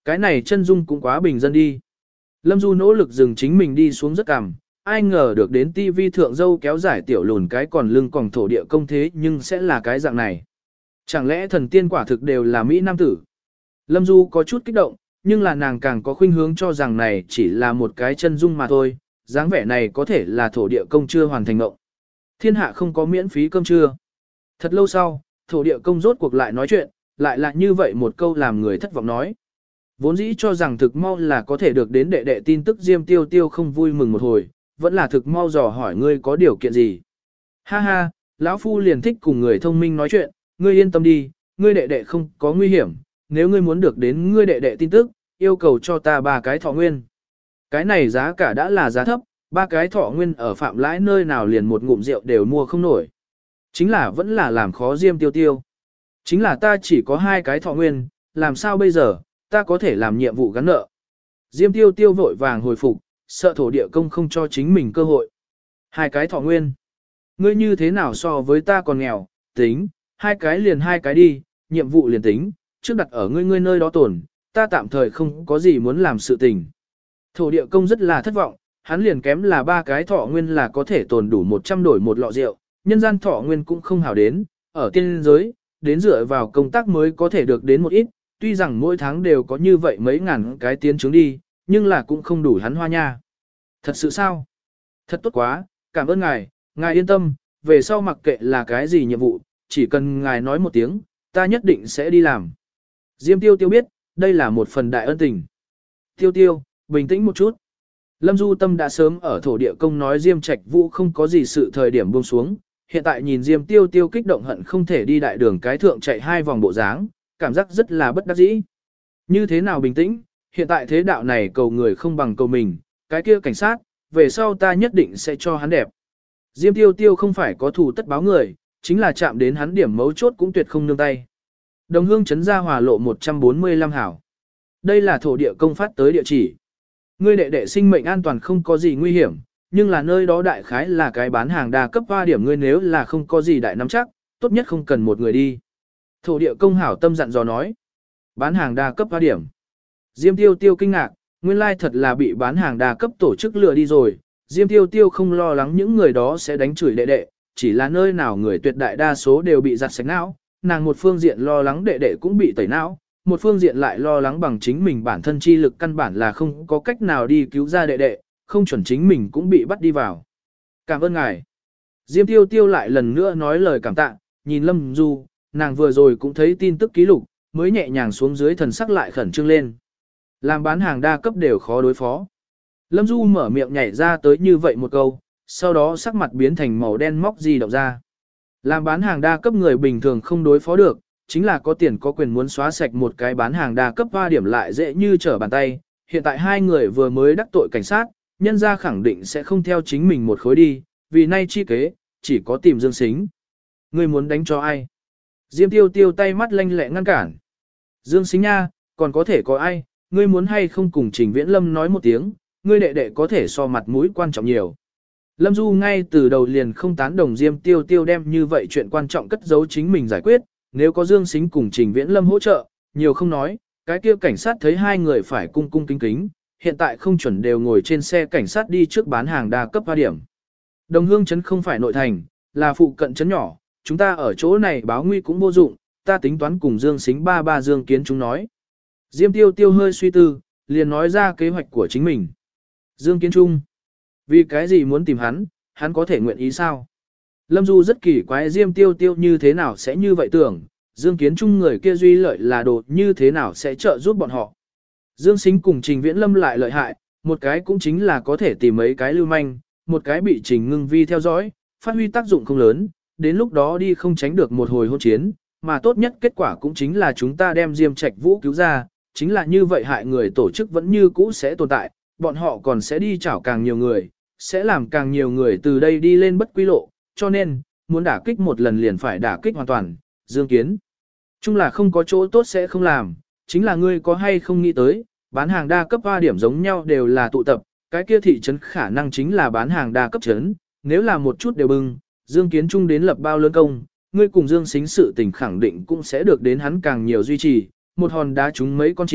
Cái này chân dung cũng quá bình dân đi. Lâm Du nỗ lực dừng chính mình đi xuống rất cằm, ai ngờ được đến tivi thượng dâu kéo giải tiểu lùn cái còn lưng còn thổ địa công thế nhưng sẽ là cái dạng này. Chẳng lẽ thần tiên quả thực đều là Mỹ Nam tử? Lâm Du có chút kích động, nhưng là nàng càng có khuynh hướng cho rằng này chỉ là một cái chân dung mà thôi, dáng vẻ này có thể là thổ địa công chưa hoàn thành ngộng. Thiên hạ không có miễn phí cơm trưa. Thật lâu sau, thổ địa công rốt cuộc lại nói chuyện, lại là như vậy một câu làm người thất vọng nói. Vốn dĩ cho rằng thực mau là có thể được đến đệ đệ tin tức Diêm Tiêu Tiêu không vui mừng một hồi, vẫn là thực mau dò hỏi ngươi có điều kiện gì. Ha ha, lão phu liền thích cùng người thông minh nói chuyện, ngươi yên tâm đi, ngươi đệ đệ không có nguy hiểm, nếu ngươi muốn được đến ngươi đệ đệ tin tức, yêu cầu cho ta 3 cái thọ nguyên. Cái này giá cả đã là giá thấp, 3 cái thọ nguyên ở Phạm Lãi nơi nào liền một ngụm rượu đều mua không nổi. Chính là vẫn là làm khó Diêm Tiêu Tiêu. Chính là ta chỉ có 2 cái thọ nguyên, làm sao bây giờ, ta có thể làm nhiệm vụ gắn nợ. Diêm Tiêu Tiêu vội vàng hồi phục, sợ thổ địa công không cho chính mình cơ hội. 2 cái thọ nguyên. Ngươi như thế nào so với ta còn nghèo, tính, 2 cái liền 2 cái đi, nhiệm vụ liền tính, trước đặt ở ngươi nơi đó tổn, ta tạm thời không có gì muốn làm sự tình. Thổ địa công rất là thất vọng, hắn liền kém là 3 cái thọ nguyên là có thể tồn đủ 100 đổi một lọ rượu, nhân gian thọ nguyên cũng không hảo đến, ở tiên giới, đến dựa vào công tác mới có thể được đến một ít, tuy rằng mỗi tháng đều có như vậy mấy ngàn cái tiến chứng đi, nhưng là cũng không đủ hắn hoa nha. Thật sự sao? Thật tốt quá, cảm ơn ngài, ngài yên tâm, về sau mặc kệ là cái gì nhiệm vụ, chỉ cần ngài nói một tiếng, ta nhất định sẽ đi làm. Diêm Tiêu Tiêu biết, đây là một phần đại ân tình. Tiêu Tiêu, bình tĩnh một chút. Lâm Du Tâm đã sớm ở thổ địa công nói Diêm Trạch Vũ không có gì sự thời điểm buông xuống, hiện tại nhìn Diêm Tiêu Tiêu kích động hận không thể đi đại đường cái thượng chạy 2 vòng bộ dáng, cảm giác rất là bất đắc dĩ. Như thế nào bình tĩnh, hiện tại thế đạo này cầu người không bằng cầu mình, cái kia cảnh sát, về sau ta nhất định sẽ cho hắn đẹp. Diêm Tiêu Tiêu không phải có thù tất báo người, chính là chạm đến hắn điểm mấu chốt cũng tuyệt không nương tay. Đồng hương trấn gia hòa lộ 145 hảo. Đây là thổ địa công phát tới địa chỉ. Ngươi đệ đệ sinh mệnh an toàn không có gì nguy hiểm, nhưng là nơi đó đại khái là cái bán hàng đa cấp hoa điểm, ngươi nếu là không có gì đại nắm chắc, tốt nhất không cần một người đi. Thổ địa công hảo tâm dặn dò nói. Bán hàng đa cấp hoa điểm. Diêm Tiêu Tiêu kinh ngạc, nguyên lai thật là bị bán hàng đa cấp tổ chức lừa đi rồi. Diêm Tiêu Tiêu không lo lắng những người đó sẽ đánh chửi đệ đệ, chỉ là nơi nào người tuyệt đại đa số đều bị giặt sạch não. Nàng một phương diện lo lắng đệ đệ cũng bị tẩy não, một phương diện lại lo lắng bằng chính mình bản thân chi lực căn bản là không có cách nào đi cứu ra đệ đệ, không chuẩn chính mình cũng bị bắt đi vào. Cảm ơn ngài. Diêm Tiêu Tiêu lại lần nữa nói lời cảm tạ, nhìn Lâm Du, nàng vừa rồi cũng thấy tin tức ký lục, mới nhẹ nhàng xuống dưới thần sắc lại khẩn trương lên. Làm bán hàng đa cấp đều khó đối phó. Lâm Du mở miệng nhảy ra tới như vậy một câu, sau đó sắc mặt biến thành màu đen móc di động ra. Làm bán hàng đa cấp người bình thường không đối phó được, chính là có tiền có quyền muốn xóa sạch một cái bán hàng đa cấp hoa điểm lại dễ như trở bàn tay. Hiện tại 2 người vừa mới đắc tội cảnh sát, nhân ra khẳng định sẽ không theo chính mình một khối đi, vì nay chi kế, chỉ có tìm Dương Sính. Ngươi muốn đánh cho ai? Diêm Tiêu Tiêu tay mắt lanh lẹ ngăn cản. Dương Sính nha, còn có thể có ai, ngươi muốn hay không cùng Trình Viễn Lâm nói một tiếng, ngươi đệ đệ có thể so mặt mũi quan trọng nhiều. Lâm Du ngay từ đầu liền không tán đồng Diêm Tiêu Tiêu đem như vậy chuyện quan trọng cất giấu chính mình giải quyết, nếu có Dương Sính cùng Trình Viễn Lâm hỗ trợ, nhiều không nói, cái kia cảnh sát thấy 2 người phải cung cung kính kính, hiện tại không chuẩn đều ngồi trên xe cảnh sát đi trước bán hàng đa cấp hoa điểm. Đồng hương trấn không phải nội thành, là phụ cận trấn nhỏ, chúng ta ở chỗ này báo nguy cũng vô dụng, ta tính toán cùng Dương Sính ba Dương Kiến chúng nói. Diêm Tiêu Tiêu hơi suy tư, liền nói ra kế hoạch của chính mình. Dương Kiến Trung, vì cái gì muốn tìm hắn có thể nguyện ý sao? Lâm Du rất kỳ quái Diêm Tiêu Tiêu như thế nào sẽ như vậy tưởng, Dương Kiến Trung người kia duy lợi là đồ như thế nào sẽ trợ giúp bọn họ. Dương Sính cùng Trình Viễn Lâm lại lợi hại, một cái cũng chính là có thể tìm mấy cái lưu manh, một cái bị Trình Ngưng Vi theo dõi, phát huy tác dụng không lớn, đến lúc đó đi không tránh được một hồi hôn chiến, mà tốt nhất kết quả cũng chính là chúng ta đem Diêm Trạch Vũ cứu ra, chính là như vậy hại người tổ chức vẫn như cũ sẽ tồn tại, bọn họ còn sẽ đi chảo càng nhiều người, sẽ làm càng nhiều người từ đây đi lên bất quy lộ, cho nên, muốn đả kích một lần liền phải đả kích hoàn toàn, Dương Kiến. Chung là không có chỗ tốt sẽ không làm, chính là ngươi có hay không nghĩ tới, bán hàng đa cấp hoa điểm giống nhau đều là tụ tập, cái kia thị trấn khả năng chính là bán hàng đa cấp trấn, nếu là một chút đều bưng, Dương Kiến Trung đến lập bao lớn công, ngươi cùng Dương Sính sự tình khẳng định cũng sẽ được đến hắn càng nhiều duy trì, một hòn đá trúng mấy con chim,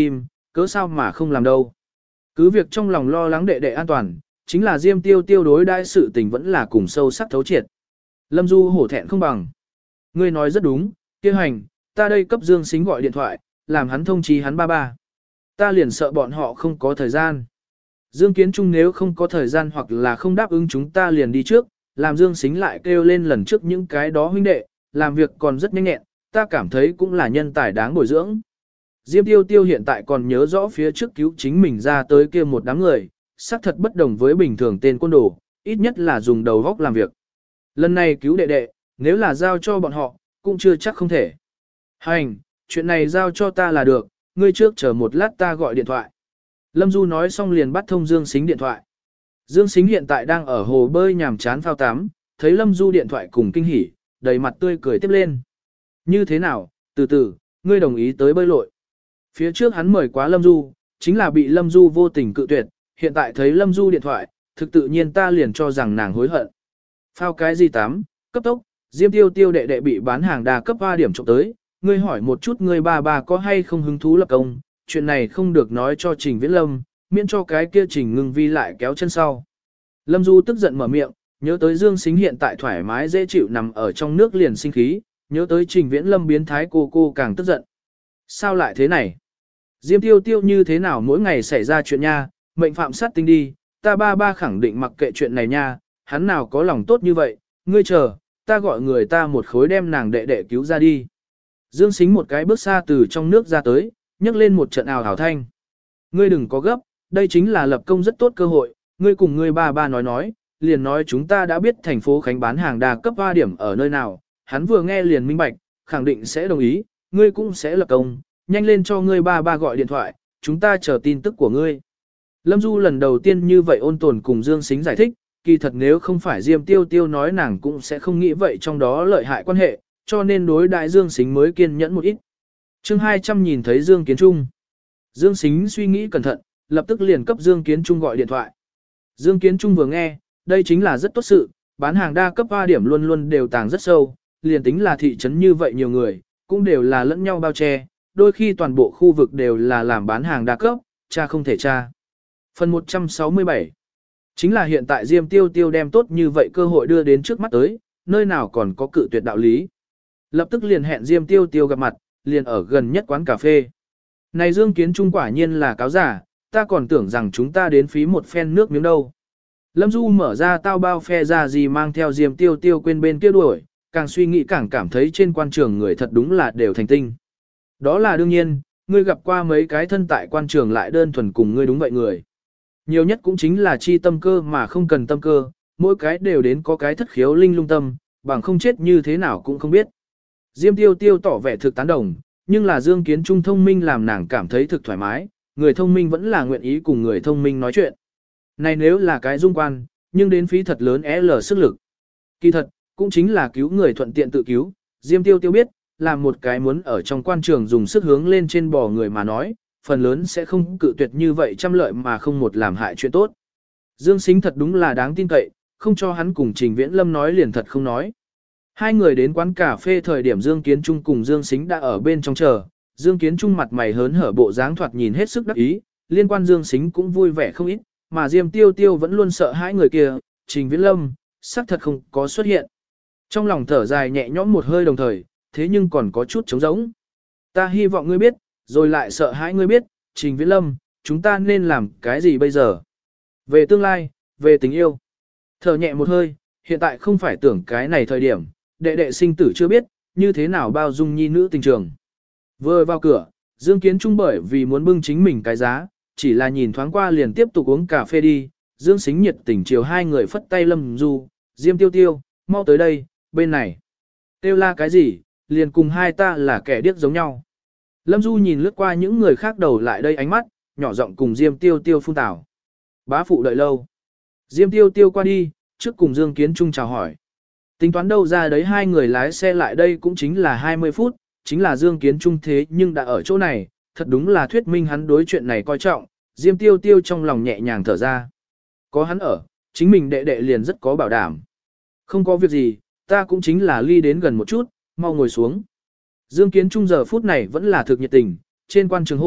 cớ sao mà không làm đâu. Cứ việc trong lòng lo lắng đệ đệ an toàn, chính là Diêm Tiêu Tiêu đối đãi sự tình vẫn là cùng sâu sắc thấu triệt. Lâm Du hổ thẹn không bằng. Ngươi nói rất đúng, kia hành, ta đây cấp Dương Sính gọi điện thoại, làm hắn thông chí hắn ba ba. Ta liền sợ bọn họ không có thời gian. Dương Kiến Trung nếu không có thời gian hoặc là không đáp ứng chúng ta liền đi trước, làm Dương Sính lại kêu lên lần trước những cái đó huynh đệ, làm việc còn rất nhanh nhẹn, ta cảm thấy cũng là nhân tài đáng bồi dưỡng. Diêm Tiêu Tiêu hiện tại còn nhớ rõ phía trước cứu chính mình ra tới kia một đám người, xác thật bất đồng với bình thường tên quân đồ, ít nhất là dùng đầu góc làm việc. Lần này cứu đệ đệ, nếu là giao cho bọn họ, cũng chưa chắc không thể. Hành, chuyện này giao cho ta là được, ngươi trước chờ một lát ta gọi điện thoại. Lâm Du nói xong liền bắt thông Dương Sính điện thoại. Dương Sính hiện tại đang ở hồ bơi nhàm chán phao tắm, thấy Lâm Du điện thoại cùng kinh hỉ, đầy mặt tươi cười tiếp lên. Như thế nào, từ từ, ngươi đồng ý tới bơi lội. Phía trước hắn mời quá Lâm Du, chính là bị Lâm Du vô tình cự tuyệt, hiện tại thấy Lâm Du điện thoại, thực tự nhiên ta liền cho rằng nàng hối hận. Phao cái gì tắm, cấp tốc, Diêm Tiêu Tiêu đệ đệ bị bán hàng đa cấp 3 điểm trộm tới, ngươi hỏi một chút ngươi bà có hay không hứng thú lập công, chuyện này không được nói cho Trình Viễn Lâm, miễn cho cái kia Trình Ngưng Vi lại kéo chân sau. Lâm Du tức giận mở miệng, nhớ tới Dương Sính hiện tại thoải mái dễ chịu nằm ở trong nước liền sinh khí, nhớ tới Trình Viễn Lâm biến thái cô càng tức giận. Sao lại thế này? Diêm Tiêu Tiêu như thế nào mỗi ngày xảy ra chuyện nha, mệnh phạm sát tinh đi, ta ba khẳng định mặc kệ chuyện này nha, hắn nào có lòng tốt như vậy, ngươi chờ, ta gọi người ta một khối đem nàng đệ đệ cứu ra đi. Dương Sính một cái bước xa từ trong nước ra tới, nhấc lên một trận ào hào thanh. Ngươi đừng có gấp, đây chính là lập công rất tốt cơ hội, ngươi cùng ngươi ba nói, liền nói chúng ta đã biết thành phố Khánh bán hàng đa cấp 3 điểm ở nơi nào, hắn vừa nghe liền minh bạch, khẳng định sẽ đồng ý, ngươi cũng sẽ lập công, nhanh lên cho ngươi ba gọi điện thoại, chúng ta chờ tin tức của ngươi. Lâm Du lần đầu tiên như vậy ôn tồn cùng Dương Sính giải thích, kỳ thật nếu không phải Diêm Tiêu Tiêu nói nàng cũng sẽ không nghĩ vậy trong đó lợi hại quan hệ, cho nên đối đại Dương Sính mới kiên nhẫn một ít. Chương 200 nhìn thấy Dương Kiến Trung. Dương Sính suy nghĩ cẩn thận, lập tức liền cấp Dương Kiến Trung gọi điện thoại. Dương Kiến Trung vừa nghe, đây chính là rất tốt sự, bán hàng đa cấp 3 điểm luôn luôn đều tàng rất sâu, liền tính là thị trấn như vậy nhiều người, cũng đều là lẫn nhau bao che, đôi khi toàn bộ khu vực đều là làm bán hàng đa cấp, cha không thể tra. Phần 167 chính là hiện tại Diêm Tiêu Tiêu đem tốt như vậy cơ hội đưa đến trước mắt tới, nơi nào còn có cự tuyệt đạo lý. Lập tức liền hẹn Diêm Tiêu Tiêu gặp mặt, liền ở gần nhất quán cà phê. Này Dương Kiến Trung quả nhiên là cáo giả, ta còn tưởng rằng chúng ta đến phí một phen nước miếng đâu. Lâm Du mở ra tao bao phe ra gì mang theo Diêm Tiêu Tiêu quên bên kia đuổi, càng suy nghĩ càng cảm thấy trên quan trường người thật đúng là đều thành tinh. Đó là đương nhiên, ngươi gặp qua mấy cái thân tại quan trường lại đơn thuần cùng ngươi đúng vậy người. Nhiều nhất cũng chính là chi tâm cơ mà không cần tâm cơ, mỗi cái đều đến có cái thất khiếu linh lung tâm, bằng không chết như thế nào cũng không biết. Diêm Tiêu Tiêu tỏ vẻ thực tán đồng, nhưng là Dương Kiến Trung thông minh làm nàng cảm thấy thực thoải mái, người thông minh vẫn là nguyện ý cùng người thông minh nói chuyện. Này nếu là cái dung quan, nhưng đến phí thật lớn L sức lực. Kỳ thật, cũng chính là cứu người thuận tiện tự cứu, Diêm Tiêu Tiêu biết, là một cái muốn ở trong quan trường dùng sức hướng lên trên bò người mà nói, phần lớn sẽ không cự tuyệt như vậy trăm lợi mà không một làm hại chuyện tốt. Dương Sính thật đúng là đáng tin cậy, không cho hắn cùng Trình Viễn Lâm nói liền thật không nói. Hai người đến quán cà phê thời điểm Dương Kiến Trung cùng Dương Sính đã ở bên trong chờ, Dương Kiến Trung mặt mày hớn hở bộ dáng thoạt nhìn hết sức đắc ý, liên quan Dương Sính cũng vui vẻ không ít, mà Diêm Tiêu Tiêu vẫn luôn sợ hãi người kia, Trình Viễn Lâm, xác thật không có xuất hiện. Trong lòng thở dài nhẹ nhõm một hơi đồng thời, thế nhưng còn có chút trống rỗng. Ta hy vọng ngươi biết, rồi lại sợ hãi ngươi biết, Trình Viễn Lâm, chúng ta nên làm cái gì bây giờ? Về tương lai, về tình yêu. Thở nhẹ một hơi, hiện tại không phải tưởng cái này thời điểm, đệ đệ sinh tử chưa biết, như thế nào bao dung nhi nữ tình trường. Vừa vào cửa, Dương Kiến Trung bởi vì muốn bưng chính mình cái giá, chỉ là nhìn thoáng qua liền tiếp tục uống cà phê đi, Dương Sính nhiệt tình chiều hai người phất tay Lâm Du, Diêm Tiêu Tiêu, mau tới đây, bên này. Tiêu la cái gì, liền cùng hai ta là kẻ điếc giống nhau. Lâm Du nhìn lướt qua những người khác đầu lại đây ánh mắt, nhỏ giọng cùng Diêm Tiêu Tiêu phun tảo. Bá phụ đợi lâu. Diêm Tiêu Tiêu qua đi, trước cùng Dương Kiến Trung chào hỏi. Tính toán đâu ra đấy hai người lái xe lại đây cũng chính là 20 phút, chính là Dương Kiến Trung thế nhưng đã ở chỗ này, thật đúng là thuyết minh hắn đối chuyện này coi trọng, Diêm Tiêu Tiêu trong lòng nhẹ nhàng thở ra. Có hắn ở, chính mình đệ đệ liền rất có bảo đảm. Không có việc gì, ta cũng chính là ly đến gần một chút, mau ngồi xuống. Dương Kiến Trung giờ phút này vẫn là thực nhiệt tình, trên quan trường hỗn,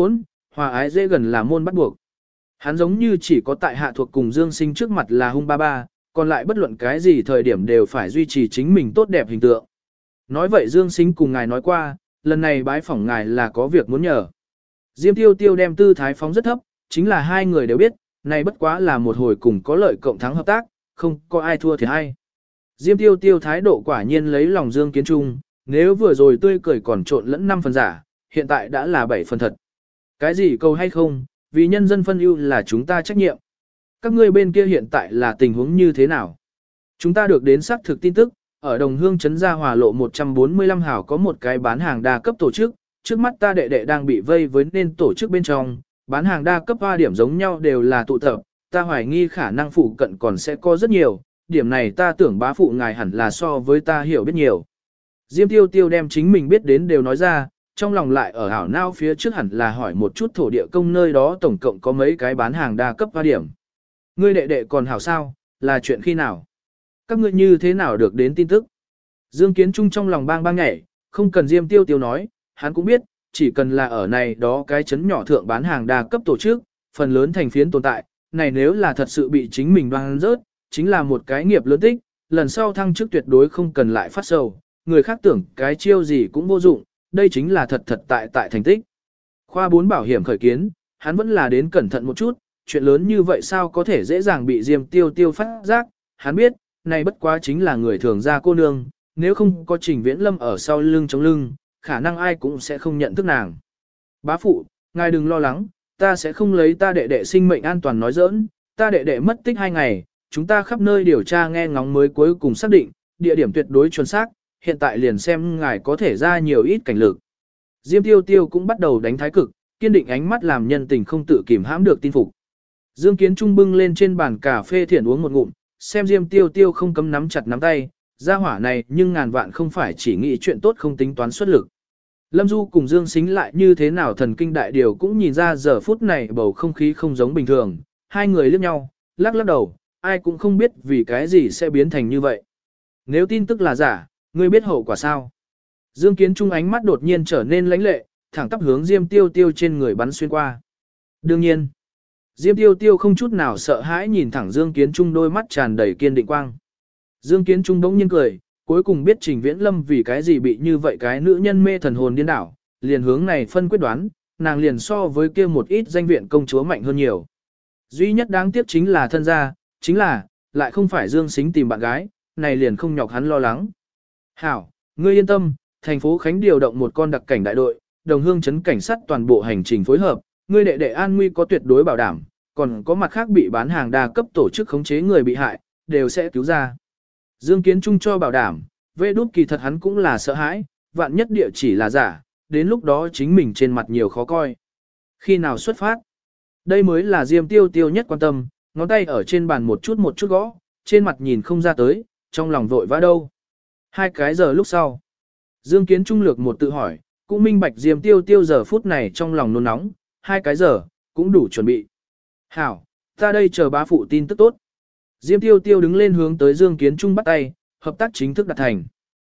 hòa ái dễ gần là môn bắt buộc. Hắn giống như chỉ có tại hạ thuộc cùng Dương Sinh trước mặt là hung ba ba, còn lại bất luận cái gì thời điểm đều phải duy trì chính mình tốt đẹp hình tượng. Nói vậy Dương Sinh cùng ngài nói qua, lần này bái phỏng ngài là có việc muốn nhờ. Diêm Tiêu Tiêu đem tư thái phóng rất thấp, chính là hai người đều biết, này bất quá là một hồi cùng có lợi cộng thắng hợp tác, không có ai thua thì ai. Diêm Tiêu Tiêu thái độ quả nhiên lấy lòng Dương Kiến Trung, nếu vừa rồi tươi cười còn trộn lẫn 5 phần giả, hiện tại đã là 7 phần thật. Cái gì câu hay không, vì nhân dân phân ưu là chúng ta trách nhiệm. Các ngươi bên kia hiện tại là tình huống như thế nào? Chúng ta được đến xác thực tin tức, ở Đồng Hương trấn Gia Hòa lộ 145 hảo có một cái bán hàng đa cấp tổ chức, trước mắt ta đệ đệ đang bị vây với nên tổ chức bên trong, bán hàng đa cấp hoa điểm giống nhau đều là tụ tập, ta hoài nghi khả năng phụ cận còn sẽ có rất nhiều, điểm này ta tưởng bá phụ ngài hẳn là so với ta hiểu biết nhiều. Diêm Tiêu Tiêu đem chính mình biết đến đều nói ra, trong lòng lại ở ảo não phía trước hẳn là hỏi một chút thổ địa công nơi đó tổng cộng có mấy cái bán hàng đa cấp hoa điểm. Ngươi đệ đệ còn hảo sao, là chuyện khi nào? Các ngươi như thế nào được đến tin tức? Dương Kiến Trung trong lòng bang bang nhảy, không cần Diêm Tiêu Tiêu nói, hắn cũng biết, chỉ cần là ở này đó cái chấn nhỏ thượng bán hàng đa cấp tổ chức, phần lớn thành phiến tồn tại, này nếu là thật sự bị chính mình đoan rớt, chính là một cái nghiệp lớn tích, lần sau thăng chức tuyệt đối không cần lại phát sầu, người khác tưởng cái chiêu gì cũng vô dụng, đây chính là thật thật tại thành tích. Khoa 4 bảo hiểm khởi kiến, hắn vẫn là đến cẩn thận một chút, chuyện lớn như vậy sao có thể dễ dàng bị Diêm Tiêu Tiêu phát giác, hắn biết, này bất quá chính là người thường ra cô nương, nếu không có Trình Viễn Lâm ở sau lưng chống lưng, khả năng ai cũng sẽ không nhận thức nàng. Bá phụ, ngài đừng lo lắng, ta sẽ không lấy ta đệ đệ sinh mệnh an toàn nói giỡn, ta đệ đệ mất tích 2 ngày, chúng ta khắp nơi điều tra nghe ngóng mới cuối cùng xác định, địa điểm tuyệt đối chuẩn xác, hiện tại liền xem ngài có thể ra nhiều ít cảnh lực. Diêm Tiêu Tiêu cũng bắt đầu đánh thái cực, kiên định ánh mắt làm nhân tình không tự kìm hãm được tin phục. Dương Kiến Trung bưng lên trên bàn cà phê thiện uống một ngụm, xem Diêm Tiêu Tiêu không cấm nắm chặt nắm tay, gia hỏa này nhưng ngàn vạn không phải chỉ nghĩ chuyện tốt không tính toán xuất lực. Lâm Du cùng Dương Sính lại như thế nào thần kinh đại điều cũng nhìn ra giờ phút này bầu không khí không giống bình thường, hai người liếc nhau, lắc lắc đầu, ai cũng không biết vì cái gì sẽ biến thành như vậy. Nếu tin tức là giả, ngươi biết hậu quả sao? Dương Kiến Trung ánh mắt đột nhiên trở nên lãnh lệ, thẳng tắp hướng Diêm Tiêu Tiêu trên người bắn xuyên qua. Đương nhiên, Diêm Tiêu Tiêu không chút nào sợ hãi nhìn thẳng Dương Kiến Trung đôi mắt tràn đầy kiên định quang. Dương Kiến Trung bỗng nhiên cười, cuối cùng biết Trình Viễn Lâm vì cái gì bị như vậy cái nữ nhân mê thần hồn điên đảo, liền hướng này phân quyết đoán, nàng liền so với kia một ít danh viện công chúa mạnh hơn nhiều. Duy nhất đáng tiếc chính là thân gia, chính là, lại không phải Dương Sính tìm bạn gái, này liền không nhọc hắn lo lắng. Hảo, ngươi yên tâm, thành phố Khánh điều động một con đặc cảnh đại đội, Đồng Hương trấn cảnh sát toàn bộ hành trình phối hợp, ngươi đệ đệ an nguy có tuyệt đối bảo đảm, còn có mặt khác bị bán hàng đa cấp tổ chức khống chế người bị hại, đều sẽ cứu ra. Dương Kiến Trung cho bảo đảm, vê đút kỳ thật hắn cũng là sợ hãi, vạn nhất địa chỉ là giả, đến lúc đó chính mình trên mặt nhiều khó coi. Khi nào xuất phát? Đây mới là Diêm Tiêu Tiêu nhất quan tâm, ngón tay ở trên bàn một chút gõ, trên mặt nhìn không ra tới, trong lòng vội vã đâu. 2 cái giờ lúc sau, Dương Kiến Trung lược một tự hỏi, cũng minh bạch Diêm Tiêu Tiêu giờ phút này trong lòng nôn nóng, 2 cái giờ, cũng đủ chuẩn bị. Hảo, ta đây chờ bá phụ tin tức tốt. Diêm Tiêu Tiêu đứng lên hướng tới Dương Kiến Trung bắt tay, hợp tác chính thức đạt thành.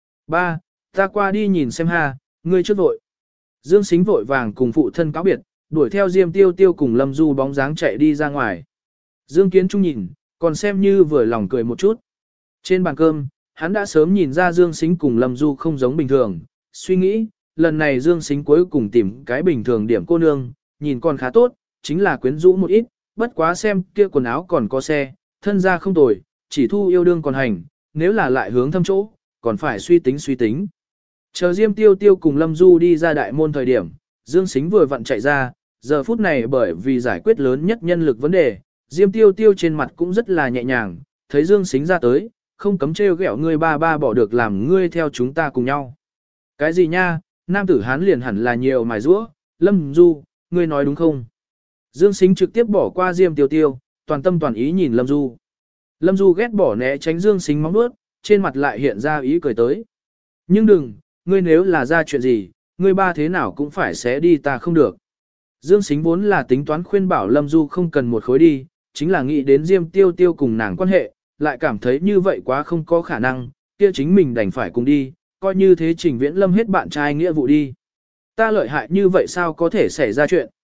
3, ta qua đi nhìn xem ha, ngươi trước vội. Dương Sính vội vàng cùng phụ thân cáo biệt, đuổi theo Diêm Tiêu Tiêu cùng Lâm Du bóng dáng chạy đi ra ngoài. Dương Kiến Trung nhìn, còn xem như vừa lòng cười một chút. Trên bàn cơm, hắn đã sớm nhìn ra Dương Sính cùng Lâm Du không giống bình thường, suy nghĩ, lần này Dương Sính cuối cùng tìm cái bình thường điểm cô nương, nhìn còn khá tốt, chính là quyến rũ một ít, bất quá xem kia quần áo còn có xe, thân ra không tồi, chỉ thu yêu đương còn hành, nếu là lại hướng thâm chỗ, còn phải suy tính. Chờ Diêm Tiêu Tiêu cùng Lâm Du đi ra đại môn thời điểm, Dương Sính vừa vặn chạy ra, giờ phút này bởi vì giải quyết lớn nhất nhân lực vấn đề, Diêm Tiêu Tiêu trên mặt cũng rất là nhẹ nhàng, thấy Dương Sính ra tới, không cấm trêu ghẹo ngươi ba bỏ được làm ngươi theo chúng ta cùng nhau. Cái gì nha, nam tử hán liền hẳn là nhiều mài rũa, Lâm Du, ngươi nói đúng không? Dương Sính trực tiếp bỏ qua Diêm Tiêu Tiêu, toàn tâm toàn ý nhìn Lâm Du. Lâm Du ghét bỏ né tránh Dương Sính móng nuốt, trên mặt lại hiện ra ý cười tới. Nhưng đừng, ngươi nếu là ra chuyện gì, ngươi ba thế nào cũng phải xé đi ta không được. Dương Sính vốn là tính toán khuyên bảo Lâm Du không cần một khối đi, chính là nghĩ đến Diêm Tiêu Tiêu cùng nàng quan hệ, lại cảm thấy như vậy quá không có khả năng, kia chính mình đành phải cùng đi, coi như thế Trình Viễn Lâm hết bạn trai nghĩa vụ đi. Ta lợi hại như vậy sao có thể xảy ra chuyện,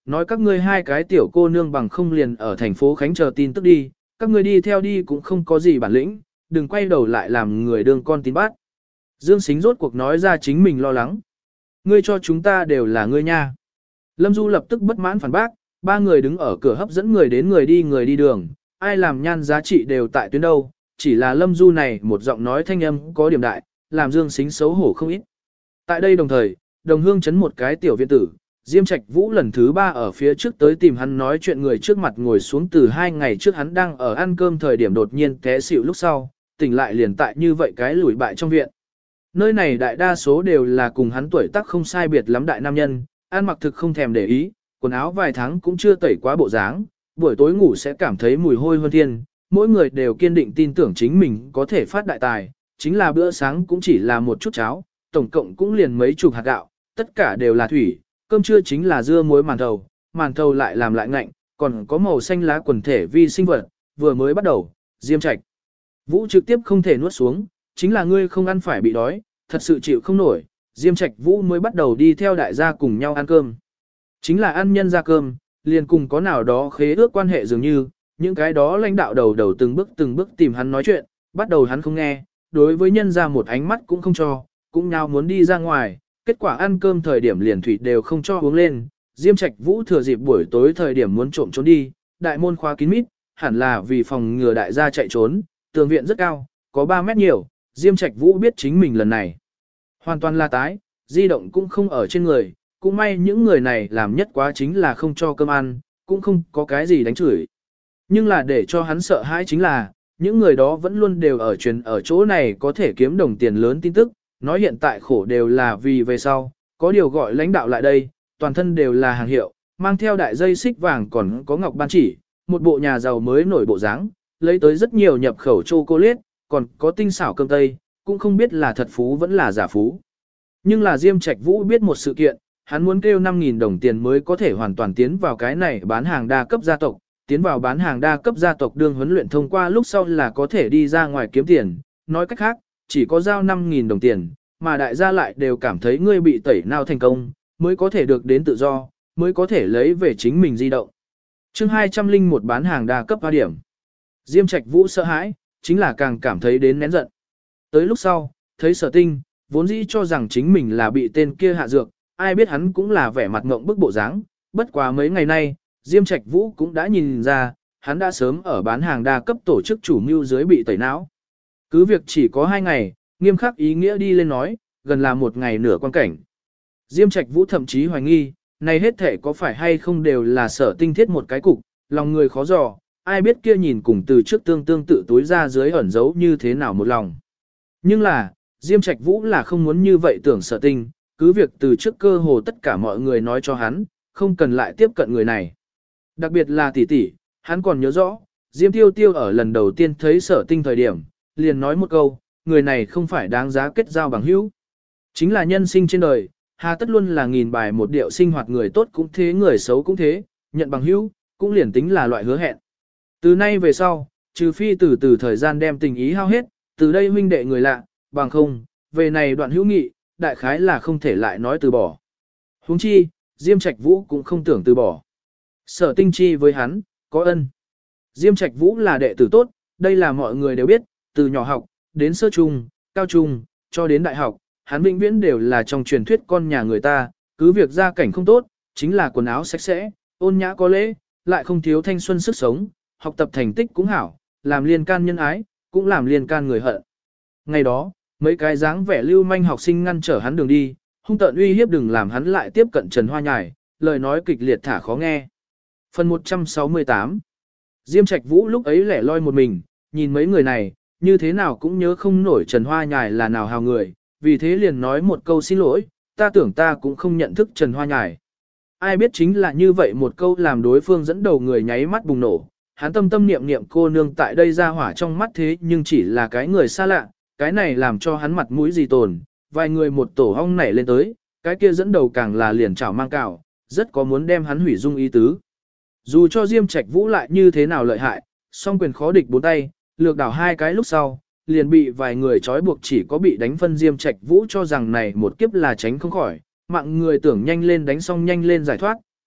nói các ngươi hai cái tiểu cô nương bằng không liền ở thành phố Khánh chờ tin tức đi, các ngươi đi theo đi cũng không có gì bản lĩnh, đừng quay đầu lại làm người đương con tin bắt. Dương Sính rốt cuộc nói ra chính mình lo lắng. Ngươi cho chúng ta đều là ngươi nha. Lâm Du lập tức bất mãn phản bác, ba người đứng ở cửa hấp dẫn người đến người đi đường, ai làm nhan giá trị đều tại tuyến đâu, chỉ là Lâm Du này một giọng nói thanh âm có điểm đại, làm Dương Sính xấu hổ không ít. Tại đây đồng thời, đồng hương chấn một cái tiểu viện tử, Diêm Trạch Vũ lần thứ 3 ở phía trước tới tìm hắn nói chuyện người trước mặt ngồi xuống từ 2 ngày trước hắn đang ở ăn cơm thời điểm đột nhiên té xỉu lúc sau, tỉnh lại liền tại như vậy cái lủi bại trong viện. Nơi này đại đa số đều là cùng hắn tuổi tác không sai biệt lắm đại nam nhân, ăn mặc thực không thèm để ý, quần áo vài tháng cũng chưa tẩy quá bộ dáng, buổi tối ngủ sẽ cảm thấy mùi hôi hơn thiên, mỗi người đều kiên định tin tưởng chính mình có thể phát đại tài, chính là bữa sáng cũng chỉ là một chút cháo, tổng cộng cũng liền mấy chục hạt gạo, tất cả đều là thủy, cơm trưa chính là dưa muối màn thầu lại làm lại ngạnh, còn có màu xanh lá quần thể vi sinh vật, vừa mới bắt đầu, Diêm Trạch Vũ trực tiếp không thể nuốt xuống, chính là ngươi không ăn phải bị đói, thật sự chịu không nổi, Diêm Trạch Vũ mới bắt đầu đi theo đại gia cùng nhau ăn cơm. Chính là ăn nhân ra cơm, liền cùng có nào đó khế ước quan hệ dường như, những cái đó lãnh đạo đầu từng bước tìm hắn nói chuyện, bắt đầu hắn không nghe, đối với nhân ra một ánh mắt cũng không cho, cũng nào muốn đi ra ngoài, kết quả ăn cơm thời điểm liền thủy đều không cho uống lên, Diêm Trạch Vũ thừa dịp buổi tối thời điểm muốn trộm trốn đi, đại môn khóa kín mít, hẳn là vì phòng ngừa đại gia chạy trốn, tường viện rất cao, có 3 mét nhiều, Diêm Trạch Vũ biết chính mình lần này hoàn toàn là tái, di động cũng không ở trên người, cũng may những người này làm nhất quá chính là không cho cơm ăn, cũng không có cái gì đánh chửi. Nhưng là để cho hắn sợ hãi chính là, những người đó vẫn luôn đều ở truyền ở chỗ này có thể kiếm đồng tiền lớn tin tức, nói hiện tại khổ đều là vì về sau, có điều gọi lãnh đạo lại đây, toàn thân đều là hàng hiệu, mang theo đại dây xích vàng còn có ngọc ban chỉ, một bộ nhà giàu mới nổi bộ dáng, lấy tới rất nhiều nhập khẩu chocolate, còn có tinh xảo cơm tây, cũng không biết là thật phú vẫn là giả phú. Nhưng là Diêm Trạch Vũ biết một sự kiện, hắn muốn kêu 5.000 đồng tiền mới có thể hoàn toàn tiến vào cái này bán hàng đa cấp gia tộc, tiến vào bán hàng đa cấp gia tộc đương huấn luyện thông qua lúc sau là có thể đi ra ngoài kiếm tiền, nói cách khác, chỉ có giao 5.000 đồng tiền, mà đại gia lại đều cảm thấy ngươi bị tẩy nào thành công, mới có thể được đến tự do, mới có thể lấy về chính mình di động. Chương 201 bán hàng đa cấp 3 điểm. Diêm Trạch Vũ sợ hãi, chính là càng cảm thấy đến nén giận. Tới lúc sau, thấy Sở Tinh, vốn dĩ cho rằng chính mình là bị tên kia hạ dược, ai biết hắn cũng là vẻ mặt ngộng bức bộ dáng. Bất quá mấy ngày nay, Diêm Trạch Vũ cũng đã nhìn ra, hắn đã sớm ở bán hàng đa cấp tổ chức chủ mưu dưới bị tẩy não. Cứ việc chỉ có 2 ngày, nghiêm khắc ý nghĩa đi lên nói, gần là 1 ngày nửa quan cảnh. Diêm Trạch Vũ thậm chí hoài nghi, này hết thể có phải hay không đều là Sở Tinh thiết một cái cục, lòng người khó dò, ai biết kia nhìn cùng từ trước tương tự túi ra dưới ẩn giấu như thế nào một lòng. Nhưng là, Diêm Trạch Vũ là không muốn như vậy tưởng Sở Tinh, cứ việc từ trước cơ hồ tất cả mọi người nói cho hắn, không cần lại tiếp cận người này. Đặc biệt là tỷ tỷ, hắn còn nhớ rõ, Diêm Tiêu Tiêu ở lần đầu tiên thấy Sở Tinh thời điểm, liền nói một câu, người này không phải đáng giá kết giao bằng hữu. Chính là nhân sinh trên đời, hà tất luôn là nghìn bài một điệu sinh hoạt người tốt cũng thế người xấu cũng thế, nhận bằng hữu, cũng liền tính là loại hứa hẹn. Từ nay về sau, trừ phi từ thời gian đem tình ý hao hết, từ đây huynh đệ người lạ, bằng không, về này đoạn hữu nghị, đại khái là không thể lại nói từ bỏ. Huống chi, Diêm Trạch Vũ cũng không tưởng từ bỏ. Sở Tinh chi với hắn, có ân. Diêm Trạch Vũ là đệ tử tốt, đây là mọi người đều biết, từ nhỏ học, đến sơ trung, cao trung, cho đến đại học, hắn vĩnh viễn đều là trong truyền thuyết con nhà người ta, cứ việc gia cảnh không tốt, chính là quần áo sạch sẽ, ôn nhã có lễ, lại không thiếu thanh xuân sức sống, học tập thành tích cũng hảo, làm liên can nhân ái, cũng làm liên can người hận. Ngày đó, mấy cái dáng vẻ lưu manh học sinh ngăn trở hắn đường đi, hung tợn uy hiếp đừng làm hắn lại tiếp cận Trần Hoa Nhài, lời nói kịch liệt thả khó nghe. Phần 168. Diêm Trạch Vũ lúc ấy lẻ loi một mình, nhìn mấy người này, như thế nào cũng nhớ không nổi Trần Hoa Nhài là nào hào người, vì thế liền nói một câu xin lỗi, ta tưởng ta cũng không nhận thức Trần Hoa Nhài. Ai biết chính là như vậy một câu làm đối phương dẫn đầu người nháy mắt bùng nổ, hắn tâm tâm niệm niệm cô nương tại đây ra hỏa trong mắt thế nhưng chỉ là cái người xa lạ, cái này làm cho hắn mặt mũi gì tồn, vài người một tổ hong nảy lên tới, cái kia dẫn đầu càng là liền chảo mang cào, rất có muốn đem hắn hủy dung ý tứ. Dù cho Diêm Trạch Vũ lại như thế nào lợi hại, song quyền khó địch bốn tay, lược đảo 2 cái lúc sau, liền bị vài người trói buộc chỉ có bị đánh phân Diêm Trạch Vũ cho rằng này một kiếp là tránh không khỏi, mạng người tưởng nhanh lên đánh xong nhanh lên giải thoát,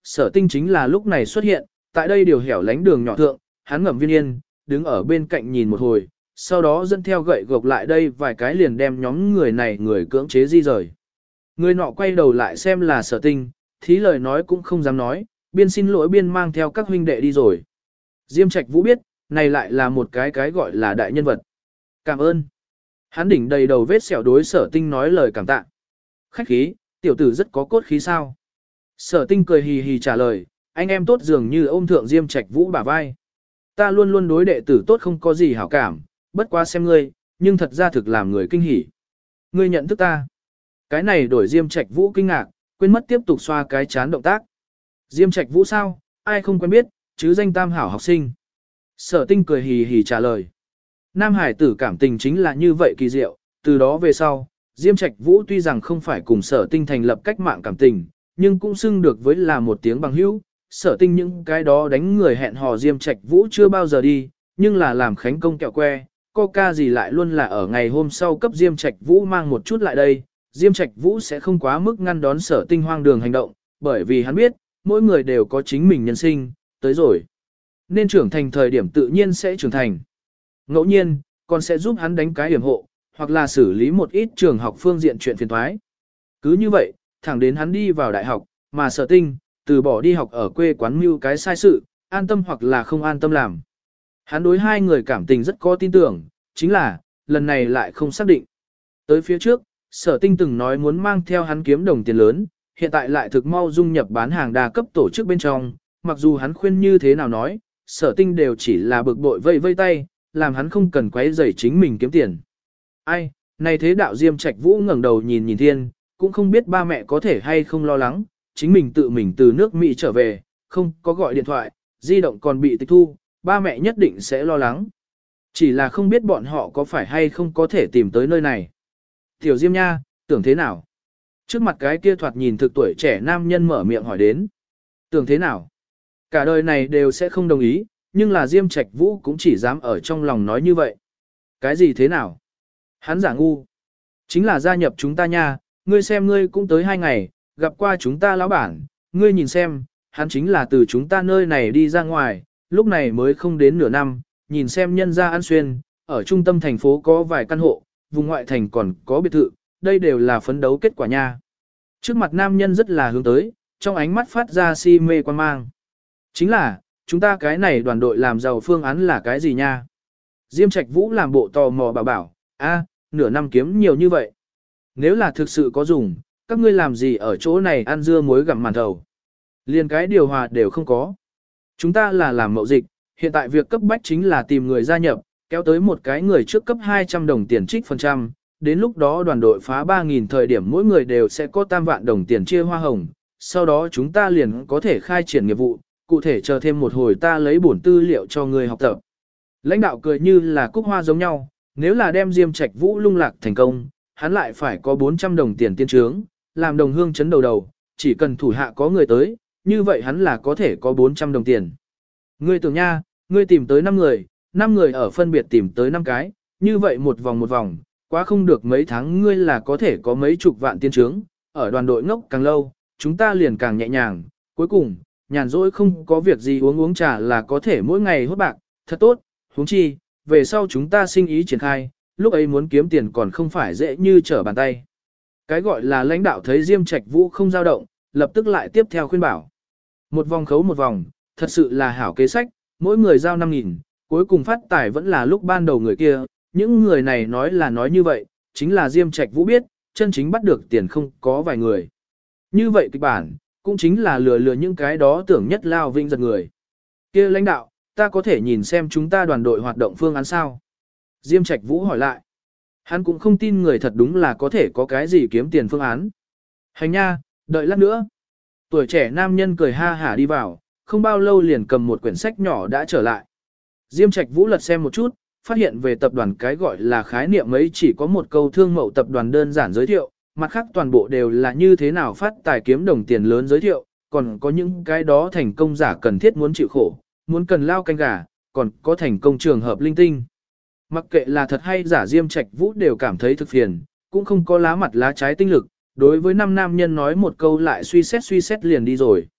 Sở Tinh chính là lúc này xuất hiện, tại đây điều hẻo lánh đường nhỏ thượng, hắn ngậm viên yên, đứng ở bên cạnh nhìn một hồi, sau đó dẫn theo gậy gộc lại đây vài cái liền đem nhóm người này người cưỡng chế di rời. Người nọ quay đầu lại xem là Sở Tinh, thí lời nói cũng không dám nói, biên xin lỗi biên mang theo các huynh đệ đi rồi. Diêm Trạch Vũ biết, này lại là một cái gọi là đại nhân vật. Cảm ơn. Hắn đỉnh đầy đầu vết sẹo đối Sở Tinh nói lời cảm tạ. Khách khí, tiểu tử rất có cốt khí sao. Sở Tinh cười hì hì trả lời, anh em tốt dường như ôm thượng Diêm Trạch Vũ bả vai. Ta luôn luôn đối đệ tử tốt không có gì hảo cảm, bất quá xem ngươi, nhưng thật ra thực làm người kinh hỉ. Ngươi nhận thức ta. Cái này đổi Diêm Trạch Vũ kinh ngạc, quên mất tiếp tục xoa cái chán động tác. Diêm Trạch Vũ sao, ai không quen biết, chứ danh tam hảo học sinh. Sở Tinh cười hì hì trả lời. Nam hải tử cảm tình chính là như vậy kỳ diệu, từ đó về sau, Diêm Trạch Vũ tuy rằng không phải cùng Sở Tinh thành lập cách mạng cảm tình, nhưng cũng xưng được với là một tiếng bằng hữu. Sở Tinh những cái đó đánh người hẹn hò Diêm Trạch Vũ chưa bao giờ đi, nhưng là làm khánh công kẹo que, coca gì lại luôn là ở ngày hôm sau cấp Diêm Trạch Vũ mang một chút lại đây. Diêm Trạch Vũ sẽ không quá mức ngăn đón Sở Tinh hoang đường hành động, bởi vì hắn biết, mỗi người đều có chính mình nhân sinh, tới rồi. Nên trưởng thành thời điểm tự nhiên sẽ trưởng thành. Ngẫu nhiên, còn sẽ giúp hắn đánh cái hiểm hộ, hoặc là xử lý một ít trường học phương diện chuyện phiền thoái. Cứ như vậy, thẳng đến hắn đi vào đại học, mà Sở Tinh, từ bỏ đi học ở quê quán mưu cái sai sự, an tâm hoặc là không an tâm làm. Hắn đối hai người cảm tình rất có tin tưởng, chính là, lần này lại không xác định. Tới phía trước, Sở Tinh từng nói muốn mang theo hắn kiếm đồng tiền lớn, hiện tại lại thực mau dung nhập bán hàng đa cấp tổ chức bên trong, mặc dù hắn khuyên như thế nào nói, Sở Tinh đều chỉ là bực bội vây vây tay, làm hắn không cần quấy rầy chính mình kiếm tiền. Ai, này thế đạo Diêm Trạch Vũ ngẩng đầu nhìn nhìn thiên, cũng không biết ba mẹ có thể hay không lo lắng, chính mình tự mình từ nước Mỹ trở về, không có gọi điện thoại, di động còn bị tịch thu, ba mẹ nhất định sẽ lo lắng. Chỉ là không biết bọn họ có phải hay không có thể tìm tới nơi này. Tiểu Diêm nha, tưởng thế nào? Trước mặt cái kia thoạt nhìn thực tuổi trẻ nam nhân mở miệng hỏi đến. Tưởng thế nào? Cả đời này đều sẽ không đồng ý, nhưng là Diêm Trạch Vũ cũng chỉ dám ở trong lòng nói như vậy. Cái gì thế nào? Hắn giả ngu. Chính là gia nhập chúng ta nha, ngươi xem ngươi cũng tới 2 ngày, gặp qua chúng ta lão bản, ngươi nhìn xem, hắn chính là từ chúng ta nơi này đi ra ngoài, lúc này mới không đến nửa năm, nhìn xem nhân gia ăn xuyên, ở trung tâm thành phố có vài căn hộ, vùng ngoại thành còn có biệt thự, đây đều là phấn đấu kết quả nha. Trước mặt nam nhân rất là hướng tới, trong ánh mắt phát ra si mê quan mang. Chính là, chúng ta cái này đoàn đội làm giàu phương án là cái gì nha? Diêm Trạch Vũ làm bộ tò mò bảo, nửa năm kiếm nhiều như vậy. Nếu là thực sự có dùng, các ngươi làm gì ở chỗ này ăn dưa muối gặm màn thầu? Liên cái điều hòa đều không có. Chúng ta là làm mậu dịch, hiện tại việc cấp bách chính là tìm người gia nhập, kéo tới một cái người trước cấp 200 đồng tiền trích phần trăm, đến lúc đó đoàn đội phá 3.000 thời điểm mỗi người đều sẽ có 3 vạn đồng tiền chia hoa hồng, sau đó chúng ta liền có thể khai triển nghiệp vụ, cụ thể chờ thêm một hồi ta lấy bổn tư liệu cho người học tập. Lãnh đạo cười như là cúc hoa giống nhau, nếu là đem Diêm Trạch Vũ lung lạc thành công, hắn lại phải có 400 đồng tiền tiên trướng, làm đồng hương chấn đầu, chỉ cần thủ hạ có người tới, như vậy hắn là có thể có 400 đồng tiền. Ngươi tưởng nha, ngươi tìm tới 5 người ở phân biệt tìm tới 5 cái, như vậy một vòng, quá không được mấy tháng ngươi là có thể có mấy chục vạn tiên trướng, ở đoàn đội ngốc càng lâu, chúng ta liền càng nhẹ nhàng, cuối cùng, nhàn rỗi không có việc gì uống trà là có thể mỗi ngày hốt bạc, thật tốt, huống chi, về sau chúng ta sinh ý triển khai, lúc ấy muốn kiếm tiền còn không phải dễ như trở bàn tay. Cái gọi là lãnh đạo thấy Diêm Trạch Vũ không dao động, lập tức lại tiếp theo khuyên bảo. Một vòng khấu một vòng, thật sự là hảo kế sách, mỗi người giao 5.000, cuối cùng phát tài vẫn là lúc ban đầu người kia, những người này nói là nói như vậy, chính là Diêm Trạch Vũ biết, chân chính bắt được tiền không có vài người. Như vậy kịch bản, cũng chính là lừa những cái đó tưởng nhất lao vinh giật người. Kia lãnh đạo, ta có thể nhìn xem chúng ta đoàn đội hoạt động phương án sao? Diêm Trạch Vũ hỏi lại. Hắn cũng không tin người thật đúng là có thể có cái gì kiếm tiền phương án. Hành nha, đợi lát nữa. Tuổi trẻ nam nhân cười ha hả đi vào, không bao lâu liền cầm một quyển sách nhỏ đã trở lại. Diêm Trạch Vũ lật xem một chút, phát hiện về tập đoàn cái gọi là khái niệm ấy chỉ có một câu thương mậu tập đoàn đơn giản giới thiệu, mặt khác toàn bộ đều là như thế nào phát tài kiếm đồng tiền lớn giới thiệu, còn có những cái đó thành công giả cần thiết muốn chịu khổ, muốn cần lao canh gà, còn có thành công trường hợp linh tinh. Mặc kệ là thật hay giả Diêm Trạch Vũ đều cảm thấy thực phiền, cũng không có lá mặt lá trái tinh lực, đối với 5 nam nhân nói một câu lại suy xét liền đi rồi.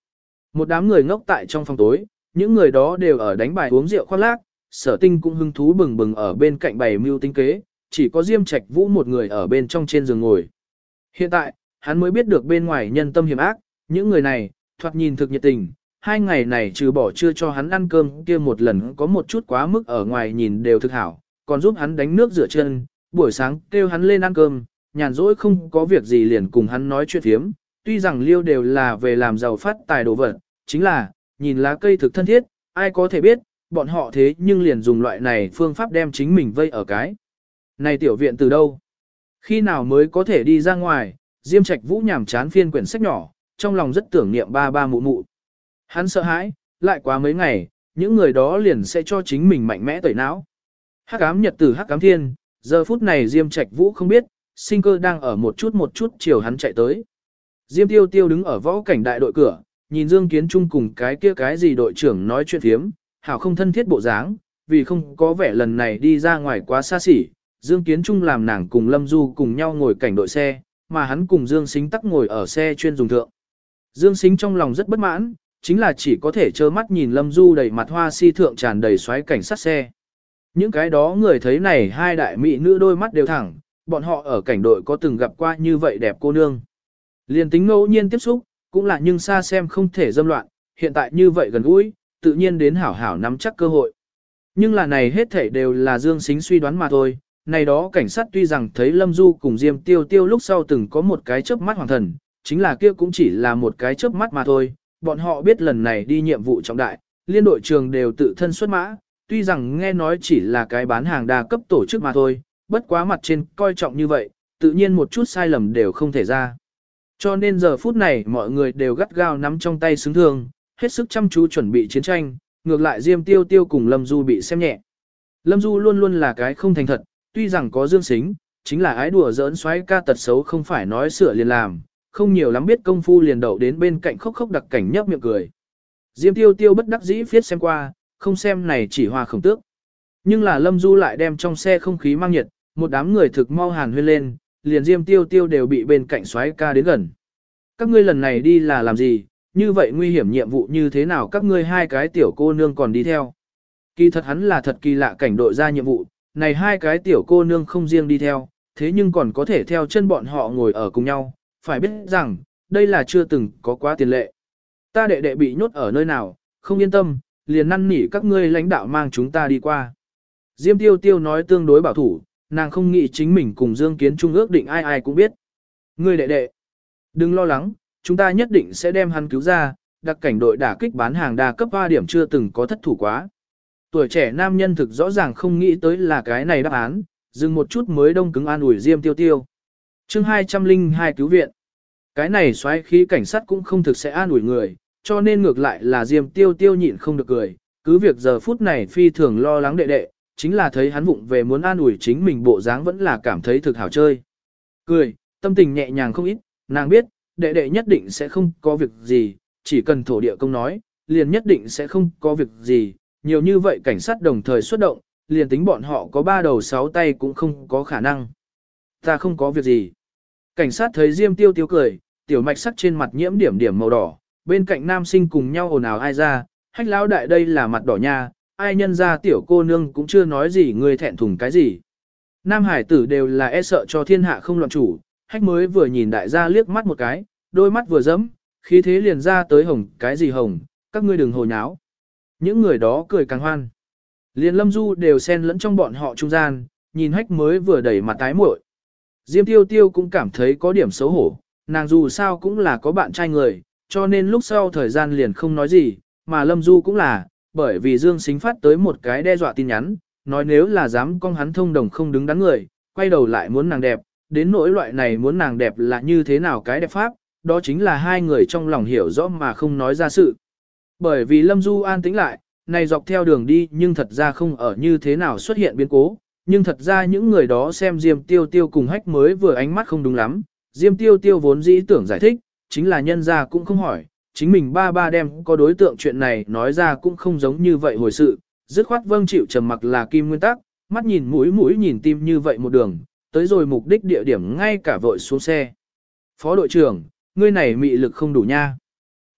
Một đám người ngốc tại trong phòng tối, những người đó đều ở đánh bài uống rượu khoác lác, Sở Tinh cũng hứng thú bừng bừng ở bên cạnh bày mưu tính kế, chỉ có Diêm Trạch Vũ một người ở bên trong trên giường ngồi. Hiện tại, hắn mới biết được bên ngoài nhân tâm hiểm ác, những người này, thoạt nhìn thực nhiệt tình, 2 ngày này trừ bỏ chưa cho hắn ăn cơm kia một lần có một chút quá mức ở ngoài nhìn đều thực hảo, còn giúp hắn đánh nước rửa chân, buổi sáng kêu hắn lên ăn cơm, nhàn rỗi không có việc gì liền cùng hắn nói chuyện thiếm, tuy rằng liêu đều là về làm giàu phát tài đồ vật, chính là, nhìn lá cây thực thân thiết, ai có thể biết, bọn họ thế nhưng liền dùng loại này phương pháp đem chính mình vây ở cái. Này tiểu viện từ đâu? Khi nào mới có thể đi ra ngoài? Diêm Trạch Vũ nhàm chán phiên quyển sách nhỏ, trong lòng rất tưởng niệm ba ba mụ mụ. Hắn sợ hãi, lại quá mấy ngày, những người đó liền sẽ cho chính mình mạnh mẽ tẩy não. Hắc ám nhật tử hắc ám thiên, giờ phút này Diêm Trạch Vũ không biết, sinh cơ đang ở một chút chiều hắn chạy tới. Diêm Tiêu Tiêu đứng ở võ cảnh đại đội cửa, nhìn Dương Kiến Trung cùng cái kia cái gì đội trưởng nói chuyện phiếm, hảo không thân thiết bộ dáng, vì không có vẻ lần này đi ra ngoài quá xa xỉ, Dương Kiến Trung làm nàng cùng Lâm Du cùng nhau ngồi cảnh đội xe, mà hắn cùng Dương Sính tắc ngồi ở xe chuyên dùng thượng. Dương Sính trong lòng rất bất mãn, chính là chỉ có thể trơ mắt nhìn Lâm Du đầy mặt hoa si thượng tràn đầy xoáy cảnh sát xe. Những cái đó người thấy này hai đại mỹ nữ đôi mắt đều thẳng, bọn họ ở cảnh đội có từng gặp qua như vậy đẹp cô nương. Liên tính ngẫu nhiên tiếp xúc, cũng là nhưng xa xem không thể dâm loạn, hiện tại như vậy gần gũi, tự nhiên đến hảo hảo nắm chắc cơ hội. Nhưng là này hết thảy đều là Dương Sính suy đoán mà thôi, này đó cảnh sát tuy rằng thấy Lâm Du cùng Diêm Tiêu Tiêu lúc sau từng có một cái chớp mắt hoàng thần, chính là kia cũng chỉ là một cái chớp mắt mà thôi, bọn họ biết lần này đi nhiệm vụ trọng đại, liên đội trường đều tự thân xuất mã, tuy rằng nghe nói chỉ là cái bán hàng đa cấp tổ chức mà thôi, bất quá mặt trên coi trọng như vậy, tự nhiên một chút sai lầm đều không thể ra. Cho nên giờ phút này mọi người đều gắt gao nắm trong tay xứng thương, hết sức chăm chú chuẩn bị chiến tranh, ngược lại Diêm Tiêu Tiêu cùng Lâm Du bị xem nhẹ. Lâm Du luôn luôn là cái không thành thật, tuy rằng có Dương Sính, chính là ái đùa giỡn xoáy ca tật xấu không phải nói sửa liền làm, không nhiều lắm biết công phu liền đậu đến bên cạnh khóc khóc đặc cảnh nhấp miệng cười. Diêm Tiêu Tiêu bất đắc dĩ viết xem qua, không xem này chỉ hoa khổng tước. Nhưng là Lâm Du lại đem trong xe không khí mang nhiệt, một đám người thực mau hàn huyên lên, liền Diêm Tiêu Tiêu đều bị bên cạnh xoáy ca đến gần. Các ngươi lần này đi là làm gì, như vậy nguy hiểm nhiệm vụ như thế nào các ngươi hai cái tiểu cô nương còn đi theo. Kỳ thật hắn là thật kỳ lạ cảnh đội ra nhiệm vụ, này hai cái tiểu cô nương không riêng đi theo, thế nhưng còn có thể theo chân bọn họ ngồi ở cùng nhau, phải biết rằng, đây là chưa từng có quá tiền lệ. Ta đệ đệ bị nhốt ở nơi nào, không yên tâm, liền năn nỉ các ngươi lãnh đạo mang chúng ta đi qua. Diêm Tiêu Tiêu nói tương đối bảo thủ, nàng không nghĩ chính mình cùng Dương Kiến Trung ước định ai ai cũng biết. Ngươi đệ đệ, đừng lo lắng, chúng ta nhất định sẽ đem hắn cứu ra, đặc cảnh đội đả kích bán hàng đa cấp 3 điểm chưa từng có thất thủ quá. Tuổi trẻ nam nhân thực rõ ràng không nghĩ tới là cái này đáp án, dừng một chút mới đông cứng an ủi Diêm Tiêu Tiêu. Chương 202 cứu viện. Cái này xoáy khí cảnh sát cũng không thực sẽ an ủi người, cho nên ngược lại là Diêm Tiêu Tiêu nhịn không được cười, cứ việc giờ phút này phi thường lo lắng đệ đệ, chính là thấy hắn vụng về muốn an ủi chính mình bộ dáng vẫn là cảm thấy thực hảo chơi. Cười, tâm tình nhẹ nhàng không ít, nàng biết, đệ đệ nhất định sẽ không có việc gì, chỉ cần thổ địa công nói, liền nhất định sẽ không có việc gì, nhiều như vậy cảnh sát đồng thời xuất động, liền tính bọn họ có 3 đầu 6 tay cũng không có khả năng. Ta không có việc gì. Cảnh sát thấy Diêm Tiêu Tiêu cười, tiểu mạch sắc trên mặt nhiễm điểm điểm màu đỏ, bên cạnh nam sinh cùng nhau ồn ào ai ra, hách lão đại đây là mặt đỏ nha, ai nhân ra tiểu cô nương cũng chưa nói gì người thẹn thùng cái gì. Nam hải tử đều là e sợ cho thiên hạ không loạn chủ, hách mới vừa nhìn đại gia liếc mắt một cái, đôi mắt vừa dẫm, khí thế liền ra tới hồng, cái gì hồng, các ngươi đừng hồ nháo. Những người đó cười càng hoan. Liền Lâm Du đều xen lẫn trong bọn họ trung gian, nhìn hách mới vừa đẩy mặt tái muội. Diêm Tiêu Tiêu cũng cảm thấy có điểm xấu hổ, nàng dù sao cũng là có bạn trai người, cho nên lúc sau thời gian liền không nói gì, mà Lâm Du cũng là, bởi vì Dương Sính phát tới một cái đe dọa tin nhắn, nói nếu là dám con hắn thông đồng không đứng đắn người, quay đầu lại muốn nàng đẹp, đến nỗi loại này muốn nàng đẹp là như thế nào cái đẹp pháp, đó chính là hai người trong lòng hiểu rõ mà không nói ra sự. Bởi vì Lâm Du an tĩnh lại, này dọc theo đường đi nhưng thật ra không ở như thế nào xuất hiện biến cố, nhưng thật ra những người đó xem Diêm Tiêu Tiêu cùng hách mới vừa ánh mắt không đúng lắm, Diêm Tiêu Tiêu vốn dĩ tưởng giải thích, chính là nhân ra cũng không hỏi, chính mình ba ba đem có đối tượng chuyện này nói ra cũng không giống như vậy hồi sự, dứt khoát vâng chịu trầm mặc là kim nguyên tắc, mắt nhìn mũi nhìn tim như vậy một đường, tới rồi mục đích địa điểm ngay cả vội xuống xe. Phó đội trưởng, ngươi này mị lực không đủ nha.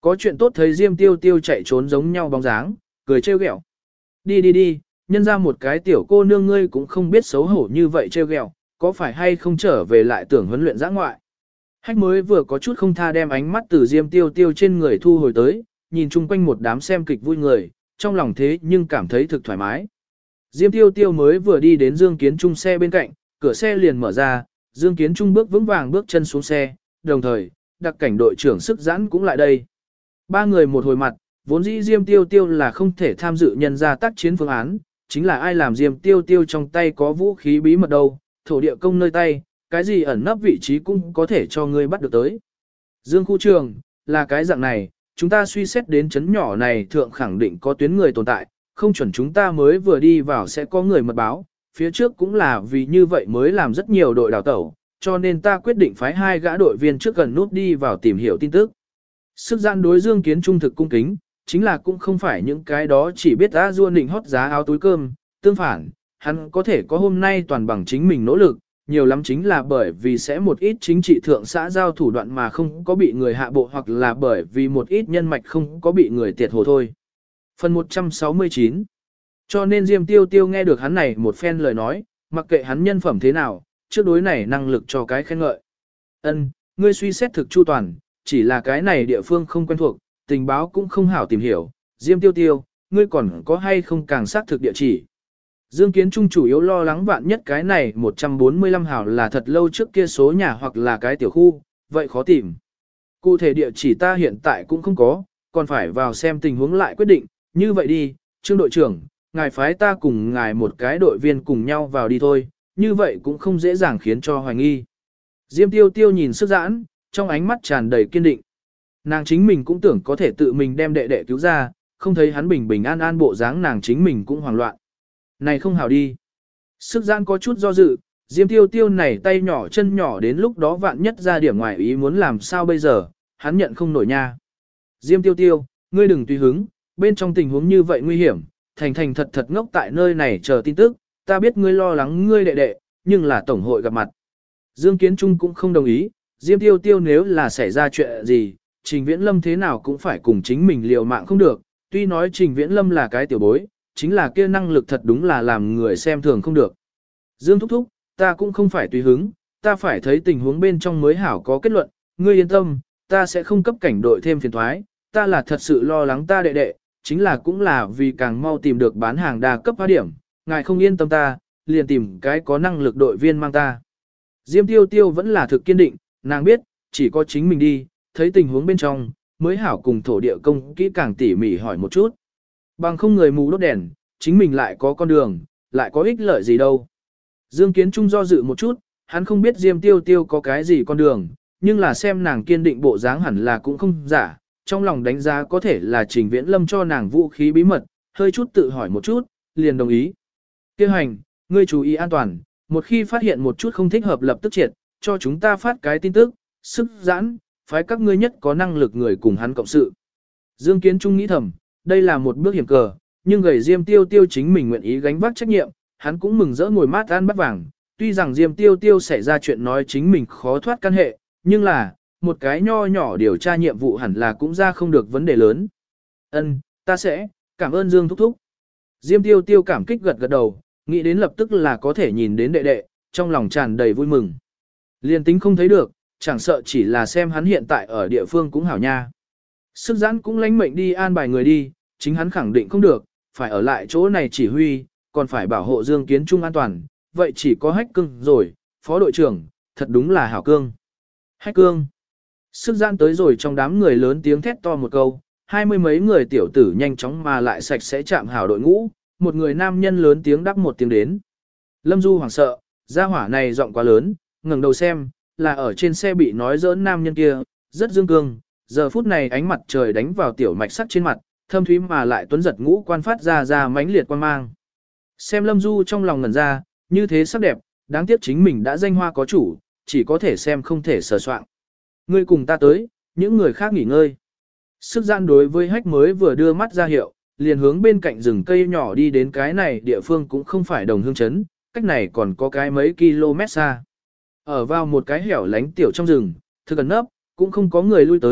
Có chuyện tốt thấy Diêm Tiêu Tiêu chạy trốn giống nhau bóng dáng, cười trêu ghẹo. Đi đi đi, nhân ra một cái tiểu cô nương ngươi cũng không biết xấu hổ như vậy trêu ghẹo, có phải hay không trở về lại tưởng huấn luyện giã ngoại. Hách mới vừa có chút không tha đem ánh mắt từ Diêm Tiêu Tiêu trên người thu hồi tới, nhìn chung quanh một đám xem kịch vui người, trong lòng thế nhưng cảm thấy thực thoải mái. Diêm Tiêu Tiêu mới vừa đi đến Dương Kiến Trung xe bên cạnh, cửa xe liền mở ra, Dương Kiến Trung bước vững vàng bước chân xuống xe, đồng thời, đặc cảnh đội trưởng Sức Giãn cũng lại đây. Ba người một hồi mặt, vốn dĩ Diêm Tiêu Tiêu là không thể tham dự nhân ra tác chiến phương án, chính là ai làm Diêm Tiêu Tiêu trong tay có vũ khí bí mật đâu, thổ địa công nơi tay, cái gì ẩn nấp vị trí cũng có thể cho ngươi bắt được tới. Dương khu trường, là cái dạng này, chúng ta suy xét đến chấn nhỏ này thượng khẳng định có tuyến người tồn tại, không chuẩn chúng ta mới vừa đi vào sẽ có người mật báo, phía trước cũng là vì như vậy mới làm rất nhiều đội đào tẩu, cho nên ta quyết định phái 2 gã đội viên trước gần nút đi vào tìm hiểu tin tức. Sức Giãn đối Dương Kiến Trung thực cung kính, chính là cũng không phải những cái đó chỉ biết A Dua nịnh hót giá áo túi cơm, tương phản, hắn có thể có hôm nay toàn bằng chính mình nỗ lực, nhiều lắm chính là bởi vì sẽ một ít chính trị thượng xã giao thủ đoạn mà không có bị người hạ bộ hoặc là bởi vì một ít nhân mạch không có bị người tiệt hồ thôi. Phần 169. Cho nên Diêm Tiêu Tiêu nghe được hắn này một phen lời nói, mặc kệ hắn nhân phẩm thế nào, trước đối này năng lực cho cái khen ngợi. Ân, ngươi suy xét thực chu toàn, chỉ là cái này địa phương không quen thuộc, tình báo cũng không hảo tìm hiểu. Diêm Tiêu Tiêu, ngươi còn có hay không càng xác thực địa chỉ. Dương Kiến Trung chủ yếu lo lắng vạn nhất cái này 145 hảo là thật lâu trước kia số nhà hoặc là cái tiểu khu, vậy khó tìm. Cụ thể địa chỉ ta hiện tại cũng không có, còn phải vào xem tình huống lại quyết định, như vậy đi, Trương đội trưởng, ngài phái ta cùng ngài một cái đội viên cùng nhau vào đi thôi, như vậy cũng không dễ dàng khiến cho hoài nghi. Diêm Tiêu Tiêu nhìn Sức Giãn, trong ánh mắt tràn đầy kiên định. Nàng chính mình cũng tưởng có thể tự mình đem đệ đệ cứu ra, không thấy hắn bình bình an an bộ dáng nàng chính mình cũng hoảng loạn. Này không hảo đi. Sức Giãn có chút do dự, Diêm Tiêu Tiêu này tay nhỏ chân nhỏ đến lúc đó vạn nhất ra điểm ngoài ý muốn làm sao bây giờ, hắn nhận không nổi nha. Diêm Tiêu Tiêu, ngươi đừng tùy hứng, bên trong tình huống như vậy nguy hiểm, thành thành thật thật ngốc tại nơi này chờ tin tức, ta biết ngươi lo lắng ngươi đệ đệ, nhưng là tổng hội gặp mặt. Dương Kiến Trung cũng không đồng ý, Diêm Tiêu Tiêu nếu là xảy ra chuyện gì, Trình Viễn Lâm thế nào cũng phải cùng chính mình liều mạng không được, tuy nói Trình Viễn Lâm là cái tiểu bối, chính là kia năng lực thật đúng là làm người xem thường không được. Dương thúc thúc, ta cũng không phải tùy hứng, ta phải thấy tình huống bên trong mới hảo có kết luận, ngươi yên tâm, ta sẽ không cấp cảnh đội thêm phiền thoái, ta là thật sự lo lắng ta đệ đệ, chính là cũng là vì càng mau tìm được bán hàng đa cấp hóa điểm, ngài không yên tâm ta, liền tìm cái có năng lực đội viên mang ta. Diêm Tiêu Tiêu vẫn là thực kiên định, nàng biết, chỉ có chính mình đi, thấy tình huống bên trong, mới hảo cùng thổ địa công kỹ càng tỉ mỉ hỏi một chút. Bằng không người mù đốt đèn, chính mình lại có con đường, lại có ích lợi gì đâu. Dương Kiến Trung do dự một chút, hắn không biết Diêm Tiêu Tiêu có cái gì con đường, nhưng là xem nàng kiên định bộ dáng hẳn là cũng không giả, trong lòng đánh giá có thể là Trình Viễn Lâm cho nàng vũ khí bí mật, hơi chút tự hỏi một chút, liền đồng ý. Kêu hành, ngươi chú ý an toàn, một khi phát hiện một chút không thích hợp lập tức triệt, cho chúng ta phát cái tin tức, Sức Giãn, phái các ngươi nhất có năng lực người cùng hắn cộng sự. Dương Kiến Trung nghĩ thầm, đây là một bước hiểm cờ, nhưng gầy Diêm Tiêu Tiêu chính mình nguyện ý gánh vác trách nhiệm, hắn cũng mừng rỡ ngồi mát ăn bắt vàng. Tuy rằng Diêm Tiêu Tiêu xảy ra chuyện nói chính mình khó thoát căn hệ, nhưng là, một cái nho nhỏ điều tra nhiệm vụ hẳn là cũng ra không được vấn đề lớn. Ân, ta sẽ, cảm ơn Dương thúc thúc. Diêm Tiêu Tiêu cảm kích gật gật đầu, nghĩ đến lập tức là có thể nhìn đến đệ đệ, trong lòng tràn đầy vui mừng. Liên tính không thấy được, chẳng sợ chỉ là xem hắn hiện tại ở địa phương cũng hảo nha. Sức Giãn cũng lãnh mệnh đi an bài người đi, chính hắn khẳng định không được, phải ở lại chỗ này chỉ huy, còn phải bảo hộ Dương Kiến Trung an toàn, vậy chỉ có Hách Cương rồi, phó đội trưởng, thật đúng là hảo cương. Hách Cương. Sức Giãn tới rồi trong đám người lớn tiếng thét to một câu, 20 mấy người tiểu tử nhanh chóng mà lại sạch sẽ chạm hảo đội ngũ, một người nam nhân lớn tiếng đáp một tiếng đến. Lâm Du hoảng sợ, gia hỏa này giọng quá lớn, ngẩng đầu xem, là ở trên xe bị nói giỡn nam nhân kia, rất dương cương, giờ phút này ánh mặt trời đánh vào tiểu mạch sắc trên mặt, thâm thúy mà lại tuấn giật ngũ quan phát ra mãnh liệt quan mang. Xem Lâm Du trong lòng ngẩn ra, như thế sắc đẹp, đáng tiếc chính mình đã danh hoa có chủ, chỉ có thể xem không thể sờ soạn. Ngươi cùng ta tới, những người khác nghỉ ngơi. Sức Giãn đối với Hách mới vừa đưa mắt ra hiệu, liền hướng bên cạnh rừng cây nhỏ đi đến cái này địa phương cũng không phải Đồng Hương Trấn, cách này còn có cái mấy km xa. Ở vào một cái hẻo lánh tiểu trong rừng, thực ẩn nấp, cũng không có người lui tới,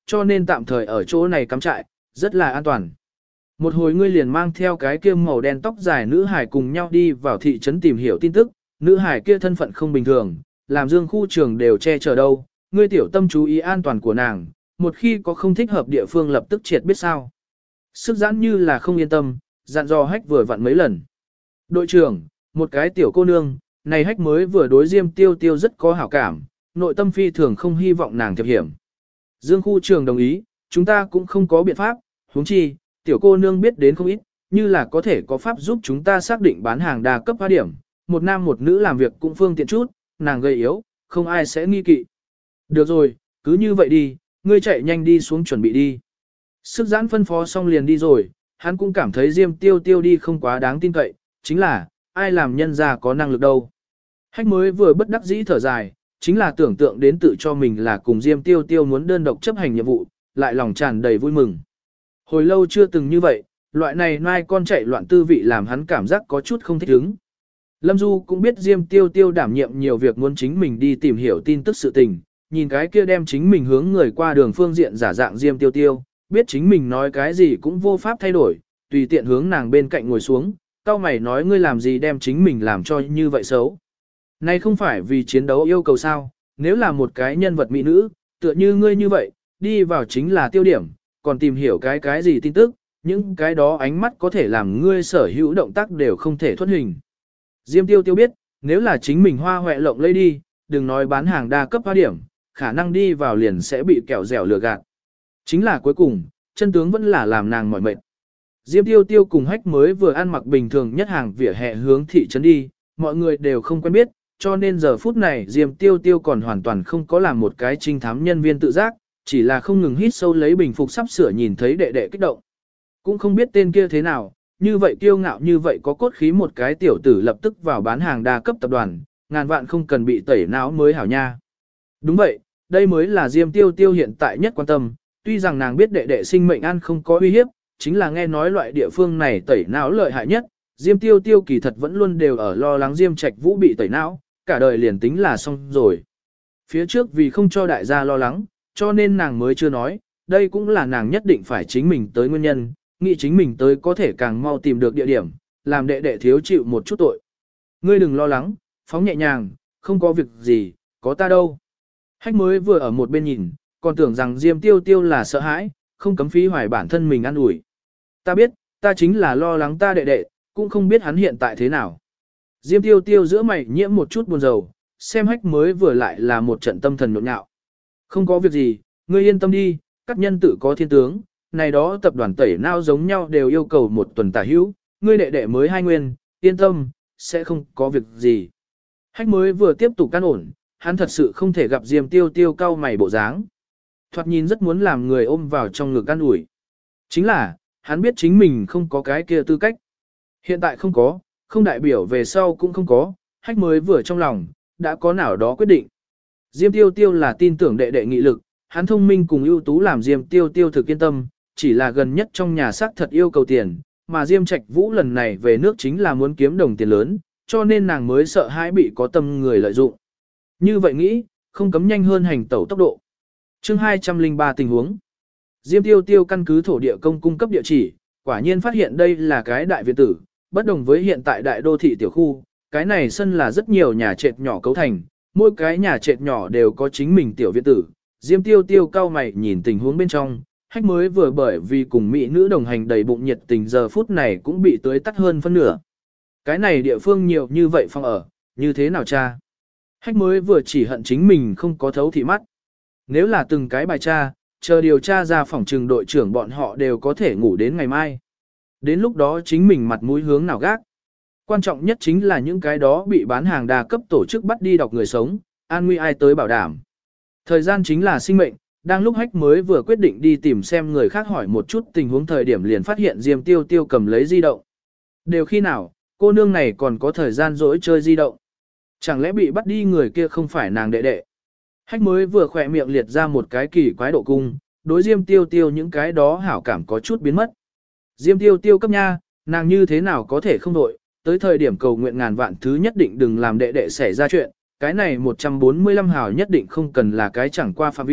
cho nên tạm thời ở chỗ này cắm trại, rất là an toàn. Một hồi ngươi liền mang theo cái kia màu đen tóc dài nữ hải cùng nhau đi vào thị trấn tìm hiểu tin tức, nữ hải kia thân phận không bình thường, làm Dương khu trường đều che chở đâu, ngươi tiểu tâm chú ý an toàn của nàng, một khi có không thích hợp địa phương lập tức triệt biết sao. Sức giãn như là không yên tâm, dặn dò Hách vừa vặn mấy lần. Đội trưởng, một cái tiểu cô nương, này Hách mới vừa đối Diêm Tiêu Tiêu rất có hảo cảm, nội tâm phi thường không hy vọng nàng thiệp hiểm. Dương khu trường đồng ý, chúng ta cũng không có biện pháp, huống chi, tiểu cô nương biết đến không ít, như là có thể có pháp giúp chúng ta xác định bán hàng đa cấp hóa điểm, một nam một nữ làm việc cũng phương tiện chút, nàng gầy yếu, không ai sẽ nghi kỵ. Được rồi, cứ như vậy đi, ngươi chạy nhanh đi xuống chuẩn bị đi. Sức giãn phân phó xong liền đi rồi, hắn cũng cảm thấy Diêm Tiêu Tiêu đi không quá đáng tin cậy, chính là, ai làm nhân ra có năng lực đâu. Hách mới vừa bất đắc dĩ thở dài, chính là tưởng tượng đến tự cho mình là cùng Diêm Tiêu Tiêu muốn đơn độc chấp hành nhiệm vụ, lại lòng tràn đầy vui mừng. Hồi lâu chưa từng như vậy, loại này nai con chạy loạn tư vị làm hắn cảm giác có chút không thích ứng. Lâm Du cũng biết Diêm Tiêu Tiêu đảm nhiệm nhiều việc muốn chính mình đi tìm hiểu tin tức sự tình, nhìn cái kia đem chính mình hướng người qua đường phương diện giả dạng Diêm Tiêu Tiêu, biết chính mình nói cái gì cũng vô pháp thay đổi, tùy tiện hướng nàng bên cạnh ngồi xuống, cao mày nói ngươi làm gì đem chính mình làm cho như vậy xấu. Này không phải vì chiến đấu yêu cầu sao, nếu là một cái nhân vật mỹ nữ, tựa như ngươi như vậy, đi vào chính là tiêu điểm, còn tìm hiểu cái gì tin tức, những cái đó ánh mắt có thể làm ngươi sở hữu động tác đều không thể thuần hình. Diêm Tiêu Tiêu biết, nếu là chính mình hoa hoẹ lộng lấy đi, đừng nói bán hàng đa cấp hoa điểm, khả năng đi vào liền sẽ bị kẹo dẻo lừa gạt. Chính là cuối cùng, chân tướng vẫn là làm nàng mỏi mệt. Diêm Tiêu Tiêu cùng Hách mới vừa ăn mặc bình thường nhất hàng vỉa hè hướng thị trấn đi, mọi người đều không quen biết, cho nên giờ phút này Diêm Tiêu Tiêu còn hoàn toàn không có làm một cái trinh thám nhân viên tự giác, chỉ là không ngừng hít sâu lấy bình phục sắp sửa nhìn thấy đệ đệ kích động. Cũng không biết tên kia thế nào, như vậy kiêu ngạo như vậy có cốt khí một cái tiểu tử lập tức vào bán hàng đa cấp tập đoàn, ngàn vạn không cần bị tẩy não mới hảo nha. Đúng vậy, đây mới là Diêm Tiêu Tiêu hiện tại nhất quan tâm, tuy rằng nàng biết đệ đệ sinh mệnh an không có uy hiếp, chính là nghe nói loại địa phương này tẩy não lợi hại nhất, Diêm Tiêu Tiêu kỳ thật vẫn luôn đều ở lo lắng Diêm Trạch Vũ bị tẩy não, cả đời liền tính là xong rồi. Phía trước vì không cho đại gia lo lắng, cho nên nàng mới chưa nói, đây cũng là nàng nhất định phải chính mình tới nguyên nhân, nghĩ chính mình tới có thể càng mau tìm được địa điểm, làm đệ đệ thiếu chịu một chút tội. Ngươi đừng lo lắng, phóng nhẹ nhàng, không có việc gì, có ta đâu. Hách mới vừa ở một bên nhìn, còn tưởng rằng Diêm Tiêu Tiêu là sợ hãi, không cấm phí hoài bản thân mình ăn ủi. Ta biết, ta chính là lo lắng ta đệ đệ, cũng không biết hắn hiện tại thế nào. Diêm Tiêu Tiêu giữa mày nhiễm một chút buồn rầu, xem Hách mới vừa lại là một trận tâm thần nhộn nhạo. Không có việc gì, ngươi yên tâm đi, các nhân tử có thiên tướng, này đó tập đoàn tẩy não giống nhau đều yêu cầu một tuần tả hữu, ngươi đệ đệ mới 2 nguyên, yên tâm, sẽ không có việc gì. Hách mới vừa tiếp tục căn ổn, hắn thật sự không thể gặp Diêm Tiêu Tiêu cau mày bộ dáng. Thoạt nhìn rất muốn làm người ôm vào trong ngực an ủi. Chính là, hắn biết chính mình không có cái kia tư cách. Hiện tại không có, không đại biểu về sau cũng không có, Hách mới vừa trong lòng, đã có nào đó quyết định. Diêm Tiêu Tiêu là tin tưởng đệ đệ nghị lực, hắn thông minh cùng ưu tú làm Diêm Tiêu Tiêu thực yên tâm, chỉ là gần nhất trong nhà xác thật yêu cầu tiền, mà Diêm Trạch Vũ lần này về nước chính là muốn kiếm đồng tiền lớn, cho nên nàng mới sợ hãi bị có tâm người lợi dụng. Như vậy nghĩ, không cấm nhanh hơn hành tẩu tốc độ. Chương 203 tình huống. Diêm Tiêu Tiêu căn cứ thổ địa công cung cấp địa chỉ, quả nhiên phát hiện đây là cái đại viện tử, bất đồng với hiện tại đại đô thị tiểu khu, cái này sân là rất nhiều nhà trệt nhỏ cấu thành, mỗi cái nhà trệt nhỏ đều có chính mình tiểu viện tử. Diêm Tiêu Tiêu cau mày nhìn tình huống bên trong, Hách mới vừa bởi vì cùng mỹ nữ đồng hành đầy bụng nhiệt tình giờ phút này cũng bị tưới tắt hơn phân nửa. Cái này địa phương nhiều như vậy phòng ở, như thế nào cha? Hách mới vừa chỉ hận chính mình không có thấu thị mắt. Nếu là từng cái bài tra, chờ điều tra ra phòng trừng đội trưởng bọn họ đều có thể ngủ đến ngày mai. Đến lúc đó chính mình mặt mũi hướng nào gác. Quan trọng nhất chính là những cái đó bị bán hàng đa cấp tổ chức bắt đi đọc người sống, an nguy ai tới bảo đảm. Thời gian chính là sinh mệnh, đang lúc Hách mới vừa quyết định đi tìm xem người khác hỏi một chút tình huống thời điểm liền phát hiện Diêm Tiêu Tiêu cầm lấy di động. Đều khi nào, cô nương này còn có thời gian dỗi chơi di động. Chẳng lẽ bị bắt đi người kia không phải nàng đệ đệ. Hách mới vừa khỏe miệng liệt ra một cái kỳ quái độ cung, đối Diêm Tiêu Tiêu những cái đó hảo cảm có chút biến mất. Diêm Tiêu Tiêu cấp nha, nàng như thế nào có thể không đội, tới thời điểm cầu nguyện ngàn vạn thứ nhất định đừng làm đệ đệ xảy ra chuyện, cái này 145 hảo nhất định không cần là cái chẳng qua phạm vi,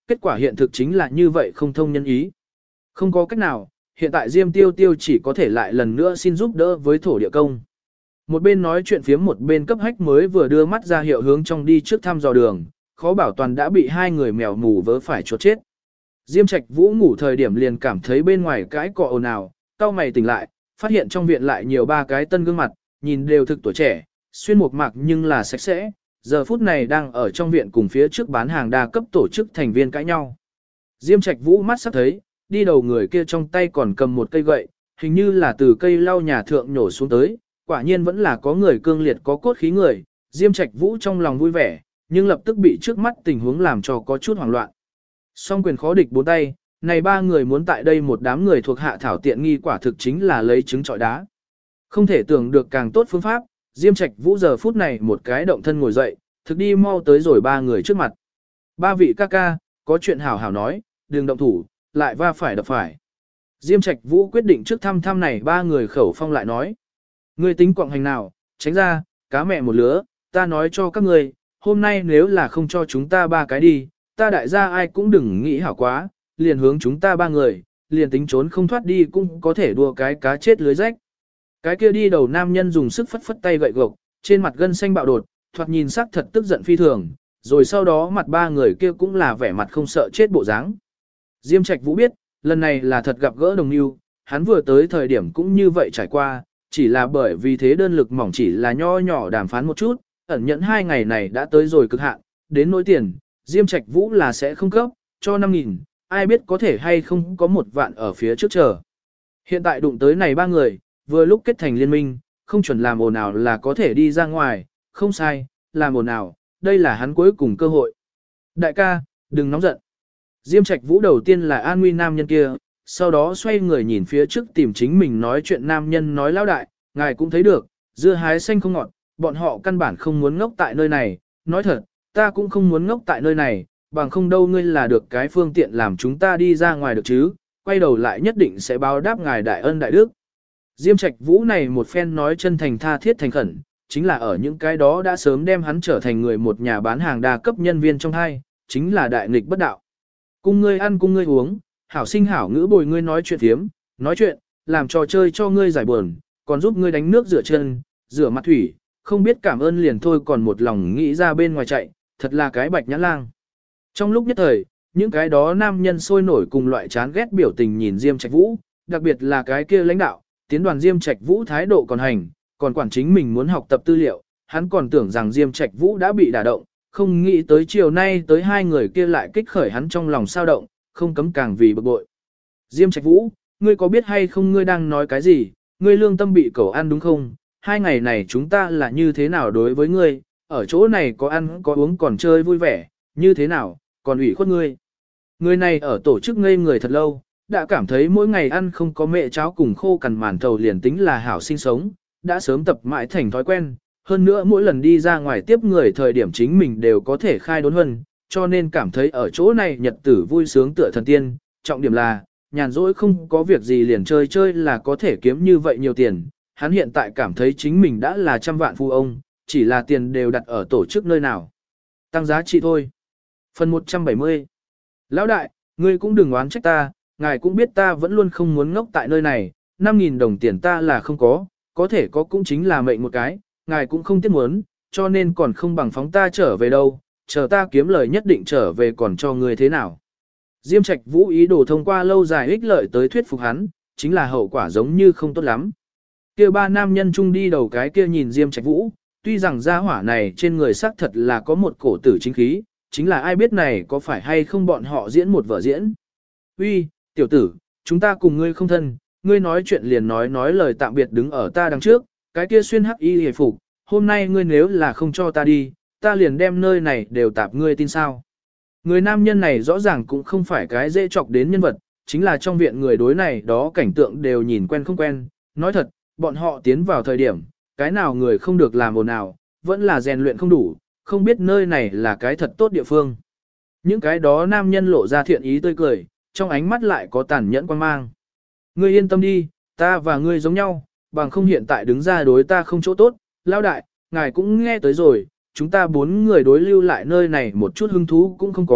kết quả hiện thực chính là như vậy không thông nhân ý. Không có cách nào, hiện tại Diêm Tiêu Tiêu chỉ có thể lại lần nữa xin giúp đỡ với thổ địa công. Một bên nói chuyện phiếm một bên cấp hách mới vừa đưa mắt ra hiệu hướng trong đi trước thăm dò đường, khó bảo toàn đã bị hai người mèo mù vớ phải chốt chết. Diêm Trạch Vũ ngủ thời điểm liền cảm thấy bên ngoài cái cọ ồn ào, cau mày tỉnh lại, phát hiện trong viện lại nhiều ba cái tân gương mặt, nhìn đều thực tuổi trẻ, xuyên một mạc nhưng là sạch sẽ, giờ phút này đang ở trong viện cùng phía trước bán hàng đa cấp tổ chức thành viên cãi nhau. Diêm Trạch Vũ mắt sắp thấy, đi đầu người kia trong tay còn cầm một cây gậy, hình như là từ cây lau nhà thượng nhổ xuống tới, quả nhiên vẫn là có người cương liệt có cốt khí người, Diêm Trạch Vũ trong lòng vui vẻ, nhưng lập tức bị trước mắt tình huống làm cho có chút hoảng loạn. Song quyền khó địch bốn tay, này ba người muốn tại đây một đám người thuộc hạ thảo tiện nghi quả thực chính là lấy trứng trọi đá. Không thể tưởng được càng tốt phương pháp, Diêm Trạch Vũ giờ phút này một cái động thân ngồi dậy, thực đi mau tới rồi ba người trước mặt. Ba vị ca ca, có chuyện hảo hảo nói, đừng động thủ, lại va phải đập phải. Diêm Trạch Vũ quyết định trước thăm này ba người khẩu phong lại nói. Ngươi tính quọng hành nào, tránh ra, cá mẹ một lứa, ta nói cho các ngươi, hôm nay nếu là không cho chúng ta ba cái đi, ta đại gia ai cũng đừng nghĩ hảo quá, liền hướng chúng ta ba người, liền tính trốn không thoát đi cũng có thể đua cái cá chết lưới rách. Cái kia đi đầu nam nhân dùng sức phất phất tay gậy gộc, trên mặt gân xanh bạo đột, thoạt nhìn sắc thật tức giận phi thường, rồi sau đó mặt ba người kia cũng là vẻ mặt không sợ chết bộ dáng. Diêm Trạch Vũ biết, lần này là thật gặp gỡ đồng yêu, hắn vừa tới thời điểm cũng như vậy trải qua, chỉ là bởi vì thế đơn lực mỏng chỉ là nho nhỏ đàm phán một chút, ẩn nhẫn 2 ngày này đã tới rồi cực hạn, đến nỗi tiền, Diêm Trạch Vũ là sẽ không cấp, cho 5.000, ai biết có thể hay không có 1 vạn ở phía trước chờ. Hiện tại đụng tới này ba người, vừa lúc kết thành liên minh, không chuẩn làm ồn ào là có thể đi ra ngoài, không sai, làm ồn ào, đây là hắn cuối cùng cơ hội. Đại ca, đừng nóng giận. Diêm Trạch Vũ đầu tiên là an nguy nam nhân kia, sau đó xoay người nhìn phía trước tìm chính mình nói chuyện nam nhân nói lão đại, ngài cũng thấy được, dưa hái xanh không ngọt, bọn họ căn bản không muốn ngốc tại nơi này, nói thật, ta cũng không muốn ngốc tại nơi này, bằng không đâu ngươi là được cái phương tiện làm chúng ta đi ra ngoài được chứ, quay đầu lại nhất định sẽ báo đáp ngài đại ân đại đức. Diêm Trạch Vũ này một phen nói chân thành tha thiết thành khẩn, chính là ở những cái đó đã sớm đem hắn trở thành người một nhà bán hàng đa cấp nhân viên trong hai, chính là đại nghịch bất đạo. Cung ngươi ăn cung ngươi uống, hảo sinh hảo ngữ bồi ngươi nói chuyện thiếm, nói chuyện, làm trò chơi cho ngươi giải buồn, còn giúp ngươi đánh nước rửa chân, rửa mặt thủy, không biết cảm ơn liền thôi còn một lòng nghĩ ra bên ngoài chạy, thật là cái bạch nhãn lang. Trong lúc nhất thời, những cái đó nam nhân sôi nổi cùng loại chán ghét biểu tình nhìn Diêm Trạch Vũ, đặc biệt là cái kia lãnh đạo, tiến đoàn Diêm Trạch Vũ thái độ còn hành, còn quản chính mình muốn học tập tư liệu, hắn còn tưởng rằng Diêm Trạch Vũ đã bị đả động, không nghĩ tới chiều nay tới hai người kia lại kích khởi hắn trong lòng sao động, không cấm càng vì bực bội. Diêm Trạch Vũ, ngươi có biết hay không ngươi đang nói cái gì, ngươi lương tâm bị cẩu ăn đúng không? 2 ngày này chúng ta là như thế nào đối với ngươi, ở chỗ này có ăn có uống còn chơi vui vẻ, như thế nào, còn ủy khuất ngươi. Người này ở tổ chức ngây người thật lâu, đã cảm thấy mỗi ngày ăn không có mẹ cháo cùng khô cằn màn thầu liền tính là hảo sinh sống, đã sớm tập mãi thành thói quen, hơn nữa mỗi lần đi ra ngoài tiếp người thời điểm chính mình đều có thể khai đốn hơn, cho nên cảm thấy ở chỗ này nhật tử vui sướng tựa thần tiên, trọng điểm là, nhàn rỗi không có việc gì liền chơi chơi là có thể kiếm như vậy nhiều tiền, hắn hiện tại cảm thấy chính mình đã là trăm vạn phu ông, chỉ là tiền đều đặt ở tổ chức nơi nào. Tăng giá trị thôi. Phần 170. Lão đại, ngươi cũng đừng oán trách ta, ngài cũng biết ta vẫn luôn không muốn ngốc tại nơi này, 5.000 đồng tiền ta là không có thể có cũng chính là mệnh một cái, ngài cũng không tiếc muốn, cho nên còn không bằng phóng ta trở về đâu, chờ ta kiếm lời nhất định trở về còn cho ngươi thế nào. Diêm Trạch Vũ ý đồ thông qua lâu dài ích lợi tới thuyết phục hắn, chính là hậu quả giống như không tốt lắm. Kia ba nam nhân chung đi đầu cái kia nhìn Diêm Trạch Vũ, tuy rằng gia hỏa này trên người xác thật là có một cổ tử chính khí, chính là ai biết này có phải hay không bọn họ diễn một vở diễn. Uy, tiểu tử, chúng ta cùng ngươi không thân, ngươi nói chuyện liền nói lời tạm biệt đứng ở ta đằng trước, cái kia xuyên hắc y hề phục, hôm nay ngươi nếu là không cho ta đi, ta liền đem nơi này đều tạp ngươi tin sao. Người nam nhân này rõ ràng cũng không phải cái dễ chọc đến nhân vật, chính là trong viện người đối này đó cảnh tượng đều nhìn quen không quen, nói thật, bọn họ tiến vào thời điểm, cái nào người không được làm ồn ào, vẫn là rèn luyện không đủ, không biết nơi này là cái thật tốt địa phương. Những cái đó nam nhân lộ ra thiện ý tươi cười, trong ánh mắt lại có tàn nhẫn quan mang. Ngươi yên tâm đi, ta và ngươi giống nhau, bằng không hiện tại đứng ra đối ta không chỗ tốt, lao đại, ngài cũng nghe tới rồi, chúng ta 4 người đối lưu lại nơi này một chút hứng thú cũng không có,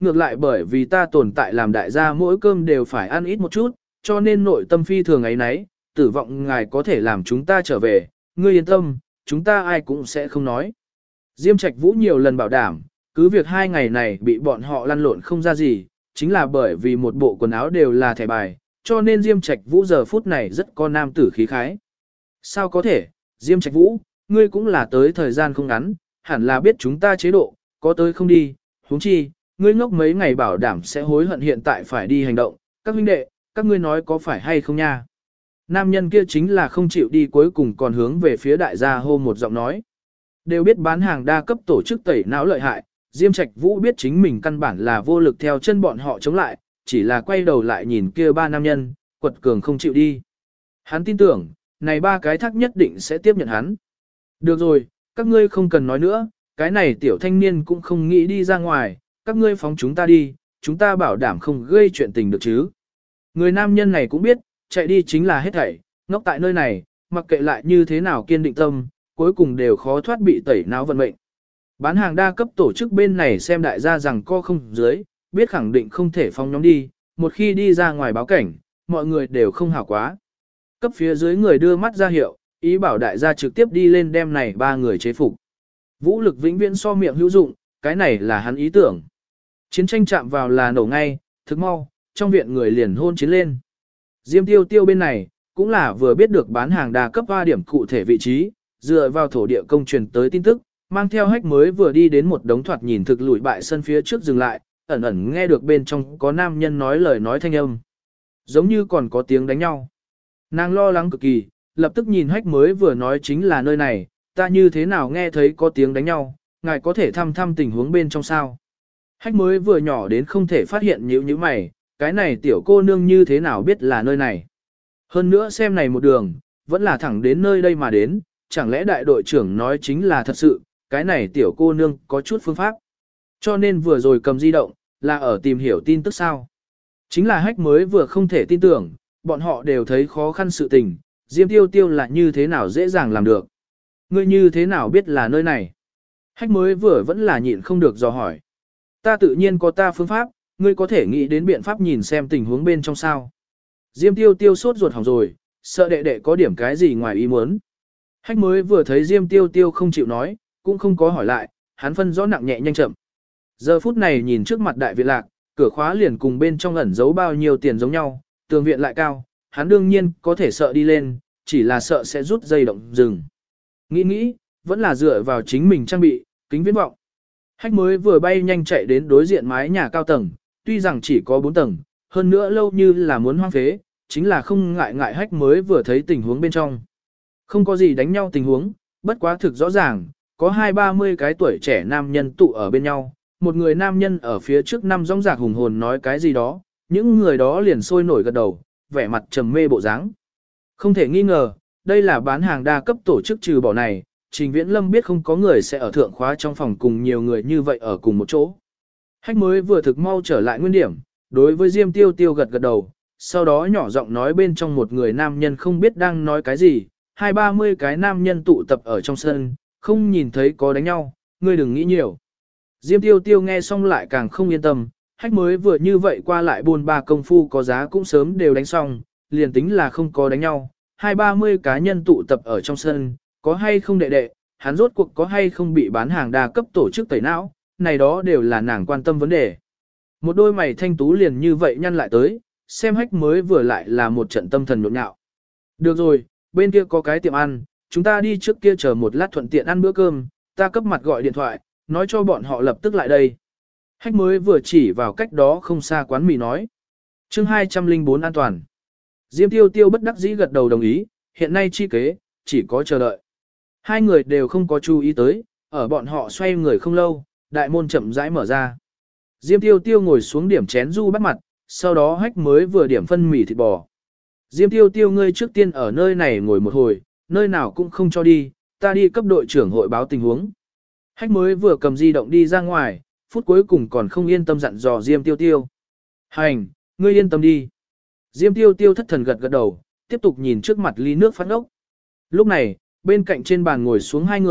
ngược lại bởi vì ta tồn tại làm đại gia mỗi cơm đều phải ăn ít một chút, cho nên nội tâm phi thường ấy nấy, tử vọng ngài có thể làm chúng ta trở về, ngươi yên tâm, chúng ta ai cũng sẽ không nói. Diêm Trạch Vũ nhiều lần bảo đảm, cứ việc 2 ngày này bị bọn họ lăn lộn không ra gì, chính là bởi vì một bộ quần áo đều là thẻ bài, cho nên Diêm Trạch Vũ giờ phút này rất có nam tử khí khái. Sao có thể, Diêm Trạch Vũ, ngươi cũng là tới thời gian không ngắn, hẳn là biết chúng ta chế độ, có tới không đi, huống chi, ngươi ngốc mấy ngày bảo đảm sẽ hối hận hiện tại phải đi hành động, các huynh đệ, các ngươi nói có phải hay không nha. Nam nhân kia chính là không chịu đi cuối cùng còn hướng về phía đại gia hô một giọng nói. Đều biết bán hàng đa cấp tổ chức tẩy não lợi hại, Diêm Trạch Vũ biết chính mình căn bản là vô lực theo chân bọn họ chống lại, chỉ là quay đầu lại nhìn kia 3 nam nhân, quật cường không chịu đi. Hắn tin tưởng, này 3 cái thác nhất định sẽ tiếp nhận hắn. Được rồi, các ngươi không cần nói nữa, cái này tiểu thanh niên cũng không nghĩ đi ra ngoài, các ngươi phóng chúng ta đi, chúng ta bảo đảm không gây chuyện tình được chứ. Người nam nhân này cũng biết, chạy đi chính là hết thảy, ngốc tại nơi này, mặc kệ lại như thế nào kiên định tâm, cuối cùng đều khó thoát bị tẩy não vận mệnh. Bán hàng đa cấp tổ chức bên này xem đại gia rằng co không dưới, biết khẳng định không thể phóng nhóm đi, một khi đi ra ngoài báo cảnh, mọi người đều không hảo quá. Cấp phía dưới người đưa mắt ra hiệu, ý bảo đại gia trực tiếp đi lên đem này 3 người chế phục. Vũ lực vĩnh viễn so miệng hữu dụng, cái này là hắn ý tưởng. Chiến tranh chạm vào là nổ ngay, thực mau, trong viện người liền hôn chiến lên. Diêm Tiêu Tiêu bên này, cũng là vừa biết được bán hàng đa cấp hoa điểm cụ thể vị trí, dựa vào thổ địa công truyền tới tin tức, mang theo hách mới vừa đi đến một đống thoạt nhìn thực lùi bại sân phía trước dừng lại, ẩn ẩn nghe được bên trong có nam nhân nói lời nói thanh âm. Giống như còn có tiếng đánh nhau. Nàng lo lắng cực kỳ, lập tức nhìn hách mới vừa nói chính là nơi này, ta như thế nào nghe thấy có tiếng đánh nhau, ngài có thể thăm thăm tình huống bên trong sao. Hách mới vừa nhỏ đến không thể phát hiện như mày, cái này tiểu cô nương như thế nào biết là nơi này. Hơn nữa xem này một đường, vẫn là thẳng đến nơi đây mà đến, chẳng lẽ đại đội trưởng nói chính là thật sự, cái này tiểu cô nương có chút phương pháp. Cho nên vừa rồi cầm di động, là ở tìm hiểu tin tức sao. Chính là hách mới vừa không thể tin tưởng, bọn họ đều thấy khó khăn sự tình, Diêm Tiêu Tiêu là như thế nào dễ dàng làm được. Ngươi như thế nào biết là nơi này? Hách mới vừa vẫn là nhịn không được dò hỏi. Ta tự nhiên có ta phương pháp, ngươi có thể nghĩ đến biện pháp nhìn xem tình huống bên trong sao. Diêm Tiêu Tiêu sốt ruột hỏng rồi, sợ đệ đệ có điểm cái gì ngoài ý muốn. Hách mới vừa thấy Diêm Tiêu Tiêu không chịu nói, cũng không có hỏi lại, hắn phân rõ nặng nhẹ nhanh chậm. Giờ phút này nhìn trước mặt đại viện lạc, cửa khóa liền cùng bên trong ẩn giấu bao nhiêu tiền giống nhau, tường viện lại cao, hắn đương nhiên có thể sợ đi lên, chỉ là sợ sẽ rút dây động rừng. Nghĩ, vẫn là dựa vào chính mình trang bị, kính viễn vọng. Hách mới vừa bay nhanh chạy đến đối diện mái nhà cao tầng, tuy rằng chỉ có 4 tầng, hơn nữa lâu như là muốn hoang phế, chính là không ngại hách mới vừa thấy tình huống bên trong. Không có gì đánh nhau tình huống, bất quá thực rõ ràng, có 20-30 cái tuổi trẻ nam nhân tụ ở bên nhau, một người nam nhân ở phía trước năm rõng rạc hùng hồn nói cái gì đó, những người đó liền sôi nổi gật đầu, vẻ mặt trầm mê bộ dáng. Không thể nghi ngờ, đây là bán hàng đa cấp tổ chức trừ bỏ này, Trình Viễn Lâm biết không có người sẽ ở thượng khóa trong phòng cùng nhiều người như vậy ở cùng một chỗ. Hách mới vừa thực mau trở lại nguyên điểm, đối với Diêm Tiêu Tiêu gật gật đầu, sau đó nhỏ giọng nói bên trong một người nam nhân không biết đang nói cái gì, 20-30 cái nam nhân tụ tập ở trong sân, không nhìn thấy có đánh nhau, ngươi đừng nghĩ nhiều. Diêm Tiêu Tiêu nghe xong lại càng không yên tâm, hách mới vừa như vậy qua lại buôn ba công phu có giá cũng sớm đều đánh xong, liền tính là không có đánh nhau, 20-30 cá nhân tụ tập ở trong sân, có hay không đệ đệ, hắn rốt cuộc có hay không bị bán hàng đa cấp tổ chức tẩy não, này đó đều là nàng quan tâm vấn đề. Một đôi mày thanh tú liền như vậy nhăn lại tới, xem hách mới vừa lại là một trận tâm thần nhộn nhạo. Được rồi, bên kia có cái tiệm ăn, chúng ta đi trước kia chờ một lát thuận tiện ăn bữa cơm, ta cấp mặt gọi điện thoại, nói cho bọn họ lập tức lại đây. Hách mới vừa chỉ vào cách đó không xa quán mì nói. Chương 204 an toàn. Diêm Tiêu Tiêu bất đắc dĩ gật đầu đồng ý, hiện nay chi kế, chỉ có chờ đợi. Hai người đều không có chú ý tới, ở bọn họ xoay người không lâu, đại môn chậm rãi mở ra. Diêm Tiêu Tiêu ngồi xuống điểm chén du bắt mặt, sau đó hách mới vừa điểm phân mì thịt bò. Diêm Tiêu Tiêu ngươi trước tiên ở nơi này ngồi một hồi, nơi nào cũng không cho đi, ta đi cấp đội trưởng hội báo tình huống. Hách mới vừa cầm di động đi ra ngoài, phút cuối cùng còn không yên tâm dặn dò Diêm Tiêu Tiêu. Hành, ngươi yên tâm đi. Diêm Tiêu Tiêu thất thần gật gật đầu, tiếp tục nhìn trước mặt ly nước phát ốc. Lúc này, bên cạnh trên bàn ngồi xuống hai người,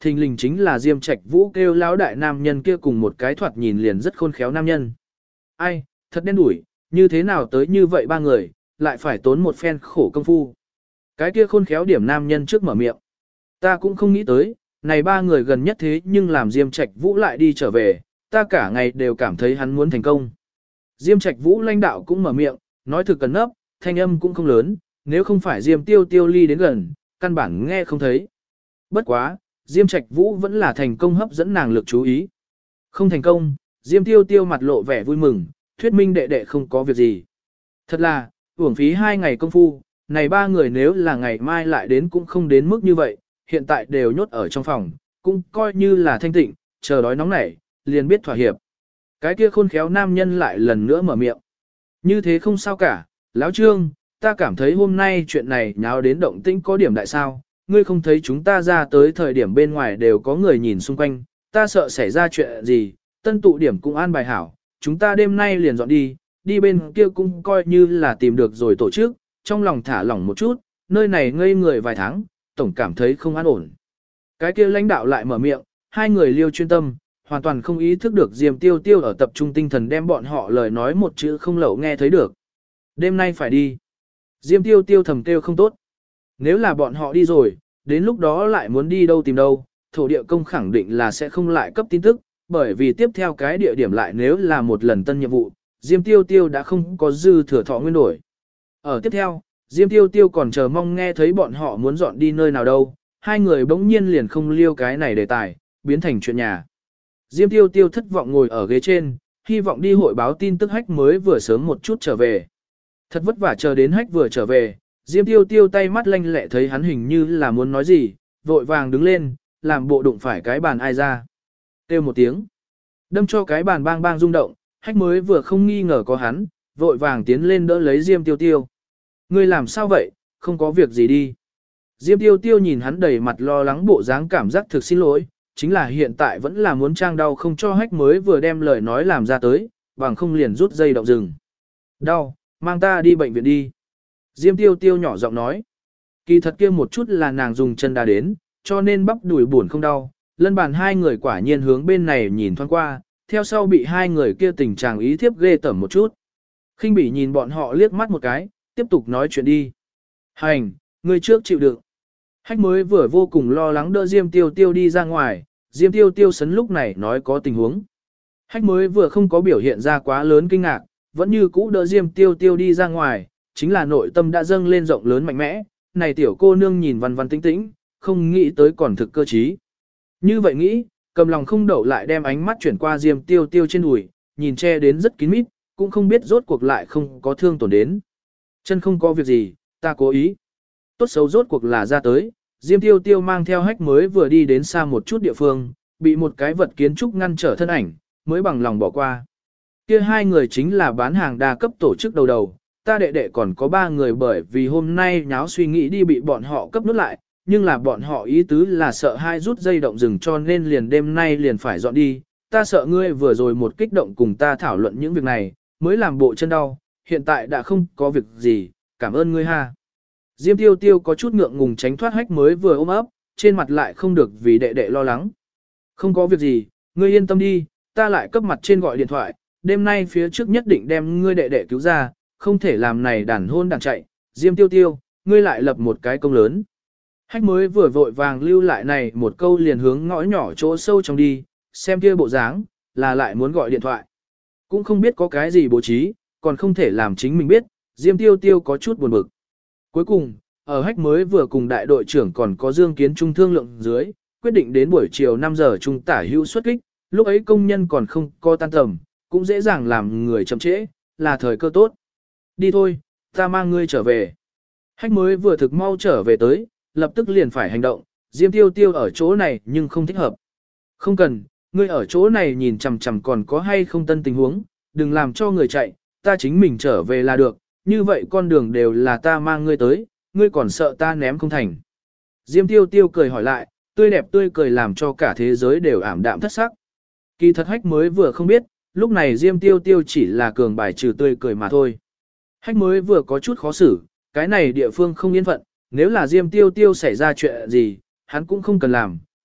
thình lình chính là Diêm Trạch Vũ kêu lão đại nam nhân kia cùng một cái thoạt nhìn liền rất khôn khéo nam nhân. Ai, thật đen đủi, như thế nào tới như vậy ba người, lại phải tốn một phen khổ công phu. Cái kia khôn khéo điểm nam nhân trước mở miệng. Ta cũng không nghĩ tới, này ba người gần nhất thế nhưng làm Diêm Trạch Vũ lại đi trở về, ta cả ngày đều cảm thấy hắn muốn thành công. Diêm Trạch Vũ lãnh đạo cũng mở miệng, nói thực cẩn nấp, thanh âm cũng không lớn, nếu không phải Diêm Tiêu Tiêu ly đến gần, căn bản nghe không thấy. Bất quá, Diêm Trạch Vũ vẫn là thành công hấp dẫn nàng lực chú ý. Không thành công, Diêm Tiêu Tiêu mặt lộ vẻ vui mừng, thuyết minh đệ đệ không có việc gì. Thật là, uổng phí 2 ngày công phu, này ba người nếu là ngày mai lại đến cũng không đến mức như vậy, hiện tại đều nhốt ở trong phòng, cũng coi như là thanh tịnh, chờ đói nóng nảy, liền biết thỏa hiệp. Cái kia khôn khéo nam nhân lại lần nữa mở miệng. Như thế không sao cả, lão Trương, ta cảm thấy hôm nay chuyện này nháo đến động tĩnh có điểm đại sao, ngươi không thấy chúng ta ra tới thời điểm bên ngoài đều có người nhìn xung quanh, ta sợ xảy ra chuyện gì, tân tụ điểm cũng an bài hảo, chúng ta đêm nay liền dọn đi, đi bên kia cũng coi như là tìm được rồi tổ chức, trong lòng thả lỏng một chút, nơi này ngây người vài tháng, tổng cảm thấy không an ổn. Cái kia lãnh đạo lại mở miệng, hai người liêu chuyên tâm, hoàn toàn không ý thức được Diêm Tiêu Tiêu ở tập trung tinh thần đem bọn họ lời nói một chữ không lậu nghe thấy được. Đêm nay phải đi. Diêm Tiêu Tiêu thầm kêu không tốt. Nếu là bọn họ đi rồi, đến lúc đó lại muốn đi đâu tìm đâu, thổ địa công khẳng định là sẽ không lại cấp tin tức, bởi vì tiếp theo cái địa điểm lại nếu là một lần tân nhiệm vụ, Diêm Tiêu Tiêu đã không có dư thừa thọ nguyên đổi. Ở tiếp theo, Diêm Tiêu Tiêu còn chờ mong nghe thấy bọn họ muốn dọn đi nơi nào đâu, hai người bỗng nhiên liền không liêu cái này đề tài, biến thành chuyện nhà. Diêm Tiêu Tiêu thất vọng ngồi ở ghế trên, hy vọng đi hội báo tin tức Hách mới vừa sớm một chút trở về. Thật vất vả chờ đến Hách vừa trở về, Diêm Tiêu Tiêu tay mắt lanh lẹ thấy hắn hình như là muốn nói gì, vội vàng đứng lên, làm bộ đụng phải cái bàn ai ra. Kêu một tiếng, đâm cho cái bàn bang bang rung động, Hách mới vừa không nghi ngờ có hắn, vội vàng tiến lên đỡ lấy Diêm Tiêu Tiêu. Ngươi làm sao vậy, không có việc gì đi. Diêm Tiêu Tiêu nhìn hắn đầy mặt lo lắng bộ dáng cảm giác thực xin lỗi, chính là hiện tại vẫn là muốn trang đau không cho Hách mới vừa đem lời nói làm ra tới, bằng không liền rút dây động rừng. Đau, mang ta đi bệnh viện đi. Diêm Tiêu Tiêu nhỏ giọng nói. Kỳ thật kia một chút là nàng dùng chân đá đến, cho nên bắp đùi buồn không đau. Lân bàn hai người quả nhiên hướng bên này nhìn thoáng qua, theo sau bị hai người kia tình trạng ý thiếp ghê tởm một chút. Khinh bỉ nhìn bọn họ liếc mắt một cái, tiếp tục nói chuyện đi. Hành, người trước chịu đựng. Hách mới vừa vô cùng lo lắng đỡ Diêm Tiêu Tiêu đi ra ngoài, Diêm Tiêu Tiêu sấn lúc này nói có tình huống. Hách mới vừa không có biểu hiện ra quá lớn kinh ngạc, vẫn như cũ đỡ Diêm Tiêu Tiêu đi ra ngoài, chính là nội tâm đã dâng lên rộng lớn mạnh mẽ, này tiểu cô nương nhìn văn văn tĩnh tĩnh, không nghĩ tới còn thực cơ trí. Như vậy nghĩ, cầm lòng không đậu lại đem ánh mắt chuyển qua Diêm Tiêu Tiêu trên đùi, nhìn che đến rất kín mít, cũng không biết rốt cuộc lại không có thương tổn đến. Chân không có việc gì, ta cố ý. Tốt xấu rốt cuộc là ra tới, Diêm Tiêu Tiêu mang theo Hách mới vừa đi đến xa một chút địa phương, bị một cái vật kiến trúc ngăn trở thân ảnh, mới bằng lòng bỏ qua. Kia hai người chính là bán hàng đa cấp tổ chức đầu đầu, ta đệ đệ còn có 3 người bởi vì hôm nay nháo suy nghĩ đi bị bọn họ cấp nút lại, nhưng là bọn họ ý tứ là sợ hai rút dây động rừng cho nên liền đêm nay liền phải dọn đi, ta sợ ngươi vừa rồi một kích động cùng ta thảo luận những việc này, mới làm bộ chân đau, hiện tại đã không có việc gì, cảm ơn ngươi ha. Diêm Tiêu Tiêu có chút ngượng ngùng tránh thoát Hách mới vừa ôm ấp, trên mặt lại không được vì đệ đệ lo lắng. Không có việc gì, ngươi yên tâm đi, ta lại cấp mặt trên gọi điện thoại, đêm nay phía trước nhất định đem ngươi đệ đệ cứu ra, không thể làm này đàn hôn đàn chạy. Diêm Tiêu Tiêu, ngươi lại lập một cái công lớn. Hách mới vừa vội vàng lưu lại này một câu liền hướng ngõ nhỏ chỗ sâu trong đi, xem kia bộ dáng, là lại muốn gọi điện thoại. Cũng không biết có cái gì bố trí, còn không thể làm chính mình biết, Diêm Tiêu Tiêu có chút buồn bực. Cuối cùng, ở Hách mới vừa cùng đại đội trưởng còn có Dương Kiến Trung thương lượng dưới, quyết định đến buổi chiều 5 giờ trung tả hữu xuất kích, lúc ấy công nhân còn không có tan tầm, cũng dễ dàng làm người chậm trễ, là thời cơ tốt. Đi thôi, ta mang ngươi trở về. Hách mới vừa thực mau trở về tới, lập tức liền phải hành động, Diêm Tiêu Tiêu ở chỗ này nhưng không thích hợp. Không cần, ngươi ở chỗ này nhìn chằm chằm còn có hay không tân tình huống, đừng làm cho người chạy, ta chính mình trở về là được, như vậy con đường đều là ta mang ngươi tới, ngươi còn sợ ta ném không thành. Diêm Tiêu Tiêu cười hỏi lại, tươi đẹp tươi cười làm cho cả thế giới đều ảm đạm thất sắc. Kỳ thật Hách mới vừa không biết, lúc này Diêm Tiêu Tiêu chỉ là cường bài trừ tươi cười mà thôi. Hách mới vừa có chút khó xử, cái này địa phương không yên phận, nếu là Diêm Tiêu Tiêu xảy ra chuyện gì, hắn cũng không cần làm,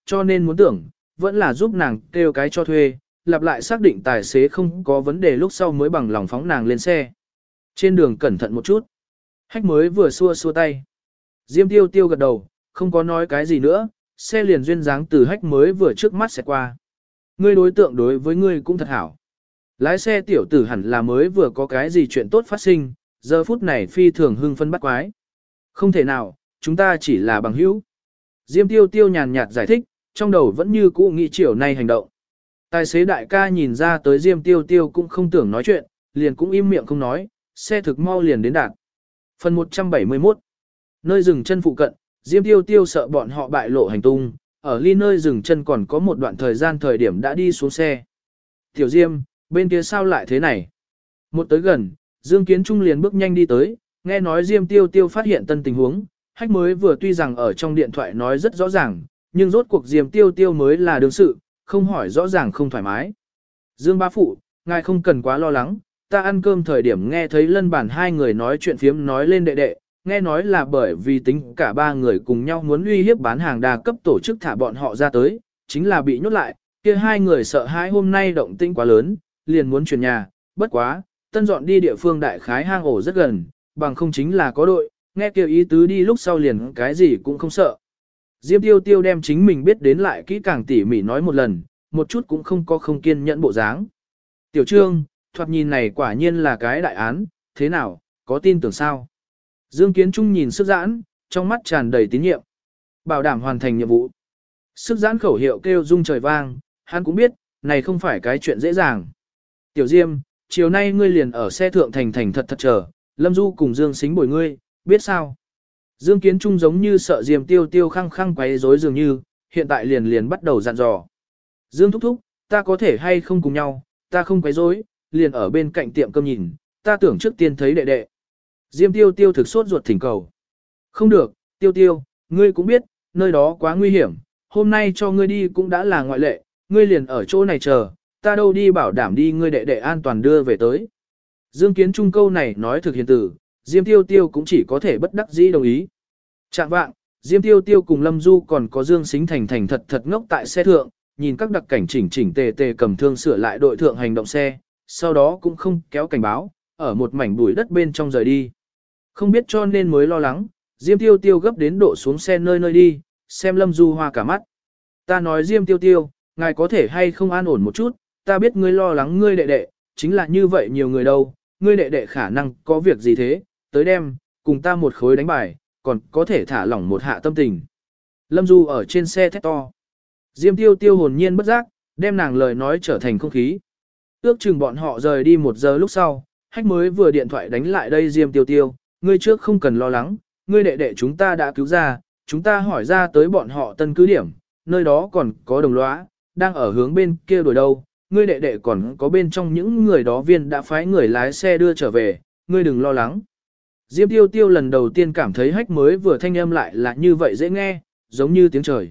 cho nên muốn tưởng, vẫn là giúp nàng kêu cái cho thuê, lặp lại xác định tài xế không có vấn đề lúc sau mới bằng lòng phóng nàng lên xe. Trên đường cẩn thận một chút. Hách mới vừa xua xua tay. Diêm Tiêu Tiêu gật đầu, không có nói cái gì nữa, xe liền duyên dáng từ Hách mới vừa trước mắt sẽ qua. Ngươi đối tượng đối với ngươi cũng thật hảo. Lái xe tiểu tử hẳn là mới vừa có cái gì chuyện tốt phát sinh, giờ phút này phi thường hưng phân bắt quái. Không thể nào, chúng ta chỉ là bằng hữu. Diêm Tiêu Tiêu nhàn nhạt giải thích, trong đầu vẫn như cũ nghĩ chiều nay hành động. Tài xế đại ca nhìn ra tới Diêm Tiêu Tiêu cũng không tưởng nói chuyện, liền cũng im miệng không nói, xe thực mau liền đến đạt. Phần 171. Nơi dừng chân phụ cận, Diêm Tiêu Tiêu sợ bọn họ bại lộ hành tung, ở ly nơi dừng chân còn có một đoạn thời điểm đã đi xuống xe. Tiểu Diêm, bên kia sao lại thế này? Một tới gần, Dương Kiến Trung liền bước nhanh đi tới, nghe nói Diêm Tiêu Tiêu phát hiện tân tình huống, Hách mới vừa tuy rằng ở trong điện thoại nói rất rõ ràng, nhưng rốt cuộc Diêm Tiêu Tiêu mới là đương sự, không hỏi rõ ràng không thoải mái. Dương bá phụ, ngài không cần quá lo lắng, ta ăn cơm thời điểm nghe thấy lân bản hai người nói chuyện phiếm nói lên đệ đệ, nghe nói là bởi vì tính cả ba người cùng nhau muốn uy hiếp bán hàng đa cấp tổ chức thả bọn họ ra tới, chính là bị nhốt lại, kia hai người sợ hãi hôm nay động tĩnh quá lớn, liền muốn chuyển nhà, bất quá, tân dọn đi địa phương đại khái hang ổ rất gần, bằng không chính là có đội, nghe kêu ý tứ đi lúc sau liền cái gì cũng không sợ. Diêm Tiêu Tiêu đem chính mình biết đến lại kỹ càng tỉ mỉ nói một lần, một chút cũng không có không kiên nhẫn bộ dáng. Tiểu Trương, thoạt nhìn này quả nhiên là cái đại án, thế nào, có tin tưởng sao? Dương Kiến Trung nhìn sức giãn, trong mắt tràn đầy tín nhiệm. Bảo đảm hoàn thành nhiệm vụ. Sức giãn khẩu hiệu kêu rung trời vang, hắn cũng biết, này không phải cái chuyện dễ dàng. Tiểu Diêm, chiều nay ngươi liền ở xe thượng thành thật chờ, Lâm Du cùng Dương Sính bồi ngươi, biết sao? Dương Kiến Trung giống như sợ Diêm Tiêu Tiêu khăng khăng quấy rối dường như, hiện tại liền bắt đầu dặn dò. Dương thúc thúc, ta có thể hay không cùng nhau, ta không quấy rối, liền ở bên cạnh tiệm cơm nhìn, ta tưởng trước tiên thấy đệ đệ. Diêm Tiêu Tiêu thực sốt ruột thỉnh cầu. Không được, Tiêu Tiêu, ngươi cũng biết, nơi đó quá nguy hiểm, hôm nay cho ngươi đi cũng đã là ngoại lệ, ngươi liền ở chỗ này chờ, ta đâu đi bảo đảm đi ngươi đệ đệ an toàn đưa về tới. Dương Kiến Trung câu này nói thực hiện tử, Diêm Tiêu Tiêu cũng chỉ có thể bất đắc dĩ đồng ý. Trạng vạng, Diêm Tiêu Tiêu cùng Lâm Du còn có Dương Sính thành thật ngốc tại xe thượng, nhìn các đặc cảnh chỉnh tề cầm thương sửa lại đội thượng hành động xe, sau đó cũng không kéo cảnh báo, ở một mảnh bụi đất bên trong rời đi. Không biết cho nên mới lo lắng, Diêm Tiêu Tiêu gấp đến độ xuống xe nơi đi, xem Lâm Du hoa cả mắt. Ta nói Diêm Tiêu Tiêu, ngài có thể hay không an ổn một chút, ta biết ngươi lo lắng ngươi đệ đệ, chính là như vậy nhiều người đâu, ngươi đệ đệ khả năng có việc gì thế, tới đem, cùng ta một khối đánh bài, còn có thể thả lỏng một hạ tâm tình. Lâm Du ở trên xe thét to. Diêm Tiêu Tiêu hồn nhiên bất giác, đem nàng lời nói trở thành không khí. Ước chừng bọn họ rời đi 1 giờ lúc sau, Hách mới vừa điện thoại đánh lại đây Diêm Tiêu Tiêu, ngươi trước không cần lo lắng, ngươi đệ đệ chúng ta đã cứu ra, chúng ta hỏi ra tới bọn họ tân cứ điểm, nơi đó còn có đồng lõa, đang ở hướng bên kia đuổi đâu, ngươi đệ đệ còn có bên trong những người đó viên đã phái người lái xe đưa trở về, ngươi đừng lo lắng. Diêm Tiêu Tiêu lần đầu tiên cảm thấy Hách mới vừa thanh âm lại là như vậy dễ nghe, giống như tiếng trời.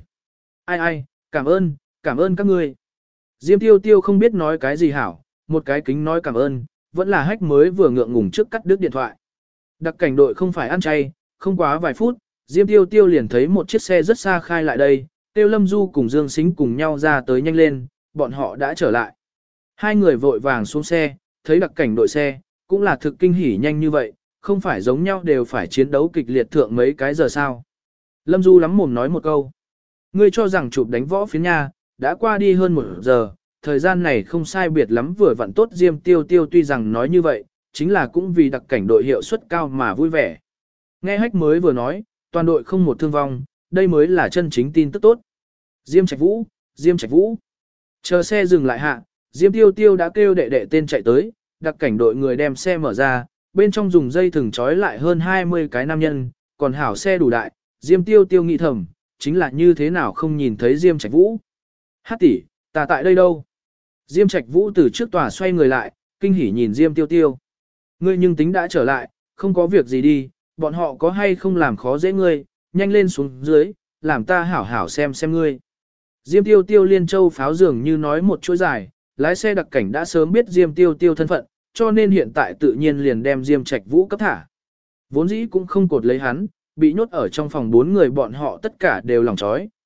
Ai, cảm ơn các ngươi. Diêm Tiêu Tiêu không biết nói cái gì hảo, một cái kính nói cảm ơn, vẫn là Hách mới vừa ngượng ngùng trước cắt đứt điện thoại. Đặc cảnh đội không phải ăn chay, không quá vài phút, Diêm Tiêu Tiêu liền thấy một chiếc xe rất xa khai lại đây, Tiêu Lâm Du cùng Dương Sính cùng nhau ra tới nhanh lên, bọn họ đã trở lại. Hai người vội vàng xuống xe, thấy đặc cảnh đội xe, cũng là thực kinh hỉ nhanh như vậy, không phải giống nhau đều phải chiến đấu kịch liệt thượng mấy cái giờ sao. Lâm Du lắm mồm nói một câu. Ngươi cho rằng chụp đánh võ phiến nha, đã qua đi hơn 1 giờ, thời gian này không sai biệt lắm vừa vặn tốt. Diêm Tiêu Tiêu tuy rằng nói như vậy, chính là cũng vì đặc cảnh đội hiệu suất cao mà vui vẻ. Nghe Hách mới vừa nói, toàn đội không một thương vong, đây mới là chân chính tin tức tốt. Diêm Trạch Vũ. Chờ xe dừng lại hạ, Diêm Tiêu Tiêu đã kêu đệ đệ tên chạy tới, đặc cảnh đội người đem xe mở ra, bên trong dùng dây thừng trói lại hơn 20 cái nam nhân, còn hảo xe đủ đại, Diêm Tiêu Tiêu nghĩ thầm, chính là như thế nào không nhìn thấy Diêm Trạch Vũ. Hát tỷ, ta tại đây đâu? Diêm Trạch Vũ từ trước tòa xoay người lại, kinh hỉ nhìn Diêm Tiêu Tiêu. Ngươi nhưng tính đã trở lại, không có việc gì đi, bọn họ có hay không làm khó dễ ngươi, nhanh lên xuống dưới, làm ta hảo hảo xem ngươi. Diêm Tiêu Tiêu liên châu pháo dường như nói một chuỗi dài, lái xe đặc cảnh đã sớm biết Diêm Tiêu Tiêu thân phận, cho nên hiện tại tự nhiên liền đem Diêm Trạch Vũ cấp thả. Vốn dĩ cũng không cột lấy hắn, bị nhốt ở trong phòng 4 người bọn họ tất cả đều lòng chói,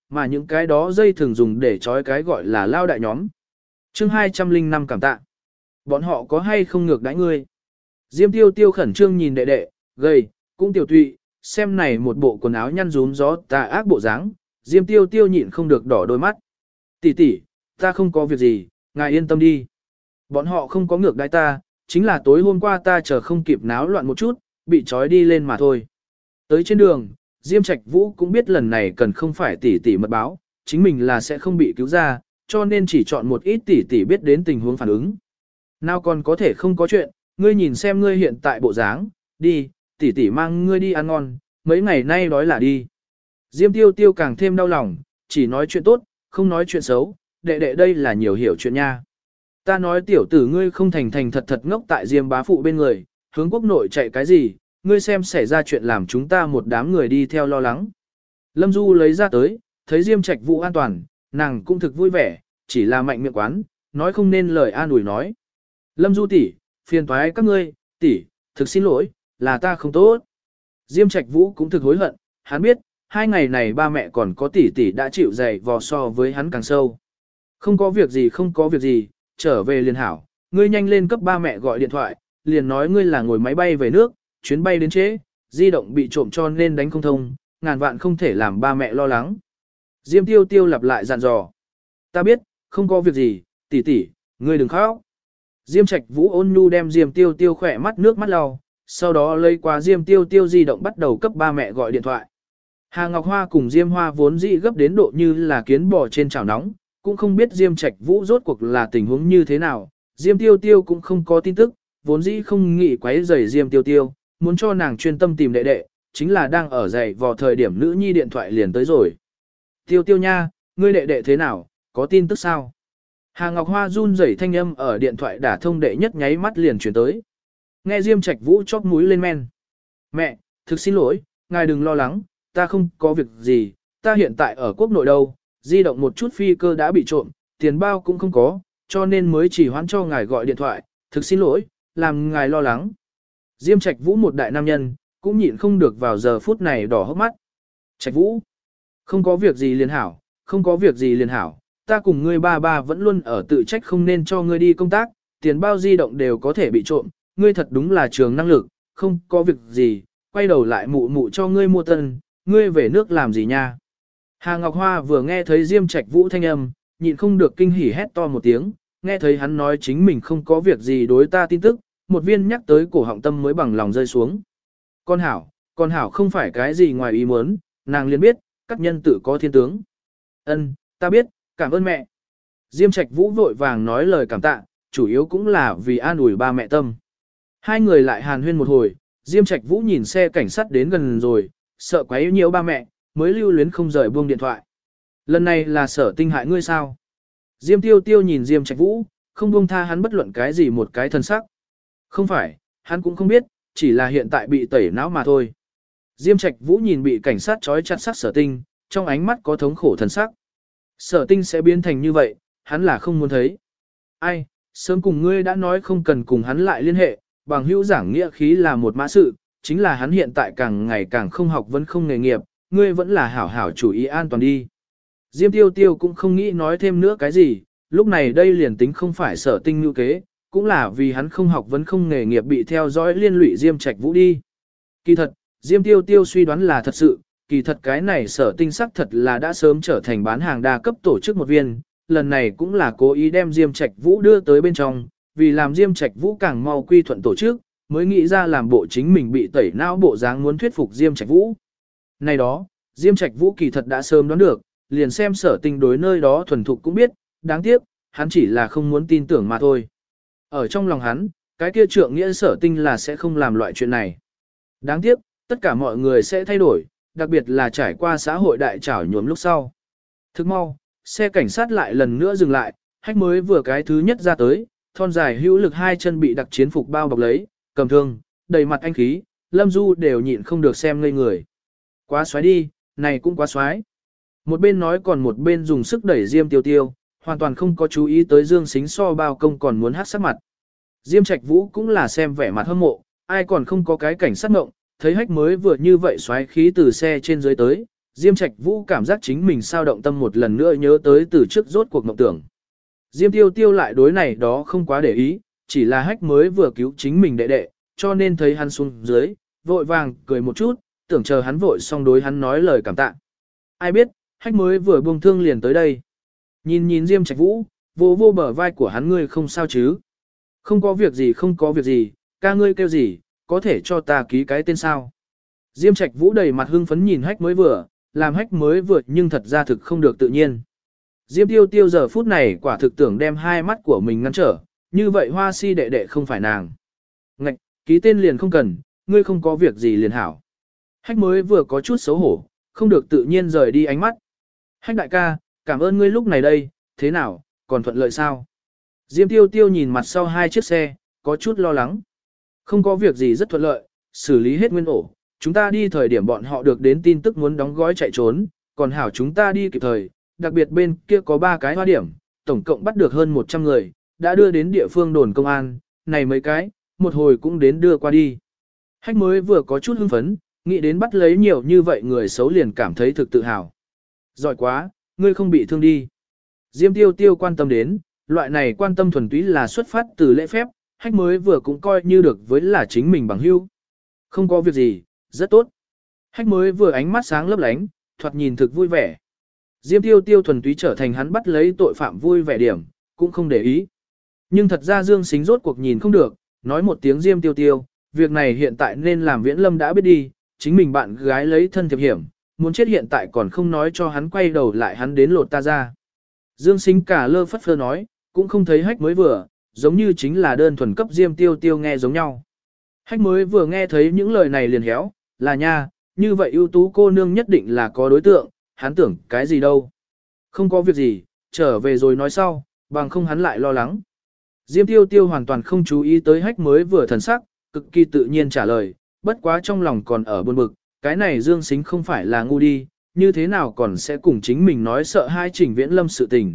mà những cái đó dây thường dùng để trói cái gọi là lao đại nhóm. Chương 205 cảm tạ. Bọn họ có hay không ngược đãi ngươi? Diêm Tiêu Tiêu khẩn trương nhìn đệ đệ, gầy, cũng tiểu tụy, xem này một bộ quần áo nhăn rúm gió tà ác bộ dáng, Diêm Tiêu Tiêu nhịn không được đỏ đôi mắt. Tỷ tỷ, ta không có việc gì, ngài yên tâm đi. Bọn họ không có ngược đãi ta, chính là tối hôm qua ta chờ không kịp náo loạn một chút, bị trói đi lên mà thôi. Tới trên đường, Diêm Trạch Vũ cũng biết lần này cần không phải tỷ tỷ mật báo, chính mình là sẽ không bị cứu ra, cho nên chỉ chọn một ít tỷ tỷ biết đến tình huống phản ứng. Nào còn có thể không có chuyện, ngươi nhìn xem ngươi hiện tại bộ dáng, đi, tỷ tỷ mang ngươi đi ăn ngon, mấy ngày nay đói là đi. Diêm Tiêu Tiêu càng thêm đau lòng, chỉ nói chuyện tốt, không nói chuyện xấu, đệ đệ đây là nhiều hiểu chuyện nha. Ta nói tiểu tử ngươi không thành thành thật thật ngốc tại Diêm bá phụ bên người, hướng quốc nội chạy cái gì, ngươi xem xảy ra chuyện làm chúng ta một đám người đi theo lo lắng. Lâm Du lấy ra tới, thấy Diêm Trạch Vũ an toàn, nàng cũng thực vui vẻ, chỉ là mạnh miệng quán, nói không nên lời an ủi nói. Lâm Du tỷ, phiền toái các ngươi, tỷ, thực xin lỗi, là ta không tốt. Diêm Trạch Vũ cũng thực hối hận, hắn biết, 2 ngày này ba mẹ còn có tỷ tỷ đã chịu dày vò so với hắn càng sâu. Không có việc gì không có việc gì, trở về liền hảo, ngươi nhanh lên cấp ba mẹ gọi điện thoại, liền nói ngươi là ngồi máy bay về nước, chuyến bay đến trễ, di động bị trộm cho nên đánh không thông, ngàn vạn không thể làm ba mẹ lo lắng. Diêm Tiêu Tiêu lặp lại dặn dò. Ta biết, không có việc gì, tỷ tỷ, ngươi đừng khóc. Diêm Trạch Vũ ôn nhu đem Diêm Tiêu Tiêu khỏe mắt nước mắt lau, sau đó lấy qua Diêm Tiêu Tiêu di động bắt đầu cấp ba mẹ gọi điện thoại. Hà Ngọc Hoa cùng Diêm Hoa vốn dĩ gấp đến độ như là kiến bò trên chảo nóng, cũng không biết Diêm Trạch Vũ rốt cuộc là tình huống như thế nào. Diêm Tiêu Tiêu cũng không có tin tức, vốn dĩ không nghĩ quấy rầy Diêm Tiêu Tiêu, muốn cho nàng chuyên tâm tìm đệ đệ, chính là đang ở dậy vào thời điểm nữ nhi điện thoại liền tới rồi. Tiêu Tiêu nha, ngươi đệ đệ thế nào, có tin tức sao? Hà Ngọc Hoa run rẩy thanh âm ở điện thoại đả thông đệ nhất nháy mắt liền chuyển tới. Nghe Diêm Trạch Vũ chóp mũi lên men. Mẹ, thực xin lỗi, ngài đừng lo lắng, ta không có việc gì, ta hiện tại ở quốc nội đâu, di động một chút phi cơ đã bị trộm, tiền bao cũng không có, cho nên mới chỉ hoãn cho ngài gọi điện thoại, thực xin lỗi, làm ngài lo lắng. Diêm Trạch Vũ một đại nam nhân, cũng nhịn không được vào giờ phút này đỏ hốc mắt. Trạch Vũ, không có việc gì liền hảo, không có việc gì liền hảo, ta cùng ngươi ba ba vẫn luôn ở tự trách không nên cho ngươi đi công tác, tiền bao di động đều có thể bị trộm, ngươi thật đúng là trường năng lực, không có việc gì, quay đầu lại mụ mụ cho ngươi mua tân, ngươi về nước làm gì nha. Hà Ngọc Hoa vừa nghe thấy Diêm Trạch Vũ thanh âm, nhịn không được kinh hỉ hét to một tiếng, nghe thấy hắn nói chính mình không có việc gì đối ta tin tức, một viên nhắc tới cổ họng tâm mới bằng lòng rơi xuống. Con hảo không phải cái gì ngoài ý muốn, nàng liền biết, các nhân tự có thiên tướng. Ân, ta biết, cảm ơn mẹ. Diêm Trạch Vũ vội vàng nói lời cảm tạ, chủ yếu cũng là vì an ủi ba mẹ tâm. Hai người lại hàn huyên một hồi, Diêm Trạch Vũ nhìn xe cảnh sát đến gần rồi, sợ quấy nhiễu ba mẹ, mới lưu luyến không rời buông điện thoại. Lần này là Sở Tinh hại ngươi sao? Diêm Tiêu Tiêu nhìn Diêm Trạch Vũ, không buông tha hắn bất luận cái gì một cái thân sắc. Không phải, hắn cũng không biết, chỉ là hiện tại bị tẩy não mà thôi. Diêm Trạch Vũ nhìn bị cảnh sát trói chặt sắc Sở Tinh, trong ánh mắt có thống khổ thần sắc. Sở Tinh sẽ biến thành như vậy, hắn là không muốn thấy. Ai, sớm cùng ngươi đã nói không cần cùng hắn lại liên hệ, bằng hữu giảng nghĩa khí là một mã sự, chính là hắn hiện tại càng ngày càng không học vẫn không nghề nghiệp, ngươi vẫn là hảo hảo chủ ý an toàn đi. Diêm Tiêu Tiêu cũng không nghĩ nói thêm nữa cái gì, lúc này đây liền tính không phải Sở Tinh như kế, cũng là vì hắn không học vẫn không nghề nghiệp bị theo dõi liên lụy Diêm Trạch Vũ đi. Kỳ thật, Diêm Tiêu Tiêu suy đoán là thật sự, kỳ thật cái này Sở Tinh sắc thật là đã sớm trở thành bán hàng đa cấp tổ chức một viên, lần này cũng là cố ý đem Diêm Trạch Vũ đưa tới bên trong, vì làm Diêm Trạch Vũ càng mau quy thuận tổ chức, mới nghĩ ra làm bộ chính mình bị tẩy não bộ dáng muốn thuyết phục Diêm Trạch Vũ. Này đó, Diêm Trạch Vũ kỳ thật đã sớm đoán được, liền xem Sở Tinh đối nơi đó thuần thục cũng biết, đáng tiếc, hắn chỉ là không muốn tin tưởng mà thôi. Ở trong lòng hắn, cái kia trượng nghĩa Sở Tinh là sẽ không làm loại chuyện này. Đáng tiếc, tất cả mọi người sẽ thay đổi, đặc biệt là trải qua xã hội đại trảo nhuốm lúc sau. Thức mau, xe cảnh sát lại lần nữa dừng lại, hách mới vừa cái thứ nhất ra tới, thon dài hữu lực hai chân bị đặc chiến phục bao bọc lấy, cầm thương, đầy mặt anh khí, Lâm Du đều nhịn không được xem ngây người. Quá xoái đi, này cũng quá xoái. Một bên nói còn một bên dùng sức đẩy Diêm Tiêu Tiêu, hoàn toàn không có chú ý tới Dương Sính so bao công còn muốn hát sắc mặt. Diêm Trạch Vũ cũng là xem vẻ mặt hâm mộ, ai còn không có cái cảnh sát ngộng, thấy hách mới vừa như vậy xoáy khí từ xe trên dưới tới, Diêm Trạch Vũ cảm giác chính mình sao động tâm một lần nữa nhớ tới từ trước rốt cuộc mộng tưởng. Diêm Tiêu Tiêu lại đối này đó không quá để ý, chỉ là hách mới vừa cứu chính mình đệ đệ, cho nên thấy hắn xuống dưới, vội vàng cười một chút, tưởng chờ hắn vội xong đối hắn nói lời cảm tạ. Ai biết, hách mới vừa buông thương liền tới đây. Nhìn nhìn Diêm Trạch Vũ, vô vô bờ vai của hắn, ngươi không sao chứ? Không có việc gì, không có việc gì, ca ngươi kêu gì, có thể cho ta ký cái tên sao? Diêm Trạch Vũ đầy mặt hưng phấn nhìn hách mới vừa, làm hách mới vừa nhưng thật ra thực không được tự nhiên. Diêm Tiêu Tiêu giờ phút này quả thực tưởng đem hai mắt của mình ngăn trở, như vậy Hoa Si đệ đệ không phải nàng. Ngạch, ký tên liền không cần, ngươi không có việc gì liền hảo. Hách mới vừa có chút xấu hổ, không được tự nhiên rời đi ánh mắt. Hách đại ca, cảm ơn ngươi lúc này đây, thế nào, còn thuận lợi sao? Diêm Tiêu Tiêu nhìn mặt sau hai chiếc xe, có chút lo lắng. Không có việc gì rất thuận lợi, xử lý hết nguyên ổ. Chúng ta đi thời điểm bọn họ được đến tin tức muốn đóng gói chạy trốn, còn hảo chúng ta đi kịp thời, đặc biệt bên kia có 3 cái hoa điểm, tổng cộng bắt được hơn 100 người, đã đưa đến địa phương đồn công an, này mấy cái, một hồi cũng đến đưa qua đi. Hách mới vừa có chút hưng phấn, nghĩ đến bắt lấy nhiều như vậy người xấu liền cảm thấy thực tự hào. Giỏi quá, ngươi không bị thương đi. Diêm Tiêu Tiêu quan tâm đến, loại này quan tâm thuần túy là xuất phát từ lễ phép, hách mới vừa cũng coi như được với là chính mình bằng hữu. Không có việc gì, rất tốt. Hách mới vừa ánh mắt sáng lấp lánh, thoạt nhìn thực vui vẻ. Diêm Tiêu Tiêu thuần túy trở thành hắn bắt lấy tội phạm vui vẻ điểm, cũng không để ý. Nhưng thật ra Dương Sính rốt cuộc nhìn không được, nói một tiếng Diêm Tiêu Tiêu, việc này hiện tại nên làm Viễn Lâm đã biết đi, chính mình bạn gái lấy thân thiệp hiểm, muốn chết hiện tại còn không nói cho hắn quay đầu lại hắn đến lột ta ra. Dương Sính cả lơ phất phơ nói, cũng không thấy hách mới vừa, giống như chính là đơn thuần cấp Diêm Tiêu Tiêu nghe giống nhau. Hách mới vừa nghe thấy những lời này liền héo, là nha, như vậy ưu tú cô nương nhất định là có đối tượng, hắn tưởng cái gì đâu. Không có việc gì, trở về rồi nói sau, bằng không hắn lại lo lắng. Diêm Tiêu Tiêu hoàn toàn không chú ý tới hách mới vừa thần sắc, cực kỳ tự nhiên trả lời, bất quá trong lòng còn ở buồn bực, cái này Dương Sính không phải là ngu đi, như thế nào còn sẽ cùng chính mình nói sợ hai Trình Viễn Lâm sự tình.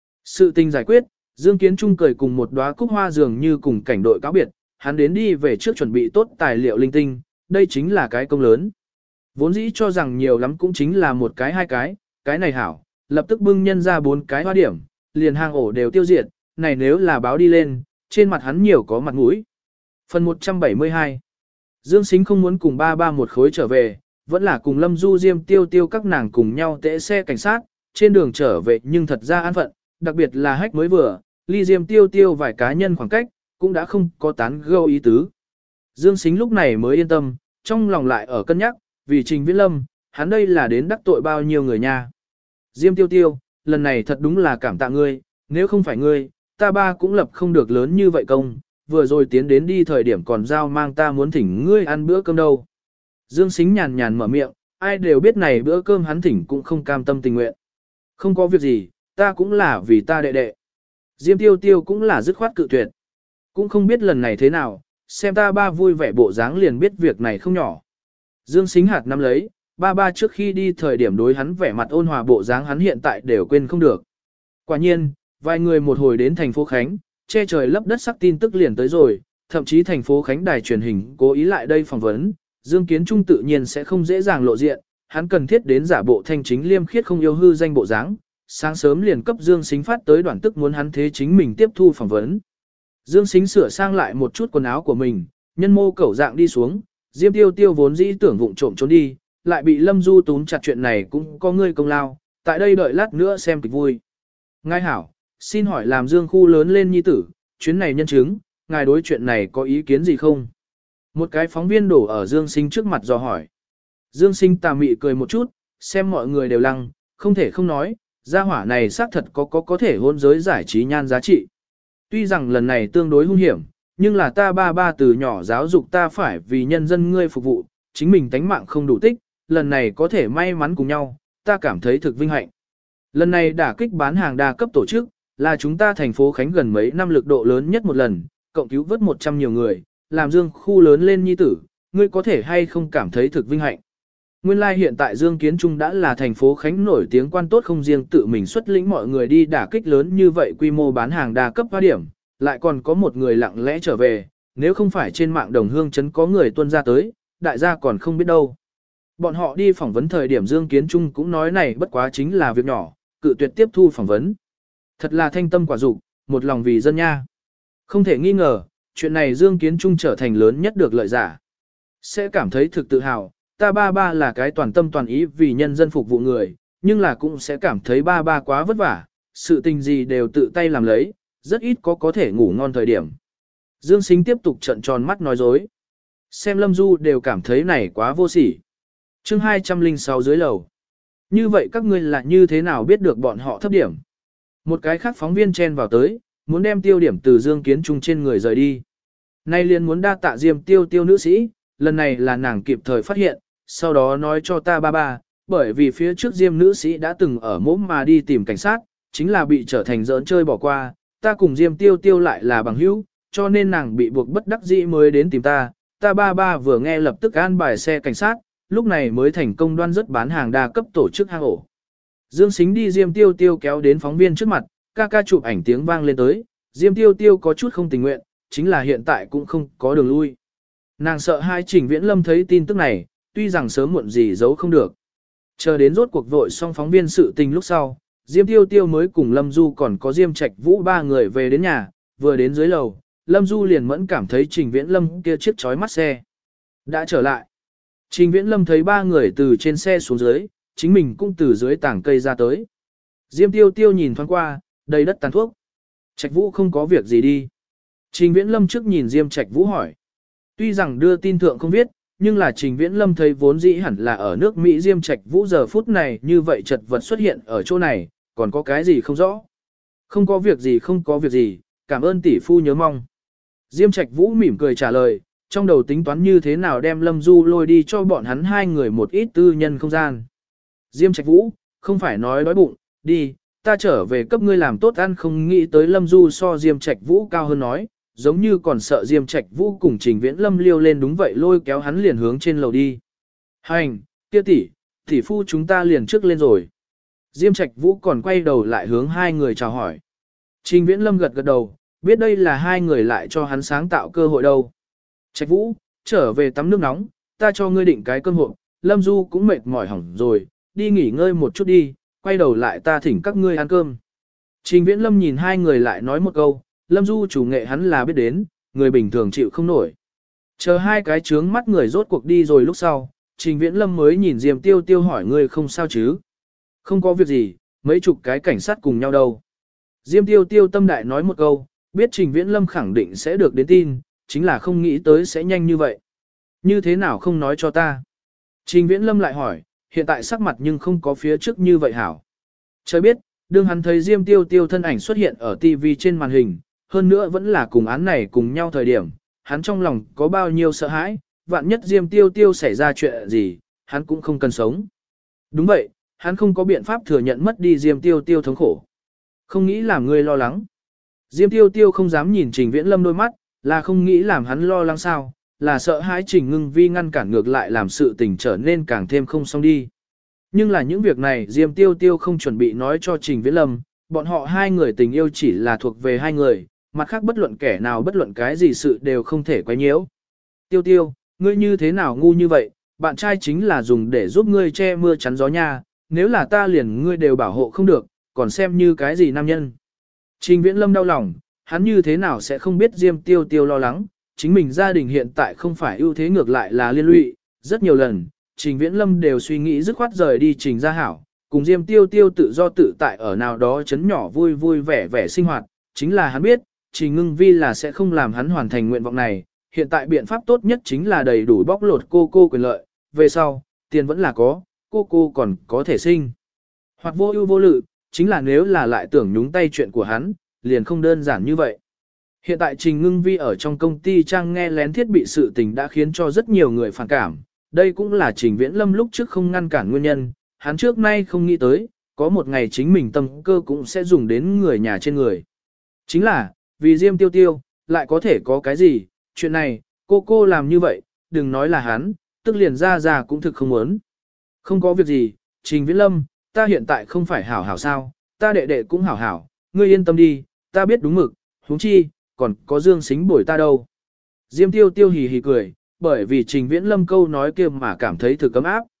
Sự tình giải quyết, Dương Kiến Trung cười cùng một đóa cúc hoa dường như cùng cảnh đội cáo biệt, hắn đến đi về trước chuẩn bị tốt tài liệu linh tinh, đây chính là cái công lớn. Vốn dĩ cho rằng nhiều lắm cũng chính là một cái hai cái này hảo, lập tức bưng nhân ra 4 cái hoa điểm, liền hang ổ đều tiêu diệt, này nếu là báo đi lên, trên mặt hắn nhiều có mặt mũi. Phần 172 Dương Sính không muốn cùng ba ba một khối trở về, vẫn là cùng Lâm Du Diêm Tiêu Tiêu các nàng cùng nhau tễ xe cảnh sát, trên đường trở về nhưng thật ra an phận, đặc biệt là hách mới vừa, ly Diêm Tiêu Tiêu vài cá nhân khoảng cách, cũng đã không có tán gẫu ý tứ. Dương Sính lúc này mới yên tâm, trong lòng lại ở cân nhắc, vì Trình Viễn Lâm, hắn đây là đến đắc tội bao nhiêu người nha. Diêm Tiêu Tiêu, lần này thật đúng là cảm tạ ngươi, nếu không phải ngươi, ta ba cũng lập không được lớn như vậy công, vừa rồi tiến đến đi thời điểm còn giao mang ta muốn thỉnh ngươi ăn bữa cơm đâu. Dương Sính nhàn nhàn mở miệng, ai đều biết này bữa cơm hắn thỉnh cũng không cam tâm tình nguyện. Không có việc gì, ta cũng là vì ta đệ đệ. Diêm Tiêu Tiêu cũng là dứt khoát cự tuyệt. Cũng không biết lần này thế nào, xem ta ba vui vẻ bộ dáng liền biết việc này không nhỏ. Dương Sính hạt nắm lấy, ba trước khi đi thời điểm đối hắn vẻ mặt ôn hòa bộ dáng hắn hiện tại đều quên không được. Quả nhiên, vài người một hồi đến thành phố Khánh, che trời lấp đất sắc tin tức liền tới rồi, thậm chí thành phố Khánh đài truyền hình cố ý lại đây phỏng vấn, Dương Kiến Trung tự nhiên sẽ không dễ dàng lộ diện, hắn cần thiết đến giả bộ thanh chính liêm khiết không yêu hư danh bộ dáng. Sáng sớm liền cấp Dương Sính phát tới đoạn tức muốn hắn thế chính mình tiếp thu phỏng vấn. Dương Sính sửa sang lại một chút quần áo của mình, nhân mô cẩu dạng đi xuống, Diêm Tiêu Tiêu vốn dĩ tưởng vụng trộm trốn đi, lại bị Lâm Du túm chặt chuyện này cũng có ngươi công lao, tại đây đợi lát nữa xem kịch vui. Ngài hảo, xin hỏi làm Dương khu lớn lên nhi tử, chuyến này nhân chứng, ngài đối chuyện này có ý kiến gì không? Một cái phóng viên đổ ở Dương Sính trước mặt dò hỏi. Dương Sính tà mị cười một chút, xem mọi người đều lăng, không thể không nói, gia hỏa này xác thật có thể hôn giới giải trí nhan giá trị. Tuy rằng lần này tương đối hung hiểm, nhưng là ta ba từ nhỏ giáo dục ta phải vì nhân dân ngươi phục vụ, chính mình tánh mạng không đủ tích, lần này có thể may mắn cùng nhau, ta cảm thấy thực vinh hạnh. Lần này đả kích bán hàng đa cấp tổ chức, là chúng ta thành phố Khánh gần mấy năm lực độ lớn nhất một lần, cộng cứu vớt 100 nhiều người, làm Dương khu lớn lên nhi tử, ngươi có thể hay không cảm thấy thực vinh hạnh. Nguyên lai hiện tại Dương Kiến Trung đã là thành phố Khánh nổi tiếng quan tốt không riêng tự mình xuất lĩnh mọi người đi đả kích lớn như vậy quy mô bán hàng đa cấp hoa điểm, lại còn có một người lặng lẽ trở về, nếu không phải trên mạng đồng hương chấn có người tuân ra tới, đại gia còn không biết đâu. Bọn họ đi phỏng vấn thời điểm Dương Kiến Trung cũng nói này bất quá chính là việc nhỏ, cự tuyệt tiếp thu phỏng vấn. Thật là thanh tâm quả dục, một lòng vì dân nha. Không thể nghi ngờ, chuyện này Dương Kiến Trung trở thành lớn nhất được lợi giả. Sẽ cảm thấy thực tự hào, ta ba ba là cái toàn tâm toàn ý vì nhân dân phục vụ người, nhưng là cũng sẽ cảm thấy ba ba quá vất vả, sự tình gì đều tự tay làm lấy, rất ít có thể ngủ ngon thời điểm. Dương Sính tiếp tục trợn tròn mắt nói dối. Xem Lâm Du đều cảm thấy này quá vô sỉ. Chương 206 dưới lầu. Như vậy các ngươi là như thế nào biết được bọn họ thấp điểm? Một cái khác phóng viên chen vào tới, muốn đem tiêu điểm từ Dương Kiến Trung trên người rời đi. Nay liền muốn đa tạ Diêm Tiêu Tiêu nữ sĩ, lần này là nàng kịp thời phát hiện, sau đó nói cho ta ba ba, bởi vì phía trước Diêm nữ sĩ đã từng ở mốm mà đi tìm cảnh sát, chính là bị trở thành giỡn chơi bỏ qua, ta cùng Diêm Tiêu Tiêu lại là bằng hữu, cho nên nàng bị buộc bất đắc dĩ mới đến tìm ta, ta ba ba vừa nghe lập tức an bài xe cảnh sát, lúc này mới thành công đoan rất bán hàng đa cấp tổ chức hang ổ. Dương Sính đi Diêm Tiêu Tiêu kéo đến phóng viên trước mặt, ca ca chụp ảnh tiếng vang lên tới, Diêm Tiêu Tiêu có chút không tình nguyện, chính là hiện tại cũng không có đường lui. Nàng sợ hai Trình Viễn Lâm thấy tin tức này, tuy rằng sớm muộn gì giấu không được. Chờ đến rốt cuộc vội xong phóng viên sự tình lúc sau, Diêm Tiêu Tiêu mới cùng Lâm Du còn có Diêm Trạch Vũ ba người về đến nhà, vừa đến dưới lầu, Lâm Du liền mẫn cảm thấy Trình Viễn Lâm kia chiếc chói mắt xe. Đã trở lại. Trình Viễn Lâm thấy ba người từ trên xe xuống dưới, chính mình cũng từ dưới tảng cây ra tới. Diêm Tiêu Tiêu nhìn thoáng qua, đầy đất tàn thuốc. Trạch Vũ không có việc gì đi. Trình Viễn Lâm trước nhìn Diêm Trạch Vũ hỏi. Tuy rằng đưa tin thượng không viết, nhưng là Trình Viễn Lâm thấy vốn dĩ hẳn là ở nước Mỹ Diêm Trạch Vũ giờ phút này như vậy chật vật xuất hiện ở chỗ này, còn có cái gì không rõ. Không có việc gì không có việc gì, cảm ơn tỷ phu nhớ mong. Diêm Trạch Vũ mỉm cười trả lời, trong đầu tính toán như thế nào đem Lâm Du lôi đi cho bọn hắn hai người một ít tư nhân không gian. Diêm Trạch Vũ, không phải nói đói bụng, đi, ta trở về cấp ngươi làm tốt ăn, không nghĩ tới Lâm Du so Diêm Trạch Vũ cao hơn nói, giống như còn sợ Diêm Trạch Vũ cùng Trình Viễn Lâm liêu lên, đúng vậy lôi kéo hắn liền hướng trên lầu đi. Hành, kia tỷ phu chúng ta liền trước lên rồi. Diêm Trạch Vũ còn quay đầu lại hướng hai người chào hỏi. Trình Viễn Lâm gật gật đầu, biết đây là hai người lại cho hắn sáng tạo cơ hội đâu. Trạch Vũ, trở về tắm nước nóng, ta cho ngươi định cái cơm hộp, Lâm Du cũng mệt mỏi hỏng rồi, đi nghỉ ngơi một chút đi, quay đầu lại ta thỉnh các ngươi ăn cơm. Trình Viễn Lâm nhìn hai người lại nói một câu, Lâm Du chủ nghệ hắn là biết đến, người bình thường chịu không nổi. Chờ hai cái trướng mắt người rốt cuộc đi rồi lúc sau, Trình Viễn Lâm mới nhìn Diêm Tiêu Tiêu hỏi ngươi không sao chứ. Không có việc gì, mấy chục cái cảnh sát cùng nhau đâu. Diêm Tiêu Tiêu tâm đại nói một câu, biết Trình Viễn Lâm khẳng định sẽ được đến tin, chính là không nghĩ tới sẽ nhanh như vậy. Như thế nào không nói cho ta? Trình Viễn Lâm lại hỏi, hiện tại sắc mặt nhưng không có phía trước như vậy hảo. Trời biết, đương hắn thấy Diêm Tiêu Tiêu thân ảnh xuất hiện ở TV trên màn hình, hơn nữa vẫn là cùng án này cùng nhau thời điểm, hắn trong lòng có bao nhiêu sợ hãi, vạn nhất Diêm Tiêu Tiêu xảy ra chuyện gì, hắn cũng không cần sống. Đúng vậy, hắn không có biện pháp thừa nhận mất đi Diêm Tiêu Tiêu thống khổ. Không nghĩ làm người lo lắng. Diêm Tiêu Tiêu không dám nhìn Trình Viễn Lâm đôi mắt, là không nghĩ làm hắn lo lắng sao, là sợ hãi Trình Ngưng Vi ngăn cản ngược lại làm sự tình trở nên càng thêm không xong đi. Nhưng là những việc này Diêm Tiêu Tiêu không chuẩn bị nói cho Trình Viễn Lâm, bọn họ hai người tình yêu chỉ là thuộc về hai người, mặt khác bất luận kẻ nào bất luận cái gì sự đều không thể quấy nhiễu. Tiêu Tiêu, ngươi như thế nào ngu như vậy, bạn trai chính là dùng để giúp ngươi che mưa chắn gió nha, nếu là ta liền ngươi đều bảo hộ không được, còn xem như cái gì nam nhân. Trình Viễn Lâm đau lòng, hắn như thế nào sẽ không biết Diêm Tiêu Tiêu lo lắng, chính mình gia đình hiện tại không phải ưu thế ngược lại là liên lụy, rất nhiều lần, Trình Viễn Lâm đều suy nghĩ dứt khoát rời đi Trình Gia Hảo, cùng Diêm Tiêu Tiêu tự do tự tại ở nào đó chấn nhỏ vui vui vẻ vẻ sinh hoạt, chính là hắn biết, Trình Ngưng Vi là sẽ không làm hắn hoàn thành nguyện vọng này, hiện tại biện pháp tốt nhất chính là đầy đủ bóc lột cô quyền lợi, về sau, tiền vẫn là có, cô còn có thể sinh. Hoặc vô ưu vô lự, chính là nếu là lại tưởng nhúng tay chuyện của hắn, liền không đơn giản như vậy. Hiện tại Trình Ngưng Vi ở trong công ty trang nghe lén thiết bị sự tình đã khiến cho rất nhiều người phản cảm, đây cũng là Trình Viễn Lâm lúc trước không ngăn cản nguyên nhân, hắn trước nay không nghĩ tới, có một ngày chính mình tâm cơ cũng sẽ dùng đến người nhà trên người. Chính là, vì Diêm Tiêu Tiêu, lại có thể có cái gì, chuyện này, cô làm như vậy, đừng nói là hắn, tức liền ra cũng thực không muốn. Không có việc gì, Trình Viễn Lâm, ta hiện tại không phải hảo hảo sao, ta đệ đệ cũng hảo hảo, ngươi yên tâm đi, ta biết đúng mực, huống chi, còn có Dương Sính bồi ta đâu. Diêm Tiêu Tiêu hì hì cười, bởi vì Trình Viễn Lâm câu nói kia mà cảm thấy thực cấm áp.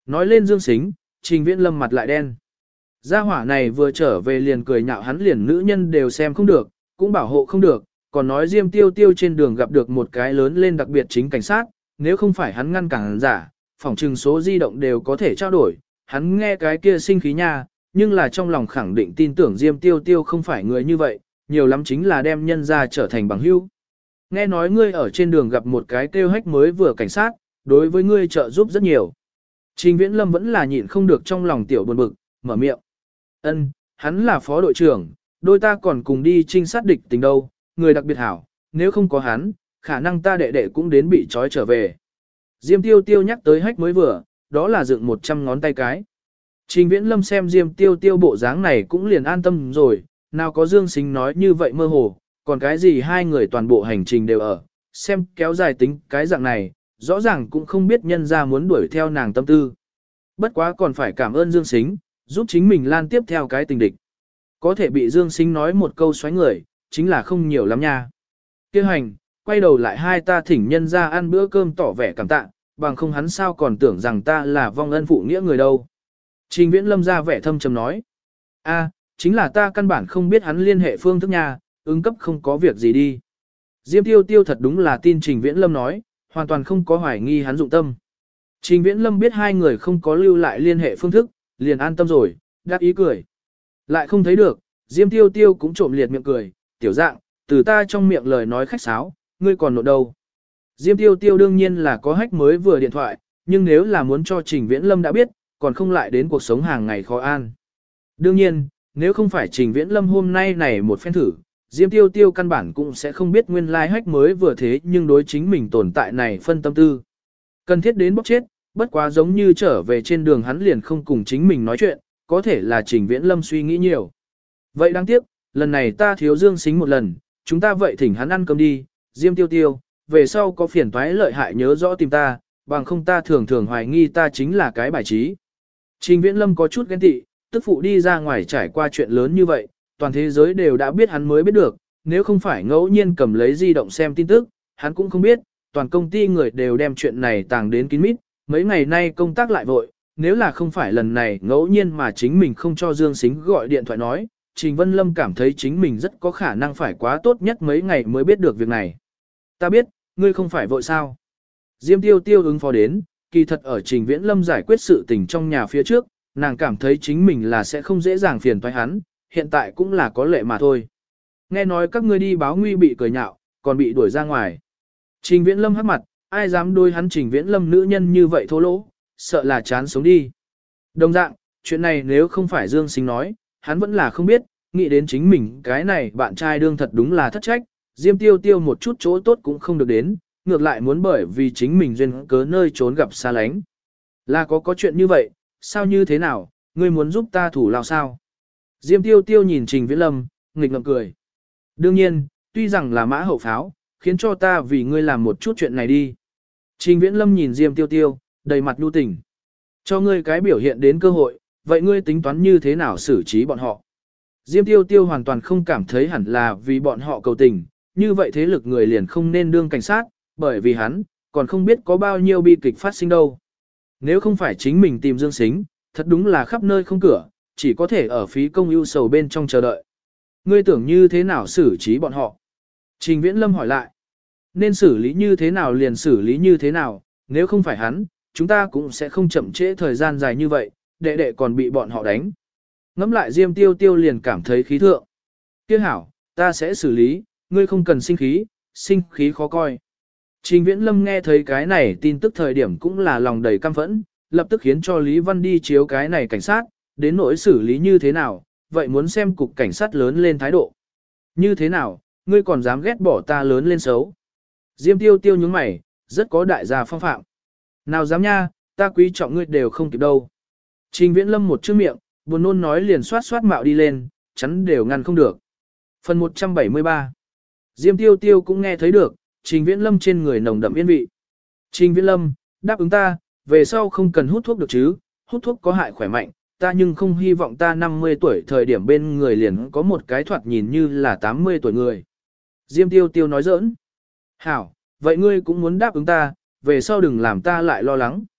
Nói lên Dương Sính, Trình Viễn Lâm mặt lại đen. Gia hỏa này vừa trở về liền cười nhạo hắn liền nữ nhân đều xem không được, cũng bảo hộ không được, còn nói Diêm Tiêu Tiêu trên đường gặp được một cái lớn lên đặc biệt chính cảnh sát, nếu không phải hắn ngăn cản giả, phòng trừng số di động đều có thể trao đổi, hắn nghe cái kia sinh khí nha, nhưng là trong lòng khẳng định tin tưởng Diêm Tiêu Tiêu không phải người như vậy, nhiều lắm chính là đem nhân ra trở thành bằng hữu. Nghe nói ngươi ở trên đường gặp một cái kêu hách mới vừa cảnh sát, đối với ngươi trợ giúp rất nhiều. Trình Viễn Lâm vẫn là nhịn không được trong lòng tiểu buồn bực, mở miệng. Ân, hắn là phó đội trưởng, đôi ta còn cùng đi trinh sát địch tình đâu, người đặc biệt hảo, nếu không có hắn, khả năng ta đệ đệ cũng đến bị trói trở về. Diêm Tiêu Tiêu nhắc tới hách mới vừa, đó là dựng 100 ngón tay cái. Trình Viễn Lâm xem Diêm Tiêu Tiêu bộ dáng này cũng liền an tâm rồi, nào có Dương Sính nói như vậy mơ hồ, còn cái gì hai người toàn bộ hành trình đều ở, xem kéo dài tính cái dạng này, rõ ràng cũng không biết nhân ra muốn đuổi theo nàng tâm tư. Bất quá còn phải cảm ơn Dương Sính, giúp chính mình lan tiếp theo cái tình địch. Có thể bị Dương Sính nói một câu xoáy người, chính là không nhiều lắm nha. Kêu hành, quay đầu lại hai ta thỉnh nhân ra ăn bữa cơm tỏ vẻ cảm tạ, bằng không hắn sao còn tưởng rằng ta là vong ân phụ nghĩa người đâu. Trình Viễn Lâm ra vẻ thâm trầm nói. A, chính là ta căn bản không biết hắn liên hệ phương thức nha, ứng cấp không có việc gì đi. Diêm Tiêu Tiêu thật đúng là tin Trình Viễn Lâm nói, hoàn toàn không có hoài nghi hắn dụng tâm. Trình Viễn Lâm biết hai người không có lưu lại liên hệ phương thức, liền an tâm rồi, đáp ý cười. Lại không thấy được, Diêm Tiêu Tiêu cũng trộm liệt miệng cười, tiểu dạng, từ ta trong miệng lời nói khách sáo, ngươi còn nộ đâu. Diêm Tiêu Tiêu đương nhiên là có hách mới vừa điện thoại, nhưng nếu là muốn cho Trình Viễn Lâm đã biết, còn không lại đến cuộc sống hàng ngày khó an. Đương nhiên, nếu không phải Trình Viễn Lâm hôm nay này một phen thử, Diêm Tiêu Tiêu căn bản cũng sẽ không biết nguyên lai hách mới vừa thế nhưng đối chính mình tồn tại này phân tâm tư. Cần thiết đến bóc chết, bất quá giống như trở về trên đường hắn liền không cùng chính mình nói chuyện, có thể là Trình Viễn Lâm suy nghĩ nhiều. Vậy đáng tiếc, lần này ta thiếu Dương Sính một lần, chúng ta vậy thỉnh hắn ăn cơm đi, Diêm Tiêu Tiêu, về sau có phiền toái lợi hại nhớ rõ tìm ta, bằng không ta thường thường hoài nghi ta chính là cái bài trí. Trình Viễn Lâm có chút ghen tị, tức phụ đi ra ngoài trải qua chuyện lớn như vậy, toàn thế giới đều đã biết hắn mới biết được, nếu không phải ngẫu nhiên cầm lấy di động xem tin tức, hắn cũng không biết, toàn công ty người đều đem chuyện này tàng đến kín mít, mấy ngày nay công tác lại vội, nếu là không phải lần này ngẫu nhiên mà chính mình không cho Dương Sính gọi điện thoại nói, Trình Vân Lâm cảm thấy chính mình rất có khả năng phải quá tốt nhất mấy ngày mới biết được việc này. Ta biết, ngươi không phải vội sao. Diêm Tiêu Tiêu ứng phó đến, kỳ thật ở Trình Viễn Lâm giải quyết sự tình trong nhà phía trước, nàng cảm thấy chính mình là sẽ không dễ dàng phiền toái hắn, hiện tại cũng là có lệ mà thôi. Nghe nói các ngươi đi báo nguy bị cười nhạo, còn bị đuổi ra ngoài. Trình Viễn Lâm hắc mặt, ai dám đối hắn Trình Viễn Lâm nữ nhân như vậy thô lỗ, sợ là chán sống đi. Đồng dạng, chuyện này nếu không phải Dương Sính nói, hắn vẫn là không biết, nghĩ đến chính mình cái này bạn trai đương thật đúng là thất trách, Diêm Tiêu Tiêu một chút chỗ tốt cũng không được đến, ngược lại muốn bởi vì chính mình duyên cớ nơi trốn gặp xa lánh. Là có chuyện như vậy, sao như thế nào, ngươi muốn giúp ta thủ lao sao? Diêm Tiêu Tiêu nhìn Trình Viễn Lâm, nghịch ngợm cười. Đương nhiên, tuy rằng là mã hậu pháo, khiến cho ta vì ngươi làm một chút chuyện này đi. Trình Viễn Lâm nhìn Diêm Tiêu Tiêu, đầy mặt nhu tình. Cho ngươi cái biểu hiện đến cơ hội, vậy ngươi tính toán như thế nào xử trí bọn họ? Diêm Tiêu Tiêu hoàn toàn không cảm thấy hẳn là vì bọn họ cầu tình, như vậy thế lực người liền không nên đương cảnh sát, bởi vì hắn, còn không biết có bao nhiêu bi kịch phát sinh đâu. Nếu không phải chính mình tìm Dương Sính, thật đúng là khắp nơi không cửa, chỉ có thể ở phí công ưu sầu bên trong chờ đợi. Ngươi tưởng như thế nào xử trí bọn họ? Trình Viễn Lâm hỏi lại. Nên xử lý như thế nào liền xử lý như thế nào, nếu không phải hắn, chúng ta cũng sẽ không chậm trễ thời gian dài như vậy, đệ đệ còn bị bọn họ đánh. Ngắm lại Diêm Tiêu Tiêu liền cảm thấy khí thượng. Tiếc hảo, ta sẽ xử lý, ngươi không cần sinh khí khó coi. Trình Viễn Lâm nghe thấy cái này tin tức thời điểm cũng là lòng đầy căm phẫn, lập tức khiến cho Lý Văn đi chiếu cái này cảnh sát, đến nỗi xử lý như thế nào, vậy muốn xem cục cảnh sát lớn lên thái độ. Như thế nào, ngươi còn dám ghét bỏ ta lớn lên xấu. Diêm Tiêu Tiêu nhướng mày, rất có đại gia phong phạm. Nào dám nha, ta quý trọng ngươi đều không kịp đâu. Trình Viễn Lâm một chữ miệng, buồn nôn nói liền xoát mạo đi lên, chắn đều ngăn không được. Phần 173. Diêm Tiêu Tiêu cũng nghe thấy được, Trình Viễn Lâm trên người nồng đậm yên vị. Trình Viễn Lâm, đáp ứng ta, về sau không cần hút thuốc được chứ, hút thuốc có hại khỏe mạnh, ta nhưng không hy vọng ta 50 tuổi thời điểm bên người liền có một cái thoạt nhìn như là 80 tuổi người. Diêm Tiêu Tiêu nói giỡn. Hảo, vậy ngươi cũng muốn đáp ứng ta, về sau đừng làm ta lại lo lắng.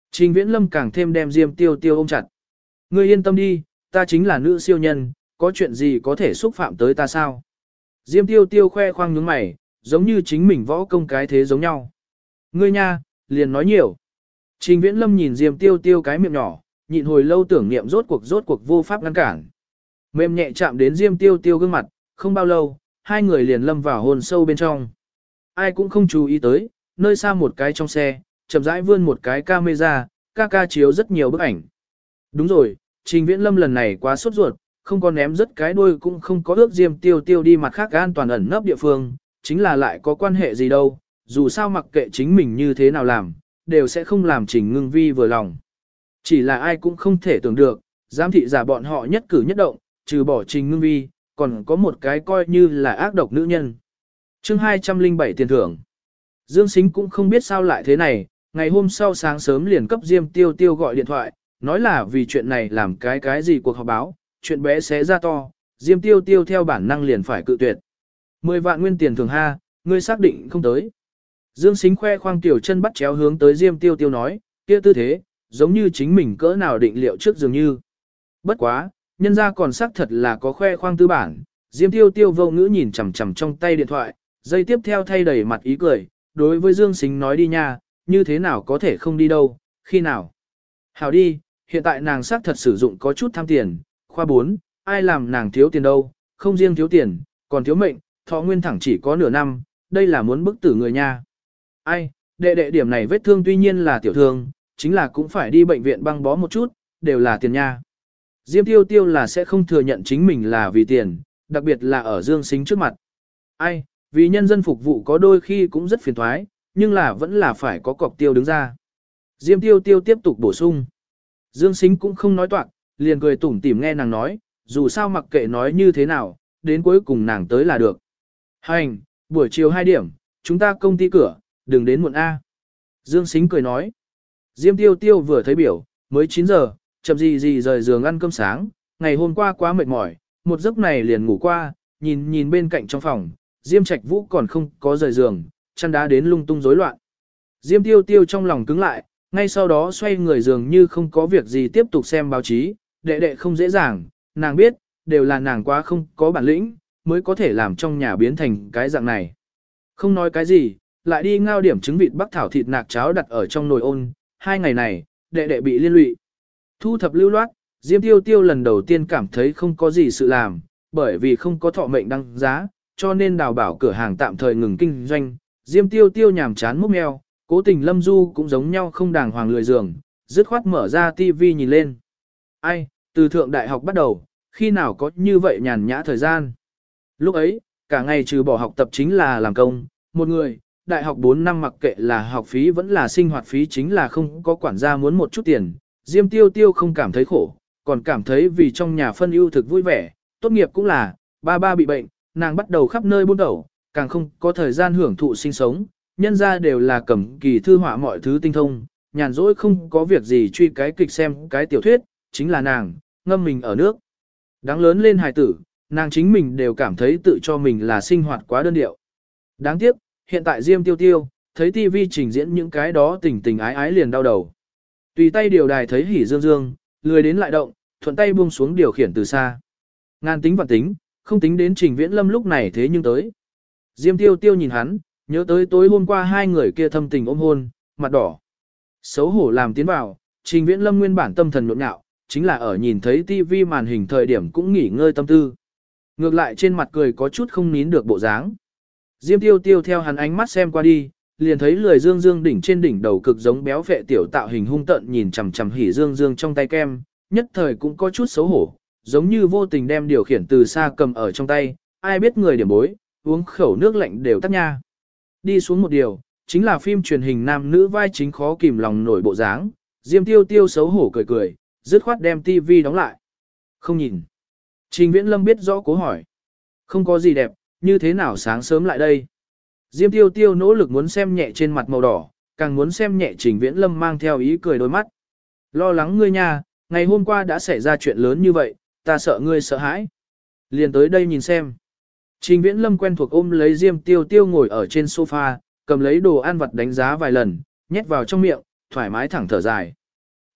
Trình Viễn Lâm càng thêm đem Diêm Tiêu Tiêu ôm chặt. Ngươi yên tâm đi, ta chính là nữ siêu nhân, có chuyện gì có thể xúc phạm tới ta sao? Diêm Tiêu Tiêu khoe khoang nhướng mày, giống như chính mình võ công cái thế giống nhau. Ngươi nha, liền nói nhiều. Trình Viễn Lâm nhìn Diêm Tiêu Tiêu cái miệng nhỏ, nhịn hồi lâu tưởng niệm rốt cuộc vô pháp ngăn cản. Mềm nhẹ chạm đến Diêm Tiêu Tiêu gương mặt, không bao lâu, hai người liền lâm vào hồn sâu bên trong. Ai cũng không chú ý tới, nơi xa một cái trong xe, chậm rãi vươn một cái camera, ca chiếu rất nhiều bức ảnh. Đúng rồi, Trình Viễn Lâm lần này quá sốt ruột, không có ném rất cái đuôi cũng không có ước Diêm Tiêu Tiêu đi mặt khác an toàn ẩn nấp địa phương, chính là lại có quan hệ gì đâu, dù sao mặc kệ chính mình như thế nào làm, đều sẽ không làm Trình Ngưng Vi vừa lòng. Chỉ là ai cũng không thể tưởng được, giám thị giả bọn họ nhất cử nhất động, trừ bỏ Trình Ngưng Vi, còn có một cái coi như là ác độc nữ nhân. Chương 207 tiền thưởng. Dương Sính cũng không biết sao lại thế này, ngày hôm sau sáng sớm liền cấp Diêm Tiêu Tiêu gọi điện thoại, nói là vì chuyện này làm cái gì cuộc họp báo, chuyện bé xé ra to, Diêm Tiêu Tiêu theo bản năng liền phải cự tuyệt. 10 vạn nguyên tiền thưởng ha, ngươi xác định không tới. Dương Sính khoe khoang tiểu chân bắt chéo hướng tới Diêm Tiêu Tiêu nói, kia tư thế, giống như chính mình cỡ nào định liệu trước dường như. Bất quá, nhân ra còn xác thật là có khoe khoang tư bản, Diêm Tiêu Tiêu vô ngữ nhìn chằm chằm trong tay điện thoại, dây tiếp theo thay đầy mặt ý cười, đối với Dương Sính nói đi nha, như thế nào có thể không đi đâu, khi nào. Hảo đi, hiện tại nàng xác thật sử dụng có chút tham tiền, khoa 4, ai làm nàng thiếu tiền đâu, không riêng thiếu tiền, còn thiếu mệnh, thọ nguyên thẳng chỉ có nửa năm, đây là muốn bức tử người nha. Ai, đệ điểm này vết thương tuy nhiên là tiểu thương, chính là cũng phải đi bệnh viện băng bó một chút, đều là tiền nha. Diêm Tiêu Tiêu là sẽ không thừa nhận chính mình là vì tiền, đặc biệt là ở Dương Sính trước mặt. Ai, vì nhân dân phục vụ có đôi khi cũng rất phiền toái, nhưng là vẫn là phải có cọc tiêu đứng ra. Diêm Tiêu Tiêu tiếp tục bổ sung. Dương Sính cũng không nói toạc, liền cười tủm tỉm nghe nàng nói, dù sao mặc kệ nói như thế nào, đến cuối cùng nàng tới là được. Hành, buổi chiều 2 điểm, chúng ta công ty cửa, đừng đến muộn A. Dương Sính cười nói. Diêm Tiêu Tiêu vừa thấy biểu, mới 9 giờ, chậm gì rời giường ăn cơm sáng, ngày hôm qua quá mệt mỏi, một giấc này liền ngủ qua, nhìn bên cạnh trong phòng, Diêm Trạch Vũ còn không có rời giường, chăn đá đến lung tung rối loạn. Diêm Tiêu Tiêu trong lòng cứng lại, ngay sau đó xoay người dường như không có việc gì tiếp tục xem báo chí, đệ không dễ dàng, nàng biết, đều là nàng quá không có bản lĩnh, mới có thể làm trong nhà biến thành cái dạng này. Không nói cái gì, lại đi ngao điểm trứng vịt bắc thảo thịt nạc cháo đặt ở trong nồi ôn, 2 ngày này, đệ bị liên lụy. Thu thập lưu loát, Diêm Tiêu Tiêu lần đầu tiên cảm thấy không có gì sự làm, bởi vì không có thọ mệnh đăng giá, cho nên đào bảo cửa hàng tạm thời ngừng kinh doanh. Diêm Tiêu Tiêu nhàm chán múc mèo, cố tình Lâm Du cũng giống nhau không đàng hoàng lười giường, dứt khoát mở ra tivi nhìn lên. Ai, từ thượng đại học bắt đầu, khi nào có như vậy nhàn nhã thời gian. Lúc ấy, cả ngày trừ bỏ học tập chính là làm công, một người, đại học 4 năm mặc kệ là học phí vẫn là sinh hoạt phí chính là không có quản gia muốn một chút tiền. Diêm Tiêu Tiêu không cảm thấy khổ, còn cảm thấy vì trong nhà phân ưu thực vui vẻ, tốt nghiệp cũng là, ba bị bệnh, nàng bắt đầu khắp nơi buôn đầu, càng không có thời gian hưởng thụ sinh sống, nhân ra đều là cầm kỳ thư họa mọi thứ tinh thông, nhàn rỗi không có việc gì truy cái kịch xem cái tiểu thuyết, chính là nàng, ngâm mình ở nước. Đáng lớn lên hài tử, nàng chính mình đều cảm thấy tự cho mình là sinh hoạt quá đơn điệu. Đáng tiếc, hiện tại Diêm Tiêu Tiêu, thấy TV trình diễn những cái đó tình ái liền đau đầu. Tùy tay điều đài thấy hỉ dương dương, lười đến lại động, thuận tay buông xuống điều khiển từ xa. Ngàn tính vạn tính, không tính đến Trình Viễn Lâm lúc này thế nhưng tới. Diêm Tiêu Tiêu nhìn hắn, nhớ tới tối hôm qua hai người kia thâm tình ôm hôn, mặt đỏ. Xấu hổ làm tiến vào, Trình Viễn Lâm nguyên bản tâm thần nhộn nhạo, chính là ở nhìn thấy TV màn hình thời điểm cũng nghỉ ngơi tâm tư. Ngược lại trên mặt cười có chút không nín được bộ dáng. Diêm Tiêu Tiêu theo hắn ánh mắt xem qua đi, liền thấy lười dương dương đỉnh trên đỉnh đầu cực giống béo phệ tiểu tạo hình hung tợn nhìn chằm chằm hỉ dương dương trong tay kem, nhất thời cũng có chút xấu hổ, giống như vô tình đem điều khiển từ xa cầm ở trong tay, ai biết người điểm bối, uống khẩu nước lạnh đều tắt nha. Đi xuống một điều, chính là phim truyền hình nam nữ vai chính khó kìm lòng nổi bộ dáng, Diêm Tiêu Tiêu xấu hổ cười, dứt khoát đem tivi đóng lại. Không nhìn. Trình Viễn Lâm biết rõ cố hỏi. Không có gì đẹp, như thế nào sáng sớm lại đây. Diêm Tiêu Tiêu nỗ lực muốn xem nhẹ trên mặt màu đỏ, càng muốn xem nhẹ Trình Viễn Lâm mang theo ý cười đôi mắt. Lo lắng ngươi nha, ngày hôm qua đã xảy ra chuyện lớn như vậy, ta sợ ngươi sợ hãi. Liền tới đây nhìn xem. Trình Viễn Lâm quen thuộc ôm lấy Diêm Tiêu Tiêu ngồi ở trên sofa, cầm lấy đồ ăn vặt đánh giá vài lần, nhét vào trong miệng, thoải mái thẳng thở dài.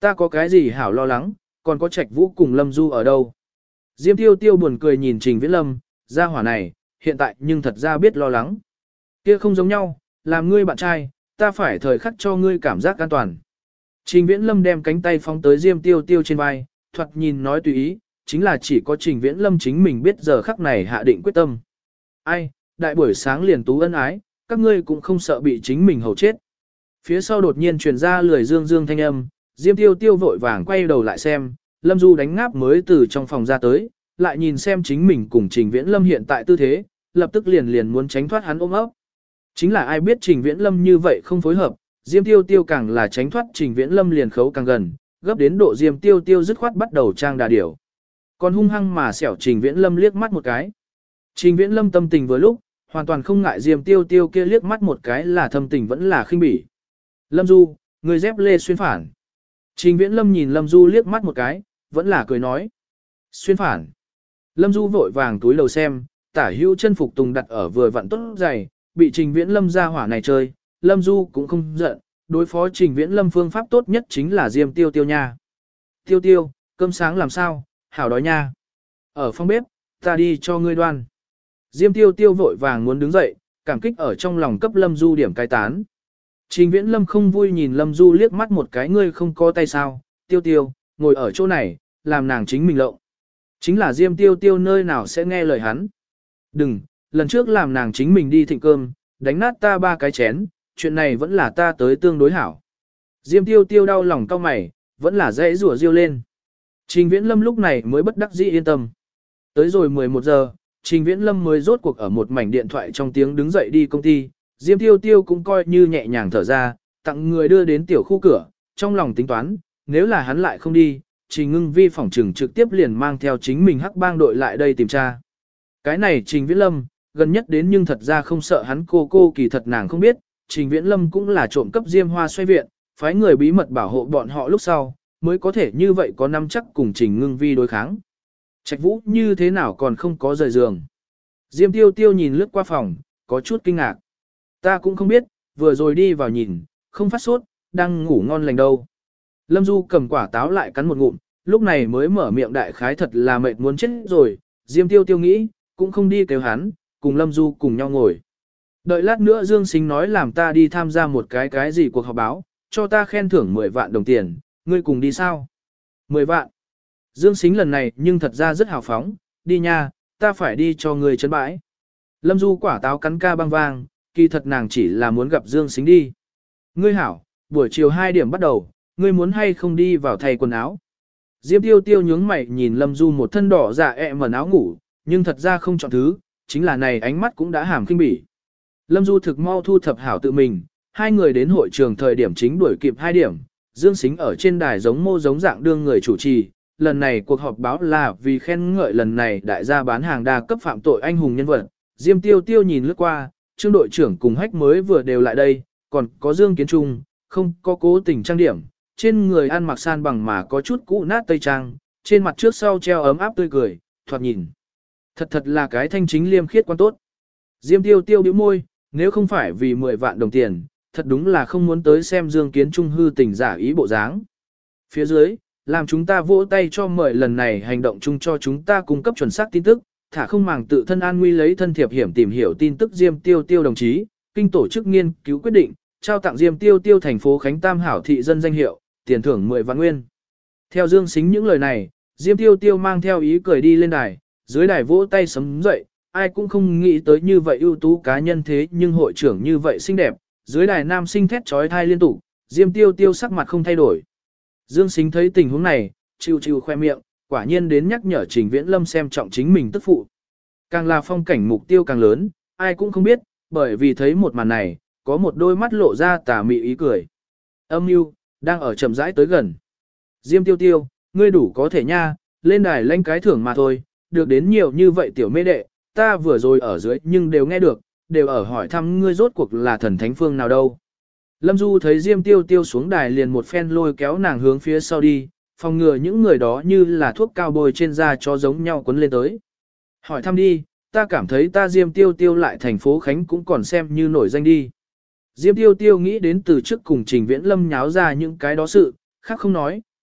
Ta có cái gì hảo lo lắng, còn có Trạch Vũ cùng Lâm Du ở đâu. Diêm Tiêu Tiêu buồn cười nhìn Trình Viễn Lâm, gia hỏa này, hiện tại nhưng thật ra biết lo lắng. Kia không giống nhau, làm ngươi bạn trai, ta phải thời khắc cho ngươi cảm giác an toàn. Trình Viễn Lâm đem cánh tay phóng tới Diêm Tiêu Tiêu trên vai, thoạt nhìn nói tùy ý, chính là chỉ có Trình Viễn Lâm chính mình biết giờ khắc này hạ định quyết tâm. Ai, đại buổi sáng liền tú ân ái, các ngươi cũng không sợ bị chính mình hầu chết. Phía sau đột nhiên truyền ra lười dương dương thanh âm, Diêm Tiêu Tiêu vội vàng quay đầu lại xem, Lâm Du đánh ngáp mới từ trong phòng ra tới, lại nhìn xem chính mình cùng Trình Viễn Lâm hiện tại tư thế, lập tức liền muốn tránh thoát hắn ôm ấp. Chính là ai biết Trình Viễn Lâm như vậy không phối hợp, Diêm Tiêu Tiêu càng là tránh thoát Trình Viễn Lâm liền khấu càng gần, gấp đến độ Diêm Tiêu Tiêu dứt khoát bắt đầu trang đà điểu. Còn hung hăng mà xẻo Trình Viễn Lâm liếc mắt một cái. Trình Viễn Lâm tâm tình vừa lúc, hoàn toàn không ngại Diêm Tiêu Tiêu kia liếc mắt một cái là thâm tình vẫn là khinh bỉ. Lâm Du, người dép lê xuyên phản. Trình Viễn Lâm nhìn Lâm Du liếc mắt một cái, vẫn là cười nói. Xuyên phản. Lâm Du vội vàng túi lầu xem, tả hữu chân phục tùng đặt ở vừa vặn tốt giày, bị Trình Viễn Lâm ra hỏa này chơi, Lâm Du cũng không giận, đối phó Trình Viễn Lâm phương pháp tốt nhất chính là Diêm Tiêu Tiêu nha. Tiêu Tiêu, cơm sáng làm sao, hảo đói nha. Ở phòng bếp, ta đi cho ngươi đoan. Diêm Tiêu Tiêu vội vàng muốn đứng dậy, cảm kích ở trong lòng cấp Lâm Du điểm cai tán. Trình Viễn Lâm không vui nhìn Lâm Du liếc mắt một cái, ngươi không có tay sao, Tiêu Tiêu, ngồi ở chỗ này, làm nàng chính mình lộng. Chính là Diêm Tiêu Tiêu nơi nào sẽ nghe lời hắn. Đừng, lần trước làm nàng chính mình đi thịnh cơm, đánh nát ta 3 cái chén, chuyện này vẫn là ta tới tương đối hảo. Diêm Tiêu Tiêu đau lòng cau mày, vẫn là dễ rủa riêu lên. Trình Viễn Lâm lúc này mới bất đắc dĩ yên tâm. Tới rồi 11 giờ, Trình Viễn Lâm mới rốt cuộc ở một mảnh điện thoại trong tiếng đứng dậy đi công ty, Diêm Tiêu Tiêu cũng coi như nhẹ nhàng thở ra, tặng người đưa đến tiểu khu cửa, trong lòng tính toán, nếu là hắn lại không đi, Trình Ngưng Vi phỏng trừng trực tiếp liền mang theo chính mình hắc bang đội lại đây tìm tra. Cái này Trình Viễn Lâm, gần nhất đến nhưng thật ra không sợ hắn cô kỳ thật nàng không biết, Trình Viễn Lâm cũng là trộm cấp Diêm Hoa xoay viện, phái người bí mật bảo hộ bọn họ lúc sau, mới có thể như vậy có nắm chắc cùng Trình Ngưng Vi đối kháng. Trạch Vũ như thế nào còn không có rời giường. Diêm Tiêu Tiêu nhìn lướt qua phòng, có chút kinh ngạc. Ta cũng không biết, vừa rồi đi vào nhìn, không phát sốt, đang ngủ ngon lành đâu. Lâm Du cầm quả táo lại cắn một ngụm, lúc này mới mở miệng đại khái thật là mệt muốn chết rồi. Diêm Tiêu Tiêu nghĩ, cũng không đi kêu hắn, cùng Lâm Du cùng nhau ngồi. Đợi lát nữa Dương Sính nói làm ta đi tham gia một cái gì cuộc họp báo, cho ta khen thưởng 10 vạn đồng tiền, ngươi cùng đi sao? 10 vạn. Dương Sính lần này nhưng thật ra rất hào phóng, đi nha, ta phải đi cho ngươi chấn bãi. Lâm Du quả táo cắn ca băng vang, kỳ thật nàng chỉ là muốn gặp Dương Sính đi. Ngươi hảo, buổi chiều 2 điểm bắt đầu, ngươi muốn hay không đi vào thay quần áo. Diêm Tiêu Tiêu nhướng mày nhìn Lâm Du một thân đỏ dạ mẩn áo ngủ, nhưng thật ra không chọn thứ, chính là này ánh mắt cũng đã hàm kinh bỉ. Lâm Du thực mau thu thập hảo tự mình, hai người đến hội trường thời điểm chính đuổi kịp 2 điểm, Dương Sính ở trên đài giống mô giống dạng đương người chủ trì. Lần này cuộc họp báo là vì khen ngợi lần này đại gia bán hàng đa cấp phạm tội anh hùng nhân vật. Diêm Tiêu Tiêu nhìn lướt qua, Trương đội trưởng cùng Hách mới vừa đều lại đây, còn có Dương Kiến Trung, không có cố tình trang điểm, trên người ăn mặc san bằng mà có chút cũ nát tây trang, trên mặt trước sau treo ấm áp tươi cười, thoạt nhìn. Thật là cái thanh chính liêm khiết quan tốt. Diêm Tiêu Tiêu bĩu môi, nếu không phải vì 10 vạn đồng tiền, thật đúng là không muốn tới xem Dương Kiến Trung hư tình giả ý bộ dáng. Phía dưới, làm chúng ta vỗ tay cho mời lần này hành động chung cho chúng ta cung cấp chuẩn xác tin tức, thả không màng tự thân an nguy lấy thân thiệp hiểm tìm hiểu tin tức Diêm Tiêu Tiêu đồng chí, kinh tổ chức nghiên cứu quyết định, trao tặng Diêm Tiêu Tiêu thành phố Khánh Tam hảo thị dân danh hiệu, tiền thưởng 10 vạn nguyên. Theo Dương Sính những lời này, Diêm Tiêu Tiêu mang theo ý cười đi lên đài, dưới đài vỗ tay sấm dậy, ai cũng không nghĩ tới như vậy ưu tú cá nhân thế nhưng hội trưởng như vậy xinh đẹp, dưới đài nam sinh thét trói thai liên tục, Diêm Tiêu Tiêu sắc mặt không thay đổi. Dương Sính thấy tình huống này, chịu khoe miệng, quả nhiên đến nhắc nhở Trình Viễn Lâm xem trọng chính mình tức phụ. Càng là phong cảnh mục tiêu càng lớn, ai cũng không biết, bởi vì thấy một màn này, có một đôi mắt lộ ra tà mị ý cười. Âm mưu đang ở chậm rãi tới gần. Diêm Tiêu Tiêu, ngươi đủ có thể nha, lên đài lãnh cái thưởng mà thôi, được đến nhiều như vậy tiểu mê đệ, ta vừa rồi ở dưới nhưng đều nghe được, đều ở hỏi thăm ngươi rốt cuộc là thần thánh phương nào đâu. Lâm Du thấy Diêm Tiêu Tiêu xuống đài liền một phen lôi kéo nàng hướng phía sau đi, phòng ngừa những người đó như là thuốc cao bôi trên da cho giống nhau quấn lên tới. Hỏi thăm đi, ta cảm thấy ta Diêm Tiêu Tiêu lại thành phố Khánh cũng còn xem như nổi danh đi. Diêm Tiêu Tiêu nghĩ đến từ trước cùng Trình Viễn Lâm nháo ra những cái đó sự, khác không nói,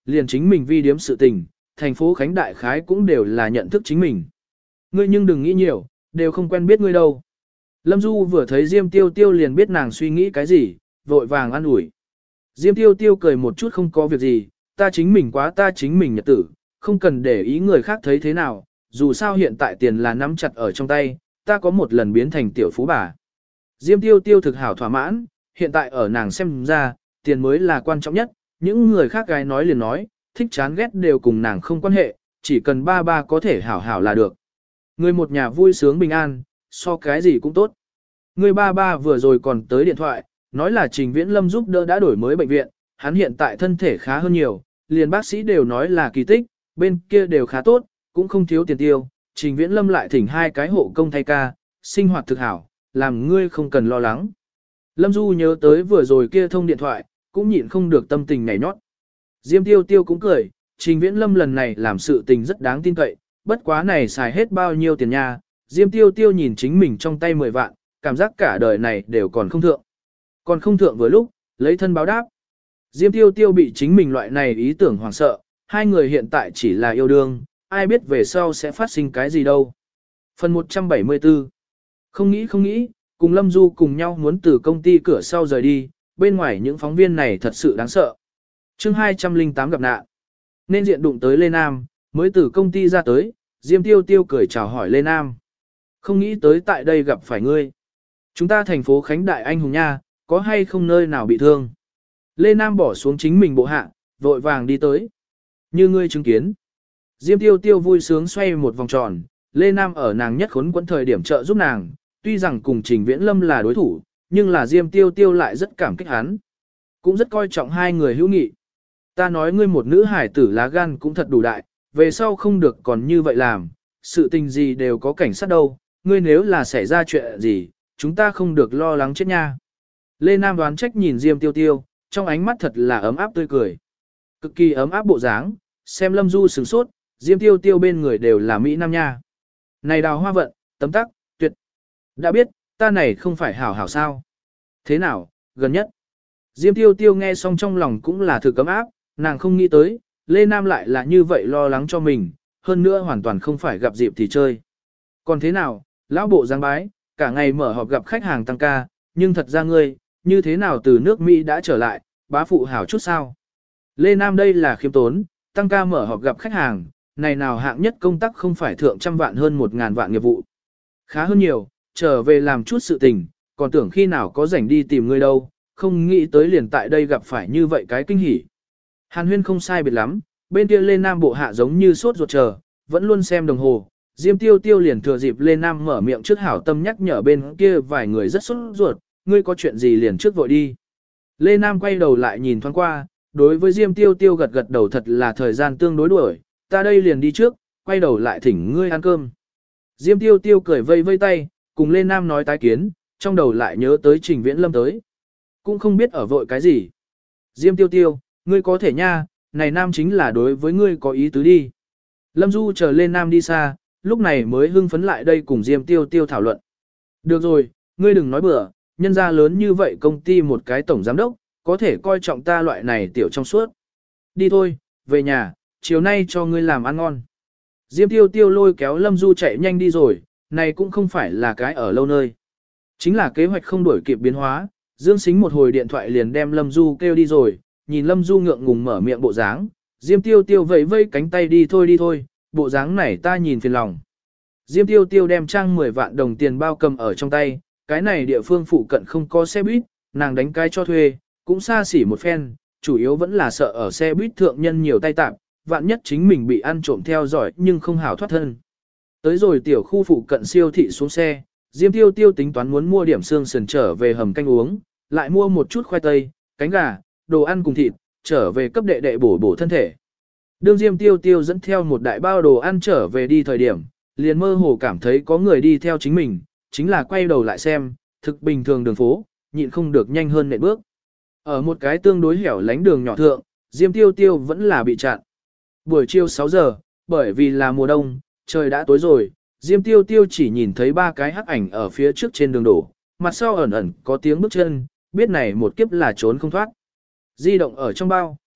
liền chính mình vi điếm sự tình, thành phố Khánh Đại Khái cũng đều là nhận thức chính mình. Ngươi nhưng đừng nghĩ nhiều, đều không quen biết ngươi đâu. Lâm Du vừa thấy Diêm Tiêu Tiêu liền biết nàng suy nghĩ cái gì, vội vàng an ủi. Diêm Tiêu Tiêu cười một chút không có việc gì, ta chính mình quá ta chính mình nhật tử, không cần để ý người khác thấy thế nào, dù sao hiện tại tiền là nắm chặt ở trong tay, ta có một lần biến thành tiểu phú bà. Diêm Tiêu Tiêu thực hảo thỏa mãn, hiện tại ở nàng xem ra, tiền mới là quan trọng nhất, những người khác gái nói liền nói, thích chán ghét đều cùng nàng không quan hệ, chỉ cần ba ba có thể hảo hảo là được. Người một nhà vui sướng bình an, so cái gì cũng tốt. Người ba ba vừa rồi còn tới điện thoại, nói là Trình Viễn Lâm giúp đỡ đã đổi mới bệnh viện, hắn hiện tại thân thể khá hơn nhiều, liền bác sĩ đều nói là kỳ tích, bên kia đều khá tốt, cũng không thiếu tiền tiêu. Trình Viễn Lâm lại thỉnh 2 cái hộ công thay ca, sinh hoạt thực hảo, làm ngươi không cần lo lắng. Lâm Du nhớ tới vừa rồi kia thông điện thoại, cũng nhịn không được tâm tình nhảy nhót. Diêm Tiêu Tiêu cũng cười, Trình Viễn Lâm lần này làm sự tình rất đáng tin cậy, bất quá này xài hết bao nhiêu tiền nha. Diêm Tiêu Tiêu nhìn chính mình trong tay 10 vạn, cảm giác cả đời này đều còn không thượng. Còn không thượng vừa lúc, lấy thân báo đáp. Diêm Tiêu Tiêu bị chính mình loại này ý tưởng hoảng sợ, hai người hiện tại chỉ là yêu đương, ai biết về sau sẽ phát sinh cái gì đâu. Phần 174 không nghĩ, cùng Lâm Du cùng nhau muốn từ công ty cửa sau rời đi, bên ngoài những phóng viên này thật sự đáng sợ. chương 208 gặp nạn. Nên diện đụng tới Lê Nam, mới từ công ty ra tới, Diêm Tiêu Tiêu cười chào hỏi Lê Nam. Không nghĩ tới tại đây gặp phải ngươi. Chúng ta thành phố Khánh Đại anh hùng nha, có hay không nơi nào bị thương. Lê Nam bỏ xuống chính mình bộ hạ, vội vàng đi tới. Như ngươi chứng kiến. Diêm Tiêu Tiêu vui sướng xoay một vòng tròn, Lê Nam ở nàng nhất khốn quẫn thời điểm trợ giúp nàng, tuy rằng cùng Trình Viễn Lâm là đối thủ, nhưng là Diêm Tiêu Tiêu lại rất cảm kích hắn. Cũng rất coi trọng hai người hữu nghị. Ta nói ngươi một nữ hải tử lá gan cũng thật đủ đại, về sau không được còn như vậy làm, sự tình gì đều có cảnh sát đâu, ngươi nếu là xảy ra chuyện gì, chúng ta không được lo lắng chết nha. Lê Nam đoán trách nhìn Diêm Tiêu Tiêu, trong ánh mắt thật là ấm áp tươi cười. Cực kỳ ấm áp bộ dáng, xem Lâm Du sửng sốt, Diêm Tiêu Tiêu bên người đều là Mỹ Nam nha. Này Đào Hoa Vận, tấm tắc, tuyệt. Đã biết, ta này không phải hảo hảo sao. Thế nào, gần nhất. Diêm Tiêu Tiêu nghe xong trong lòng cũng là thực ấm áp, nàng không nghĩ tới, Lê Nam lại là như vậy lo lắng cho mình, hơn nữa hoàn toàn không phải gặp dịp thì chơi. Còn thế nào, lão bộ giang bái, cả ngày mở họp gặp khách hàng tăng ca, nhưng thật ra ngươi, như thế nào từ nước Mỹ đã trở lại, bá phụ hảo chút sao. Lê Nam đây là khiêm tốn, tăng ca mở họp gặp khách hàng, này nào hạng nhất công tác không phải thượng trăm vạn hơn 1.000 vạn nghiệp vụ. Khá hơn nhiều, trở về làm chút sự tình, còn tưởng khi nào có rảnh đi tìm ngươi đâu, không nghĩ tới liền tại đây gặp phải như vậy cái kinh hỉ. Hàn Huyên không sai biệt lắm, bên kia Lê Nam bộ hạ giống như sốt ruột chờ, vẫn luôn xem đồng hồ. Diêm Tiêu Tiêu liền thừa dịp Lê Nam mở miệng trước hảo tâm nhắc nhở bên kia vài người rất sốt ruột, ngươi có chuyện gì liền trước vội đi. Lê Nam quay đầu lại nhìn thoáng qua, đối với Diêm Tiêu Tiêu gật gật đầu thật là thời gian tương đối đuổi, ta đây liền đi trước, quay đầu lại thỉnh ngươi ăn cơm. Diêm Tiêu Tiêu cười vây vây tay, cùng Lê Nam nói tái kiến, trong đầu lại nhớ tới Trình Viễn Lâm tới. Cũng không biết ở vội cái gì. Diêm Tiêu Tiêu, ngươi có thể nha, này Nam chính là đối với ngươi có ý tứ đi. Lâm Du chờ Lê Nam đi xa, lúc này mới hưng phấn lại đây cùng Diêm Tiêu Tiêu thảo luận. Được rồi, ngươi đừng nói bừa, nhân gia lớn như vậy công ty một cái tổng giám đốc, có thể coi trọng ta loại này tiểu trong suốt. Đi thôi, về nhà, chiều nay cho ngươi làm ăn ngon. Diêm Tiêu Tiêu lôi kéo Lâm Du chạy nhanh đi rồi, này cũng không phải là cái ở lâu nơi. Chính là kế hoạch không đổi kịp biến hóa, Dương Sính một hồi điện thoại liền đem Lâm Du kêu đi rồi, nhìn Lâm Du ngượng ngùng mở miệng bộ dáng, Diêm Tiêu Tiêu vẫy vây cánh tay đi thôi, bộ dáng này ta nhìn phiền lòng. Diêm Tiêu Tiêu đem trang 10 vạn đồng tiền bao cầm ở trong tay, cái này địa phương phụ cận không có xe buýt, nàng đánh cái cho thuê, cũng xa xỉ một phen, chủ yếu vẫn là sợ ở xe buýt thượng nhân nhiều tay tạp, vạn nhất chính mình bị ăn trộm theo dõi nhưng không hảo thoát thân. Tới rồi tiểu khu phụ cận siêu thị xuống xe, Diêm Tiêu Tiêu tính toán muốn mua điểm xương sườn trở về hầm canh uống, lại mua một chút khoai tây, cánh gà, đồ ăn cùng thịt, trở về cấp đệ đệ bổ thân thể. Đương Diêm Tiêu Tiêu dẫn theo một đại bao đồ ăn trở về đi thời điểm, liền mơ hồ cảm thấy có người đi theo chính mình, chính là quay đầu lại xem, thực bình thường đường phố, nhịn không được nhanh hơn nện bước. Ở một cái tương đối hẻo lánh đường nhỏ thượng, Diêm Tiêu Tiêu vẫn là bị chặn. Buổi chiều 6 giờ, bởi vì là mùa đông, trời đã tối rồi, Diêm Tiêu Tiêu chỉ nhìn thấy 3 cái hắc ảnh ở phía trước trên đường đổ, mặt sau ẩn ẩn có tiếng bước chân, biết này một kiếp là trốn không thoát. Di động ở trong bao,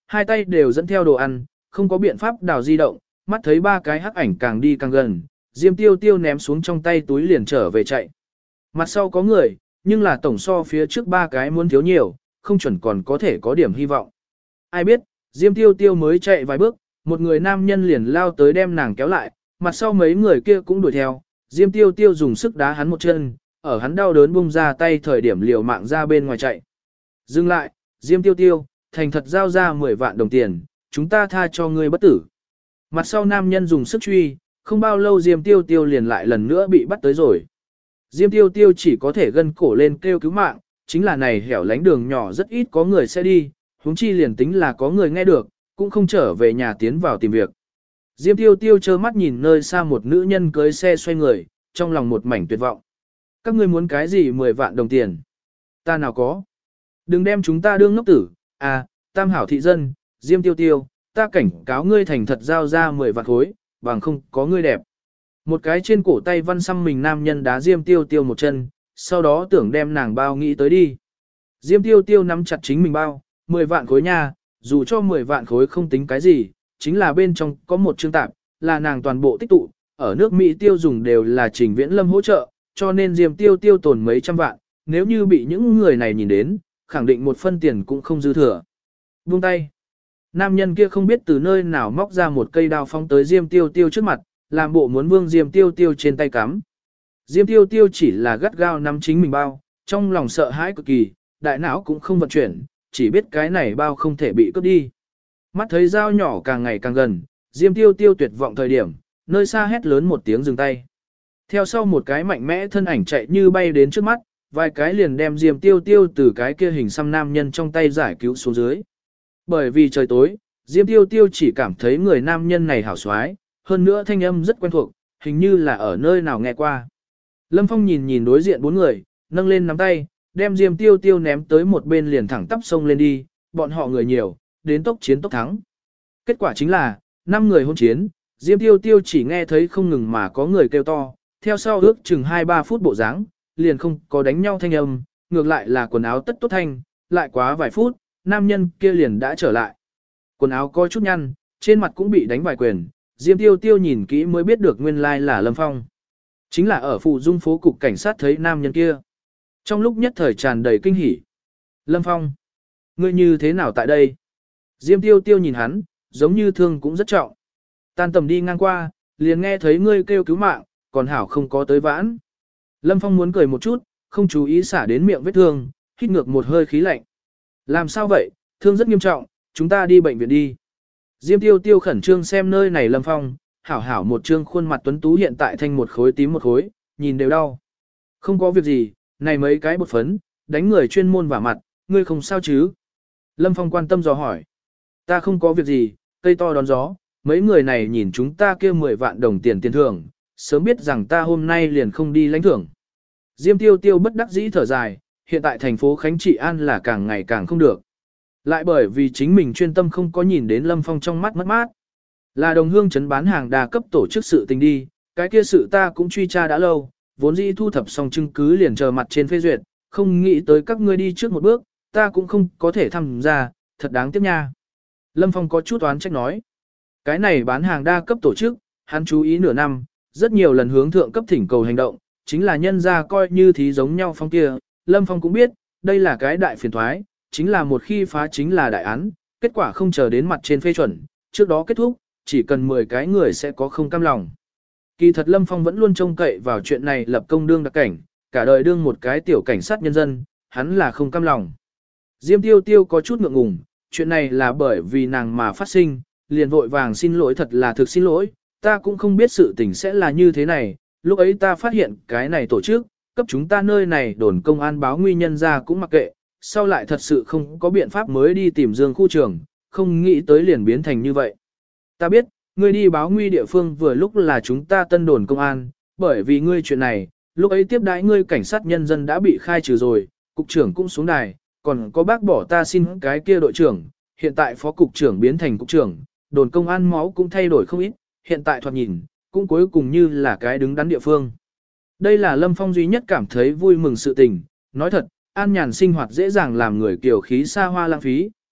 hai tay đều dẫn theo đồ ăn, không có biện pháp đào di động, mắt thấy ba cái hắc ảnh càng đi càng gần, Diêm Tiêu Tiêu ném xuống trong tay túi liền trở về chạy. Mặt sau có người, nhưng là tổng so phía trước ba cái muốn thiếu nhiều, không chuẩn còn có thể có điểm hy vọng. Ai biết, Diêm Tiêu Tiêu mới chạy vài bước, một người nam nhân liền lao tới đem nàng kéo lại, mặt sau mấy người kia cũng đuổi theo, Diêm Tiêu Tiêu dùng sức đá hắn một chân, ở hắn đau đớn bung ra tay thời điểm liều mạng ra bên ngoài chạy. Dừng lại, Diêm Tiêu Tiêu, thành thật giao ra 10 vạn đồng tiền, chúng ta tha cho ngươi bất tử. Mặt sau nam nhân dùng sức truy, không bao lâu Diêm Tiêu Tiêu liền lại lần nữa bị bắt tới rồi. Diêm Tiêu Tiêu chỉ có thể gân cổ lên kêu cứu mạng, chính là này hẻo lánh đường nhỏ rất ít có người sẽ đi, huống chi liền tính là có người nghe được, cũng không trở về nhà tiến vào tìm việc. Diêm Tiêu Tiêu trơ mắt nhìn nơi xa một nữ nhân cưới xe xoay người, trong lòng một mảnh tuyệt vọng. Các ngươi muốn cái gì 10 vạn đồng tiền? Ta nào có? Đừng đem chúng ta đương ngốc tử, à, tam hảo thị dân, Diêm Tiêu Tiêu, ta cảnh cáo ngươi thành thật giao ra 10 vạn khối, bằng không có ngươi đẹp. Một cái trên cổ tay văn xăm mình nam nhân đá Diêm Tiêu Tiêu một chân, sau đó tưởng đem nàng bao nghĩ tới đi. Diêm Tiêu Tiêu nắm chặt chính mình bao, 10 vạn khối nha, dù cho 10 vạn khối không tính cái gì, chính là bên trong có một chương tạp, là nàng toàn bộ tích tụ, ở nước Mỹ tiêu dùng đều là Trình Viễn Lâm hỗ trợ, cho nên Diêm Tiêu Tiêu tồn mấy trăm vạn, nếu như bị những người này nhìn đến, khẳng định một phân tiền cũng không dư thừa. Buông tay. Nam nhân kia không biết từ nơi nào móc ra một cây đao phóng tới Diêm Tiêu Tiêu trước mặt, làm bộ muốn vương Diêm Tiêu Tiêu trên tay cắm. Diêm Tiêu Tiêu chỉ là gắt gao nắm chính mình bao, trong lòng sợ hãi cực kỳ, đại não cũng không vận chuyển, chỉ biết cái này bao không thể bị cướp đi. Mắt thấy dao nhỏ càng ngày càng gần, Diêm Tiêu Tiêu tuyệt vọng thời điểm, nơi xa hét lớn một tiếng dừng tay. Theo sau một cái mạnh mẽ thân ảnh chạy như bay đến trước mắt, vài cái liền đem Diêm Tiêu Tiêu từ cái kia hình xăm nam nhân trong tay giải cứu xuống dưới. Bởi vì trời tối, Diêm Tiêu Tiêu chỉ cảm thấy người nam nhân này hảo xoái, hơn nữa thanh âm rất quen thuộc, hình như là ở nơi nào nghe qua. Lâm Phong nhìn nhìn đối diện bốn người, nâng lên nắm tay, đem Diêm Tiêu Tiêu ném tới một bên liền thẳng tắp sông lên đi, bọn họ người nhiều, đến tốc chiến tốc thắng. Kết quả chính là, 5 người hôn chiến, Diêm Tiêu Tiêu chỉ nghe thấy không ngừng mà có người kêu to, theo sau ước chừng 2-3 phút bộ dáng, liền không có đánh nhau thanh âm, ngược lại là quần áo tất tốt thanh, lại quá vài phút, nam nhân kia liền đã trở lại. Quần áo có chút nhăn, trên mặt cũng bị đánh vài quyền, Diêm Tiêu Tiêu nhìn kỹ mới biết được nguyên lai là Lâm Phong. Chính là ở phụ dung phố cục cảnh sát thấy nam nhân kia. Trong lúc nhất thời tràn đầy kinh hỉ. Lâm Phong, ngươi như thế nào tại đây? Diêm Tiêu Tiêu nhìn hắn, giống như thương cũng rất trọng. Tan tầm đi ngang qua, liền nghe thấy ngươi kêu cứu mạng, còn hảo không có tới vãn. Lâm Phong muốn cười một chút, không chú ý xả đến miệng vết thương, hít ngược một hơi khí lạnh. Làm sao vậy, thương rất nghiêm trọng, chúng ta đi bệnh viện đi. Diêm Tiêu Tiêu khẩn trương xem nơi này Lâm Phong, hảo hảo một trương khuôn mặt tuấn tú hiện tại thành một khối tím một khối, nhìn đều đau. Không có việc gì, này mấy cái bột phấn, đánh người chuyên môn vả mặt, ngươi không sao chứ? Lâm Phong quan tâm dò hỏi. Ta không có việc gì, cây to đón gió, mấy người này nhìn chúng ta kêu 10 vạn đồng tiền tiền thưởng, sớm biết rằng ta hôm nay liền không đi lãnh thưởng. Diêm Tiêu Tiêu bất đắc dĩ thở dài, hiện tại thành phố Khánh Trị An là càng ngày càng không được. Lại bởi vì chính mình chuyên tâm không có nhìn đến Lâm Phong trong mắt mất mát. Là đồng hương trấn bán hàng đa cấp tổ chức sự tình đi, cái kia sự ta cũng truy tra đã lâu, vốn dĩ thu thập xong chứng cứ liền chờ mặt trên phê duyệt, không nghĩ tới các ngươi đi trước một bước, ta cũng không có thể tham gia, thật đáng tiếc nha. Lâm Phong có chút oán trách nói. Cái này bán hàng đa cấp tổ chức, hắn chú ý nửa năm, rất nhiều lần hướng thượng cấp thỉnh cầu hành động, chính là nhân ra coi như thí giống nhau Phong kia. Lâm Phong cũng biết, đây là cái đại phiền thoái, chính là một khi phá chính là đại án, kết quả không chờ đến mặt trên phê chuẩn, trước đó kết thúc, chỉ cần 10 cái người sẽ có không cam lòng. Kỳ thật Lâm Phong vẫn luôn trông cậy vào chuyện này lập công đương đặc cảnh, cả đời đương một cái tiểu cảnh sát nhân dân, hắn là không cam lòng. Diêm Tiêu Tiêu có chút ngượng ngùng, chuyện này là bởi vì nàng mà phát sinh, liền vội vàng xin lỗi thật là thực xin lỗi, ta cũng không biết sự tình sẽ là như thế này, lúc ấy ta phát hiện cái này tổ chức, cấp chúng ta nơi này đồn công an báo nguy nhân ra cũng mặc kệ, sau lại thật sự không có biện pháp mới đi tìm Dương khu trường, không nghĩ tới liền biến thành như vậy. Ta biết, ngươi đi báo nguy địa phương vừa lúc là chúng ta tân đồn công an, bởi vì ngươi chuyện này, lúc ấy tiếp đãi ngươi cảnh sát nhân dân đã bị khai trừ rồi, cục trưởng cũng xuống đài, còn có bác bỏ ta xin cái kia đội trưởng, hiện tại phó cục trưởng biến thành cục trưởng, đồn công an máu cũng thay đổi không ít, hiện tại thoạt nhìn, cũng cuối cùng như là cái đứng đắn địa phương. Đây là Lâm Phong duy nhất cảm thấy vui mừng sự tình, nói thật, an nhàn sinh hoạt dễ dàng làm người kiều khí xa hoa lãng phí,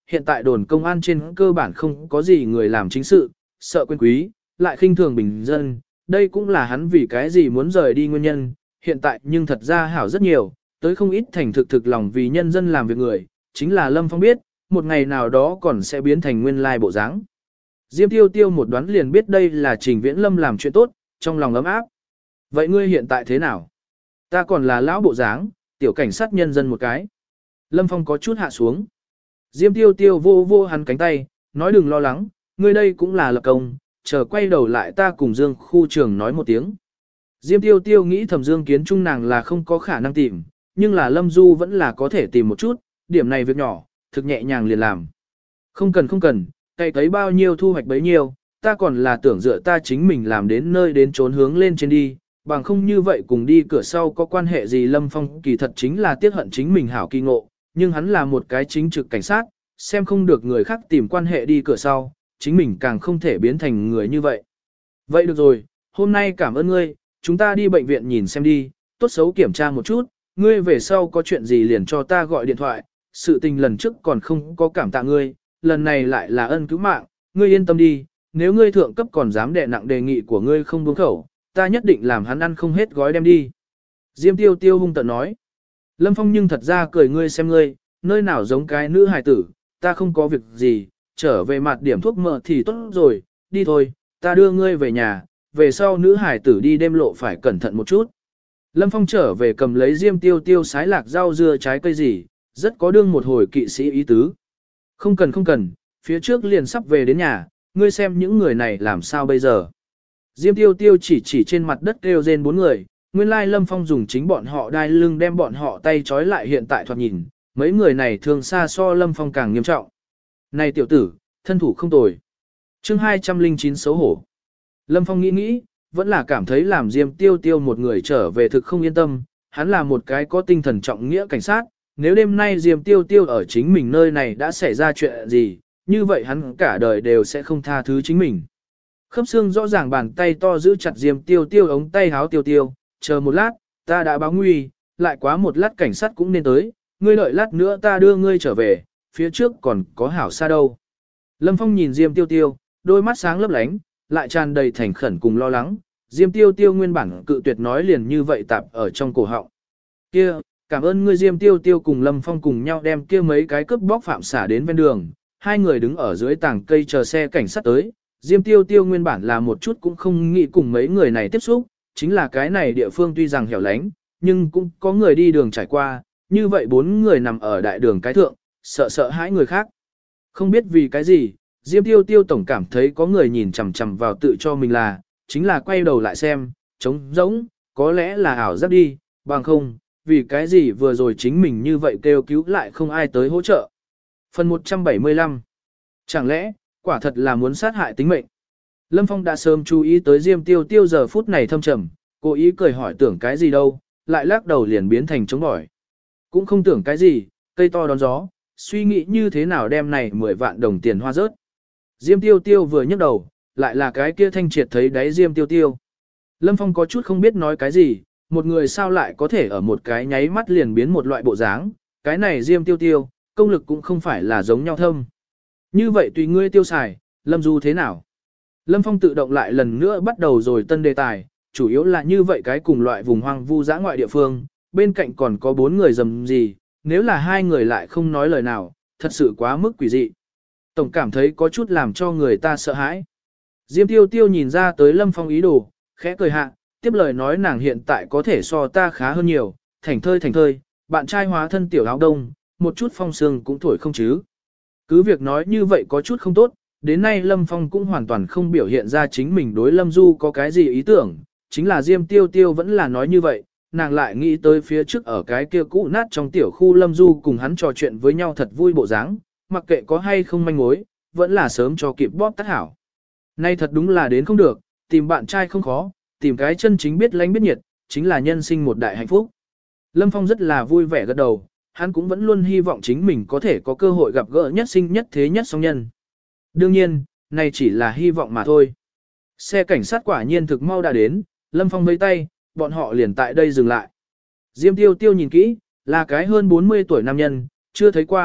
hiện tại đồn công an trên cơ bản không có gì người làm chính sự, sợ quyền quý, lại khinh thường bình dân, đây cũng là hắn vì cái gì muốn rời đi nguyên nhân, hiện tại nhưng thật ra hảo rất nhiều, tới không ít thành thực lòng vì nhân dân làm việc người, chính là Lâm Phong biết, một ngày nào đó còn sẽ biến thành nguyên lai bộ dáng. Diêm Tiêu Tiêu một đoán liền biết đây là Trình Viễn Lâm làm chuyện tốt, trong lòng ấm áp. Vậy ngươi hiện tại thế nào? Ta còn là lão bộ dáng, tiểu cảnh sát nhân dân một cái. Lâm Phong có chút hạ xuống. Diêm Tiêu Tiêu vô hắn cánh tay, nói đừng lo lắng, ngươi đây cũng là lập công, chờ quay đầu lại ta cùng Dương khu trưởng nói một tiếng. Diêm Tiêu Tiêu nghĩ thầm Dương Kiến Trung nàng là không có khả năng tìm, nhưng là Lâm Du vẫn là có thể tìm một chút, điểm này việc nhỏ, thực nhẹ nhàng liền làm. Không cần, cày cấy bao nhiêu thu hoạch bấy nhiêu, ta còn là tưởng dựa ta chính mình làm đến nơi đến trốn hướng lên trên đi, bằng không như vậy cùng đi cửa sau có quan hệ gì. Lâm Phong kỳ thật chính là tiếc hận chính mình hảo kỳ ngộ, nhưng hắn là một cái chính trực cảnh sát, xem không được người khác tìm quan hệ đi cửa sau, chính mình càng không thể biến thành người như vậy. Vậy được rồi, hôm nay cảm ơn ngươi, chúng ta đi bệnh viện nhìn xem đi, tốt xấu kiểm tra một chút, ngươi về sau có chuyện gì liền cho ta gọi điện thoại, sự tình lần trước còn không có cảm tạ ngươi, lần này lại là ân cứu mạng, ngươi yên tâm đi, nếu ngươi thượng cấp còn dám đè nặng đề nghị của ngươi không buông khẩu, ta nhất định làm hắn ăn không hết gói đem đi. Diêm Tiêu Tiêu hung tợn nói. Lâm Phong nhưng thật ra cười ngươi xem ngươi, nơi nào giống cái nữ hài tử, ta không có việc gì, trở về mặt điểm thuốc mỡ thì tốt rồi, đi thôi, ta đưa ngươi về nhà, về sau nữ hài tử đi đêm lộ phải cẩn thận một chút. Lâm Phong trở về cầm lấy Diêm Tiêu Tiêu sái lạc rau dưa trái cây gì, rất có đương một hồi kỵ sĩ ý tứ. Không cần, phía trước liền sắp về đến nhà, ngươi xem những người này làm sao bây giờ. Diêm Tiêu Tiêu chỉ trên mặt đất kêu rên 4 người, nguyên lai Lâm Phong dùng chính bọn họ đai lưng đem bọn họ tay trói lại, hiện tại thoạt nhìn, mấy người này thường xa so Lâm Phong càng nghiêm trọng. Này tiểu tử, thân thủ không tồi. Chương 209 xấu hổ. Lâm Phong nghĩ, vẫn là cảm thấy làm Diêm Tiêu Tiêu một người trở về thực không yên tâm, hắn là một cái có tinh thần trọng nghĩa cảnh sát, nếu đêm nay Diêm Tiêu Tiêu ở chính mình nơi này đã xảy ra chuyện gì, như vậy hắn cả đời đều sẽ không tha thứ chính mình. Khớp xương rõ ràng bàn tay to giữ chặt Diêm Tiêu Tiêu ống tay háo Tiêu Tiêu, chờ một lát, ta đã báo nguy, lại quá một lát cảnh sát cũng nên tới, ngươi đợi lát nữa ta đưa ngươi trở về, phía trước còn có hảo xa đâu. Lâm Phong nhìn Diêm Tiêu Tiêu, đôi mắt sáng lấp lánh, lại tràn đầy thành khẩn cùng lo lắng, Diêm Tiêu Tiêu nguyên bản cự tuyệt nói liền như vậy tạp ở trong cổ họng. Kia, cảm ơn ngươi. Diêm Tiêu Tiêu cùng Lâm Phong cùng nhau đem kia mấy cái cướp bóc phạm xả đến ven đường, hai người đứng ở dưới tảng cây chờ xe cảnh sát tới. Diêm Tiêu Tiêu nguyên bản là một chút cũng không nghĩ cùng mấy người này tiếp xúc, chính là cái này địa phương tuy rằng hẻo lánh, nhưng cũng có người đi đường trải qua, như vậy 4 người nằm ở đại đường cái thượng, sợ hãi người khác. Không biết vì cái gì, Diêm Tiêu Tiêu tổng cảm thấy có người nhìn chằm chằm vào tự cho mình là, chính là quay đầu lại xem, trống rỗng, có lẽ là ảo giác đi, bằng không, vì cái gì vừa rồi chính mình như vậy kêu cứu lại không ai tới hỗ trợ. Phần 175. Chẳng lẽ, quả thật là muốn sát hại tính mệnh? Lâm Phong đã sớm chú ý tới Diêm Tiêu Tiêu giờ phút này thâm trầm, cố ý cười hỏi tưởng cái gì đâu, lại lắc đầu liền biến thành chống bỏi. Cũng không tưởng cái gì, cây to đón gió, suy nghĩ như thế nào đem này 10 vạn đồng tiền hoa rớt. Diêm Tiêu Tiêu vừa nhấc đầu, lại là cái kia thanh triệt thấy đáy Diêm Tiêu Tiêu. Lâm Phong có chút không biết nói cái gì, một người sao lại có thể ở một cái nháy mắt liền biến một loại bộ dáng, cái này Diêm Tiêu Tiêu, công lực cũng không phải là giống nhau thâm. Như vậy tùy ngươi tiêu xài, Lâm Du thế nào? Lâm Phong tự động lại lần nữa bắt đầu rồi tân đề tài, chủ yếu là như vậy cái cùng loại vùng hoang vu dã ngoại địa phương, bên cạnh còn có 4 người dầm gì, nếu là 2 người lại không nói lời nào, thật sự quá mức quỷ dị. Tổng cảm thấy có chút làm cho người ta sợ hãi. Diêm Tiêu Tiêu nhìn ra tới Lâm Phong ý đồ, khẽ cười hạ, tiếp lời nói nàng hiện tại có thể so ta khá hơn nhiều, thành thơi, bạn trai hóa thân tiểu áo đông, một chút phong sương cũng thổi không chứ. Cứ việc nói như vậy có chút không tốt, đến nay Lâm Phong cũng hoàn toàn không biểu hiện ra chính mình đối Lâm Du có cái gì ý tưởng, chính là Diêm Tiêu Tiêu vẫn là nói như vậy, nàng lại nghĩ tới phía trước ở cái kia cũ nát trong tiểu khu Lâm Du cùng hắn trò chuyện với nhau thật vui bộ dáng, mặc kệ có hay không manh mối, vẫn là sớm cho kịp bóp tắt hảo. Nay thật đúng là đến không được, tìm bạn trai không khó, tìm cái chân chính biết lánh biết nhiệt, chính là nhân sinh một đại hạnh phúc. Lâm Phong rất là vui vẻ gật đầu, hắn cũng vẫn luôn hy vọng chính mình có thể có cơ hội gặp gỡ nhất sinh nhất thế nhất song nhân. Đương nhiên, này chỉ là hy vọng mà thôi. Xe cảnh sát quả nhiên thực mau đã đến, Lâm Phong vẫy tay, bọn họ liền tại đây dừng lại. Diêm Tiêu Tiêu nhìn kỹ, là cái hơn 40 tuổi nam nhân, chưa thấy qua,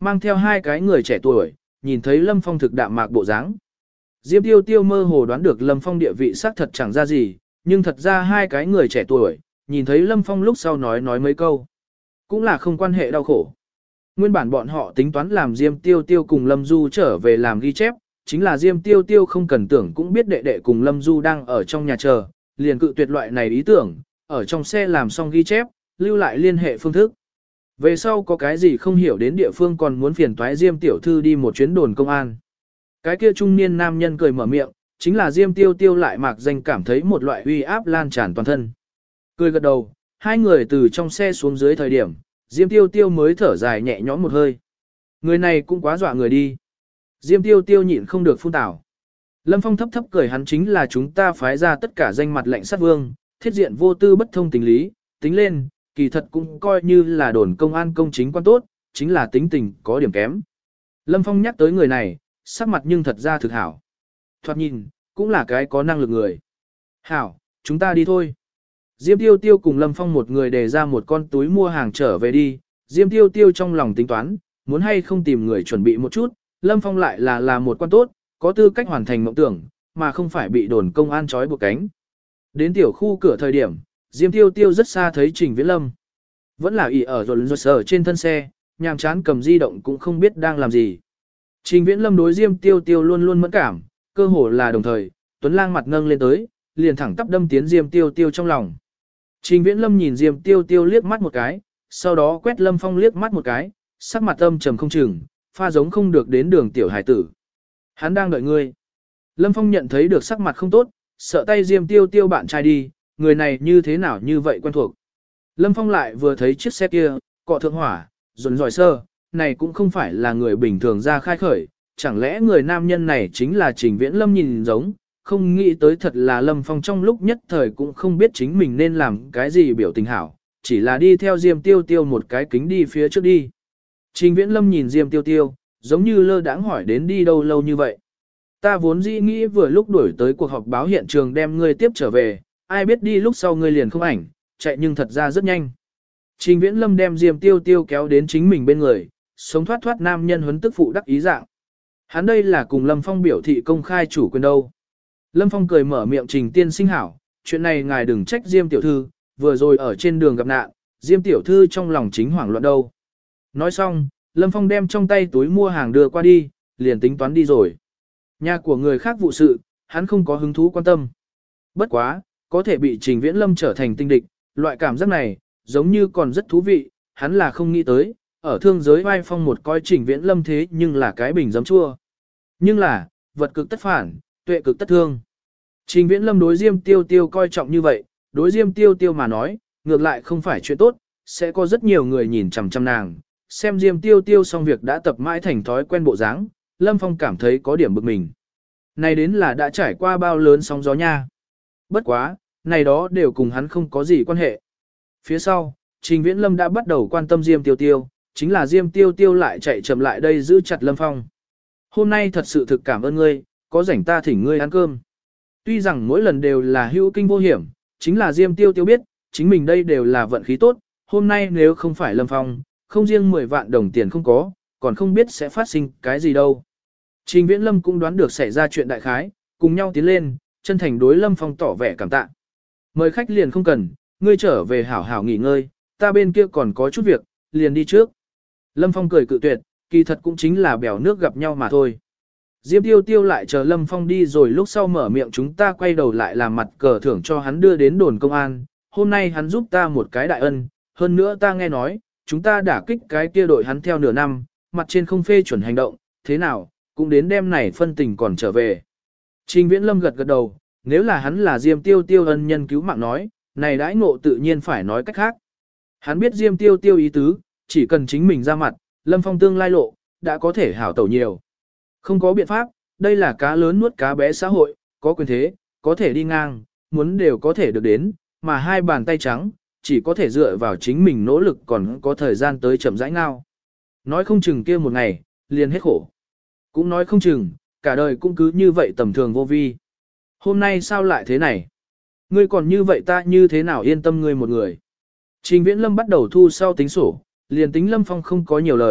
mang theo hai cái người trẻ tuổi, nhìn thấy Lâm Phong thực đạm mạc bộ dáng. Diêm Tiêu Tiêu mơ hồ đoán được Lâm Phong địa vị xác thật chẳng ra gì, nhưng thật ra hai cái người trẻ tuổi, nhìn thấy Lâm Phong lúc sau nói mấy câu. Cũng là không quan hệ đau khổ. Nguyên bản bọn họ tính toán làm Diêm Tiêu Tiêu cùng Lâm Du trở về làm ghi chép, chính là Diêm Tiêu Tiêu không cần tưởng cũng biết đệ đệ cùng Lâm Du đang ở trong nhà chờ, liền cự tuyệt loại này ý tưởng, ở trong xe làm xong ghi chép, lưu lại liên hệ phương thức. Về sau có cái gì không hiểu đến địa phương còn muốn phiền toái Diêm tiểu thư đi một chuyến đồn công an. Cái kia trung niên nam nhân cười mở miệng, chính là Diêm Tiêu Tiêu lại mạc danh cảm thấy một loại uy áp lan tràn toàn thân. Cười gật đầu, hai người từ trong xe xuống dưới thời điểm, Diêm Tiêu Tiêu mới thở dài nhẹ nhõm một hơi. Người này cũng quá dọa người đi. Diêm Tiêu Tiêu nhịn không được phun tảo. Lâm Phong thấp thấp cười, hắn chính là chúng ta phái ra tất cả danh mặt lệnh sát vương, thiết diện vô tư bất thông tình lý, tính lên, kỳ thật cũng coi như là đồn công an công chính quan tốt, chính là tính tình có điểm kém. Lâm Phong nhắc tới người này, sắc mặt nhưng thật ra thực hảo. Thoạt nhìn, cũng là cái có năng lực người. Hảo, chúng ta đi thôi. Diêm Tiêu Tiêu cùng Lâm Phong một người đề ra một con túi mua hàng trở về đi. Diêm Tiêu Tiêu trong lòng tính toán, muốn hay không tìm người chuẩn bị một chút. Lâm Phong lại là một quan tốt, có tư cách hoàn thành mộng tưởng, mà không phải bị đồn công an trói buộc cánh. Đến tiểu khu cửa thời điểm, Diêm Tiêu Tiêu rất xa thấy Trình Viễn Lâm. Vẫn là ỉ ở rồi sờ trên thân xe, nhàm chán cầm di động cũng không biết đang làm gì. Trình Viễn Lâm đối Diêm Tiêu Tiêu luôn luôn mẫn cảm, cơ hồ là đồng thời, Tuấn Lang mặt nâng lên tới, liền thẳng tắp đâm tiến Diêm Tiêu Tiêu trong lòng. Trình Viễn Lâm nhìn Diêm Tiêu Tiêu liếc mắt một cái, sau đó quét Lâm Phong liếc mắt một cái, sắc mặt âm trầm không chừng, pha giống không được đến đường tiểu hải tử. Hắn đang đợi ngươi. Lâm Phong nhận thấy được sắc mặt không tốt, sợ tay Diêm Tiêu Tiêu bạn trai đi, người này như thế nào như vậy quen thuộc. Lâm Phong lại vừa thấy chiếc xe kia, cọ thượng hỏa, rồn giỏi sơ, này cũng không phải là người bình thường ra khai khởi, chẳng lẽ người nam nhân này chính là Trình Viễn Lâm nhìn giống, không nghĩ tới thật là Lâm Phong trong lúc nhất thời cũng không biết chính mình nên làm cái gì biểu tình hảo, chỉ là đi theo Diêm Tiêu Tiêu một cái kính đi phía trước đi. Trình Viễn Lâm nhìn Diêm Tiêu Tiêu, giống như lơ đãng hỏi đến đi đâu lâu như vậy. Ta vốn dĩ nghĩ vừa lúc đuổi tới cuộc họp báo hiện trường đem ngươi tiếp trở về, ai biết đi lúc sau ngươi liền không ảnh, chạy nhưng thật ra rất nhanh. Trình Viễn Lâm đem Diêm Tiêu Tiêu kéo đến chính mình bên người, sống thoát thoát nam nhân huấn tức phụ đắc ý dạng. Hắn đây là cùng Lâm Phong biểu thị công khai chủ quyền đâu. Lâm Phong cười mở miệng, Trình tiên sinh hảo, chuyện này ngài đừng trách Diêm tiểu thư, vừa rồi ở trên đường gặp nạn, Diêm tiểu thư trong lòng chính hoảng loạn đâu. Nói xong, Lâm Phong đem trong tay túi mua hàng đưa qua đi, liền tính toán đi rồi. Nhà của người khác vụ sự, hắn không có hứng thú quan tâm. Bất quá, có thể bị Trình Viễn Lâm trở thành tinh địch, loại cảm giác này, giống như còn rất thú vị, hắn là không nghĩ tới, ở thương giới vai phong một coi Trình Viễn Lâm thế nhưng là cái bình giấm chua. Nhưng là, vật cực tất phản, tuệ cực tất thương. Trình Viễn Lâm đối Diêm Tiêu Tiêu coi trọng như vậy, đối Diêm Tiêu Tiêu mà nói, ngược lại không phải chuyện tốt, sẽ có rất nhiều người nhìn chằm chằm nàng, xem Diêm Tiêu Tiêu xong việc đã tập mãi thành thói quen bộ dáng, Lâm Phong cảm thấy có điểm bực mình. Này đến là đã trải qua bao lớn sóng gió nha. Bất quá, này đó đều cùng hắn không có gì quan hệ. Phía sau, Trình Viễn Lâm đã bắt đầu quan tâm Diêm Tiêu Tiêu, chính là Diêm Tiêu Tiêu lại chạy chậm lại đây giữ chặt Lâm Phong. Hôm nay thật sự thực cảm ơn ngươi, có rảnh ta thỉnh ngươi ăn cơm. Tuy rằng mỗi lần đều là hữu kinh vô hiểm, chính là Diêm Tiêu Tiêu biết, chính mình đây đều là vận khí tốt, hôm nay nếu không phải Lâm Phong, không riêng 10 vạn đồng tiền không có, còn không biết sẽ phát sinh cái gì đâu. Trình Viễn Lâm cũng đoán được xảy ra chuyện đại khái, cùng nhau tiến lên, chân thành đối Lâm Phong tỏ vẻ cảm tạ. Mời khách liền không cần, ngươi trở về hảo hảo nghỉ ngơi, ta bên kia còn có chút việc, liền đi trước. Lâm Phong cười cự tuyệt, kỳ thật cũng chính là bèo nước gặp nhau mà thôi. Diêm Tiêu Tiêu lại chờ Lâm Phong đi rồi lúc sau mở miệng, chúng ta quay đầu lại làm mặt cờ thưởng cho hắn đưa đến đồn công an, hôm nay hắn giúp ta một cái đại ân, hơn nữa ta nghe nói, chúng ta đả kích cái kia đội hắn theo nửa năm, mặt trên không phê chuẩn hành động, thế nào, cũng đến đêm này phân tình còn trở về. Trình Viễn Lâm gật gật đầu, nếu là hắn là Diêm Tiêu Tiêu ân nhân cứu mạng nói, này đãi ngộ tự nhiên phải nói cách khác. Hắn biết Diêm Tiêu Tiêu ý tứ, chỉ cần chính mình ra mặt, Lâm Phong tương lai lộ, đã có thể hảo tẩu nhiều. Không có biện pháp, đây là cá lớn nuốt cá bé xã hội, có quyền thế, có thể đi ngang, muốn đều có thể được đến, mà hai bàn tay trắng, chỉ có thể dựa vào chính mình nỗ lực còn có thời gian tới chậm rãi ngao. Nói không chừng kia một ngày, liền hết khổ. Cũng nói không chừng, cả đời cũng cứ như vậy tầm thường vô vi. Hôm nay sao lại thế này? Ngươi còn như vậy ta như thế nào yên tâm ngươi một người? Trình Viễn Lâm bắt đầu thu sau tính sổ, liền tính Lâm Phong không có nhiều lời,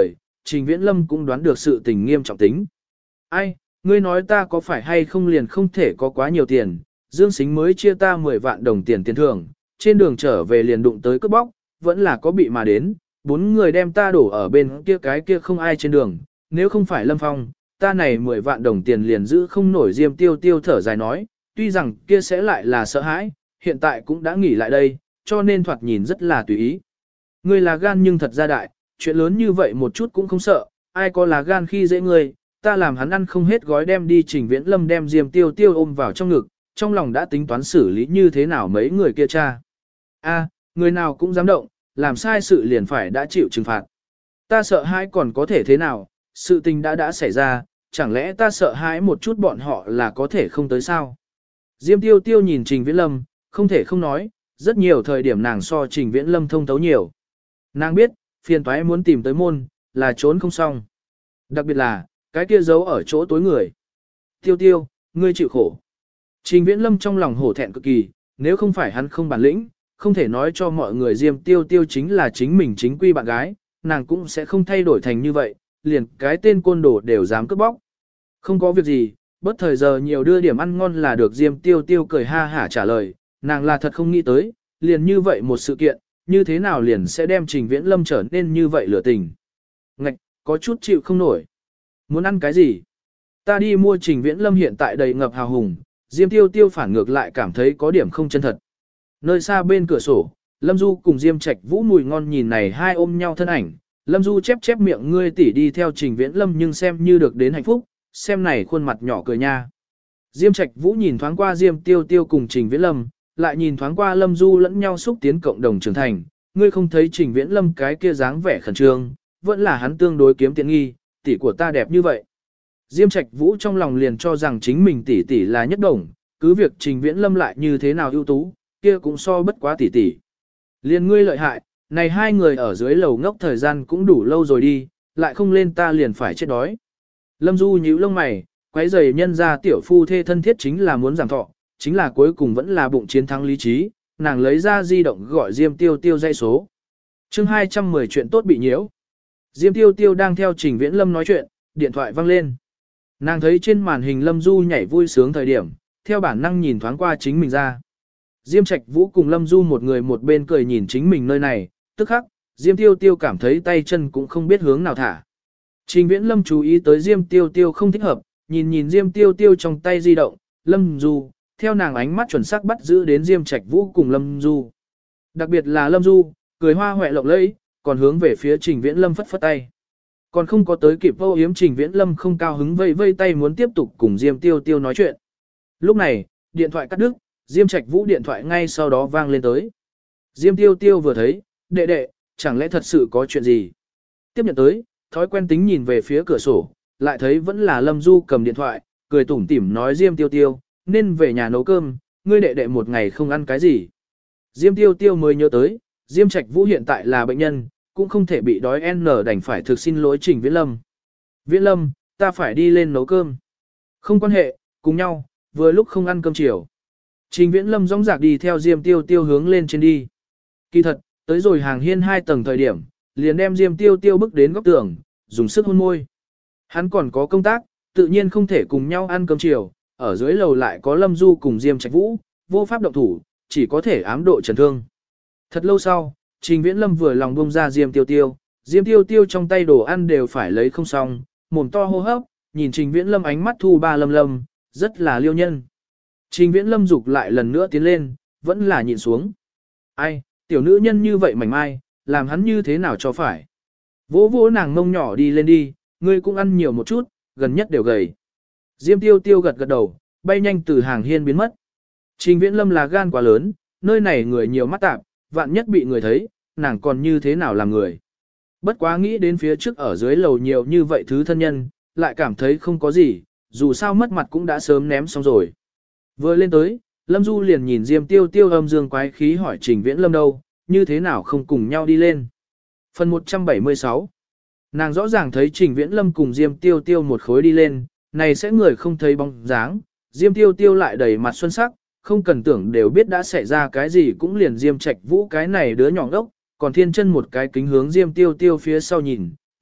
Trình Viễn Lâm cũng đoán được sự tình nghiêm trọng tính. Ai, ngươi nói ta có phải hay không liền không thể có quá nhiều tiền, Dương Sính mới chia ta 10 vạn đồng tiền tiền thưởng, trên đường trở về liền đụng tới cướp bóc, vẫn là có bị mà đến, 4 người đem ta đổ ở bên kia cái kia không ai trên đường, nếu không phải Lâm Phong, ta này 10 vạn đồng tiền liền giữ không nổi. Diêm Tiêu Tiêu thở dài nói, tuy rằng kia sẽ lại là sợ hãi, hiện tại cũng đã nghỉ lại đây, cho nên thoạt nhìn rất là tùy ý. Ngươi là gan nhưng thật ra đại, chuyện lớn như vậy một chút cũng không sợ, ai có là gan khi dễ ngươi, ta làm hắn ăn không hết gói đem đi. Trình Viễn Lâm đem Diêm Tiêu Tiêu ôm vào trong ngực, trong lòng đã tính toán xử lý như thế nào mấy người kia cha. A, người nào cũng dám động, làm sai sự liền phải đã chịu trừng phạt. Ta sợ hãi còn có thể thế nào, sự tình đã xảy ra, chẳng lẽ ta sợ hãi một chút bọn họ là có thể không tới sao? Diêm Tiêu Tiêu nhìn Trình Viễn Lâm, không thể không nói, rất nhiều thời điểm nàng so Trình Viễn Lâm thông thấu nhiều. Nàng biết, phiền toái muốn tìm tới môn, là trốn không xong. Đặc biệt là, cái kia giấu ở chỗ tối người. Tiêu Tiêu, ngươi chịu khổ. Trình Viễn Lâm trong lòng hổ thẹn cực kỳ, nếu không phải hắn không bản lĩnh, không thể nói cho mọi người Diêm Tiêu Tiêu chính là chính mình chính quy bạn gái, nàng cũng sẽ không thay đổi thành như vậy, liền cái tên côn đồ đều dám cướp bóc. Không có việc gì, bất thời giờ nhiều đưa điểm ăn ngon là được. Diêm Tiêu Tiêu cười ha hả trả lời, nàng là thật không nghĩ tới, liền như vậy một sự kiện, như thế nào liền sẽ đem Trình Viễn Lâm trở nên như vậy lửa tình. Ngạch, có chút chịu không nổi. Muốn ăn cái gì? Ta đi mua. Trình Viễn Lâm hiện tại đầy ngập hào hùng, Diêm Tiêu Tiêu phản ngược lại cảm thấy có điểm không chân thật. Nơi xa bên cửa sổ, Lâm Du cùng Diêm Trạch Vũ mùi ngon nhìn này hai ôm nhau thân ảnh. Lâm Du chép chép miệng, ngươi tỷ đi theo Trình Viễn Lâm nhưng xem như được đến hạnh phúc, xem này khuôn mặt nhỏ cười nha. Diêm Trạch Vũ nhìn thoáng qua Diêm Tiêu Tiêu cùng Trình Viễn Lâm, lại nhìn thoáng qua Lâm Du lẫn nhau xúc tiến cộng đồng trưởng thành, ngươi không thấy Trình Viễn Lâm cái kia dáng vẻ khẩn trương, vẫn là hắn tương đối kiếm tiện nghi, tỷ của ta đẹp như vậy. Diêm Trạch Vũ trong lòng liền cho rằng chính mình tỷ tỷ là nhất đồng, cứ việc Trình Viễn Lâm lại như thế nào ưu tú, kia cũng so bất quá tỷ tỷ. Liền ngươi lợi hại, này hai người ở dưới lầu ngốc thời gian cũng đủ lâu rồi đi, lại không lên ta liền phải chết đói. Lâm Du nhíu lông mày, quấy giày nhân ra tiểu phu thê thân thiết chính là muốn giảm thọ, chính là cuối cùng vẫn là bụng chiến thắng lý trí, nàng lấy ra di động gọi Diêm Tiêu Tiêu dây số. chương 210 chuyện tốt bị nhiễu. Diêm Tiêu Tiêu đang theo Trình Viễn Lâm nói chuyện, điện thoại vang lên. Nàng thấy trên màn hình Lâm Du nhảy vui sướng thời điểm, theo bản năng nhìn thoáng qua chính mình ra. Diêm Trạch Vũ cùng Lâm Du một người một bên cười nhìn chính mình nơi này, tức khắc, Diêm Tiêu Tiêu cảm thấy tay chân cũng không biết hướng nào thả. Trình Viễn Lâm chú ý tới Diêm Tiêu Tiêu không thích hợp, nhìn Diêm Tiêu Tiêu trong tay di động, Lâm Du, theo nàng ánh mắt chuẩn xác bắt giữ đến Diêm Trạch Vũ cùng Lâm Du. Đặc biệt là Lâm Du, cười hoa hoẹ lộng lẫy, còn hướng về phía Trình Viễn Lâm phất phất tay. Còn không có tới kịp vô yếm, Trình Viễn Lâm không cao hứng vây vây tay muốn tiếp tục cùng Diêm Tiêu Tiêu nói chuyện. Lúc này, điện thoại cắt đứt, Diêm Trạch Vũ điện thoại ngay sau đó vang lên tới. Diêm Tiêu Tiêu vừa thấy, đệ đệ, chẳng lẽ thật sự có chuyện gì? Tiếp nhận tới, thói quen tính nhìn về phía cửa sổ, lại thấy vẫn là Lâm Du cầm điện thoại, cười tủm tỉm nói Diêm Tiêu Tiêu, nên về nhà nấu cơm, ngươi đệ đệ một ngày không ăn cái gì. Diêm Tiêu Tiêu mới nhớ tới, Diêm Trạch Vũ hiện tại là bệnh nhân, cũng không thể bị đói đành phải thực xin lỗi Trình Viễn Lâm. Viễn Lâm, ta phải đi lên nấu cơm. Không quan hệ, cùng nhau, vừa lúc không ăn cơm chiều. Trình Viễn Lâm dõng dạc đi theo Diêm Tiêu Tiêu hướng lên trên đi. Kỳ thật, tới rồi hàng hiên 2 tầng thời điểm, liền đem Diêm Tiêu Tiêu bước đến góc tường, dùng sức hôn môi. Hắn còn có công tác, tự nhiên không thể cùng nhau ăn cơm chiều, ở dưới lầu lại có Lâm Du cùng Diêm Trạch Vũ, vô pháp động thủ, chỉ có thể ám độ trần thương. Thật lâu sau, Trình Viễn Lâm vừa lòng buông ra Diêm Tiêu Tiêu, Diêm Tiêu Tiêu trong tay đồ ăn đều phải lấy không xong, mồm to hô hấp, nhìn Trình Viễn Lâm ánh mắt thu ba lâm, rất là liêu nhân. Trình Viễn Lâm dục lại lần nữa tiến lên, vẫn là nhìn xuống. Ai, tiểu nữ nhân như vậy mảnh mai, làm hắn như thế nào cho phải. Vỗ vỗ nàng mông nhỏ đi lên đi, ngươi cũng ăn nhiều một chút, gần nhất đều gầy. Diêm Tiêu Tiêu gật gật đầu, bay nhanh từ hàng hiên biến mất. Trình Viễn Lâm là gan quá lớn, nơi này người nhiều mắt tạp, vạn nhất bị người thấy, nàng còn như thế nào làm người. Bất quá nghĩ đến phía trước ở dưới lầu nhiều như vậy thứ thân nhân, lại cảm thấy không có gì, dù sao mất mặt cũng đã sớm ném xong rồi. Vừa lên tới, Lâm Du liền nhìn Diêm Tiêu Tiêu âm dương quái khí hỏi Trình Viễn Lâm đâu, như thế nào không cùng nhau đi lên. Phần 176. Nàng rõ ràng thấy Trình Viễn Lâm cùng Diêm Tiêu Tiêu một khối đi lên, này sẽ người không thấy bóng dáng, Diêm Tiêu Tiêu lại đầy mặt xuân sắc, không cần tưởng đều biết đã xảy ra cái gì, cũng liền Diêm Trạch Vũ cái này đứa nhỏ đốc, còn thiên chân một cái kính hướng Diêm Tiêu Tiêu phía sau nhìn,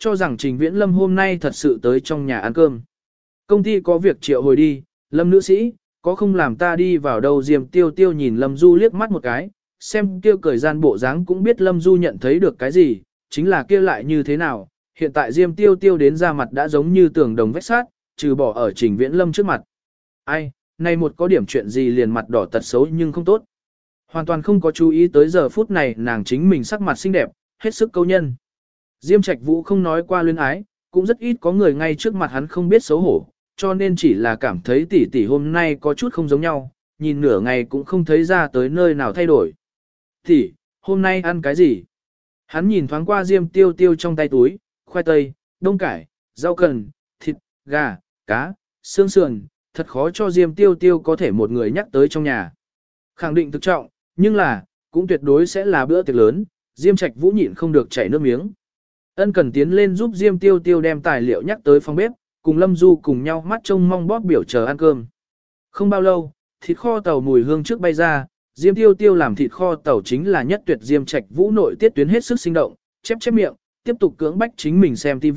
cho rằng Trình Viễn Lâm hôm nay thật sự tới trong nhà ăn cơm. Công ty có việc triệu hồi đi, Lâm nữ sĩ, có không làm ta đi vào đâu. Diêm Tiêu Tiêu nhìn Lâm Du liếc mắt một cái, xem kia cười gian bộ dáng cũng biết Lâm Du nhận thấy được cái gì, chính là kia lại như thế nào. Hiện tại Diêm Tiêu Tiêu đến ra mặt đã giống như tường đồng vách sát, trừ bỏ ở Trình Viễn Lâm trước mặt. Ai, này một có điểm chuyện gì liền mặt đỏ tật xấu nhưng không tốt. Hoàn toàn không có chú ý tới giờ phút này nàng chính mình sắc mặt xinh đẹp, hết sức câu nhân. Diêm Trạch Vũ không nói qua luyến ái, cũng rất ít có người ngay trước mặt hắn không biết xấu hổ, cho nên chỉ là cảm thấy tỷ tỷ hôm nay có chút không giống nhau, nhìn nửa ngày cũng không thấy ra tới nơi nào thay đổi. Tỷ, hôm nay ăn cái gì? Hắn nhìn thoáng qua Diêm Tiêu Tiêu trong tay túi, khoai tây, đông cải, rau cần, thịt, gà, cá, xương sườn, thật khó cho Diêm Tiêu Tiêu có thể một người nhắc tới trong nhà. Khẳng định thực trọng, nhưng là, cũng tuyệt đối sẽ là bữa tiệc lớn, Diêm Trạch Vũ nhịn không được chảy nước miếng. Ân Cần tiến lên giúp Diêm Tiêu Tiêu đem tài liệu nhắc tới phòng bếp, cùng Lâm Du cùng nhau mắt trông mong bóp biểu chờ ăn cơm. Không bao lâu, thịt kho tàu mùi hương trước bay ra, Diêm Tiêu Tiêu làm thịt kho tàu chính là nhất tuyệt. Diêm Trạch Vũ nội tiết tuyến hết sức sinh động, chép chép miệng, tiếp tục cưỡng bách chính mình xem TV.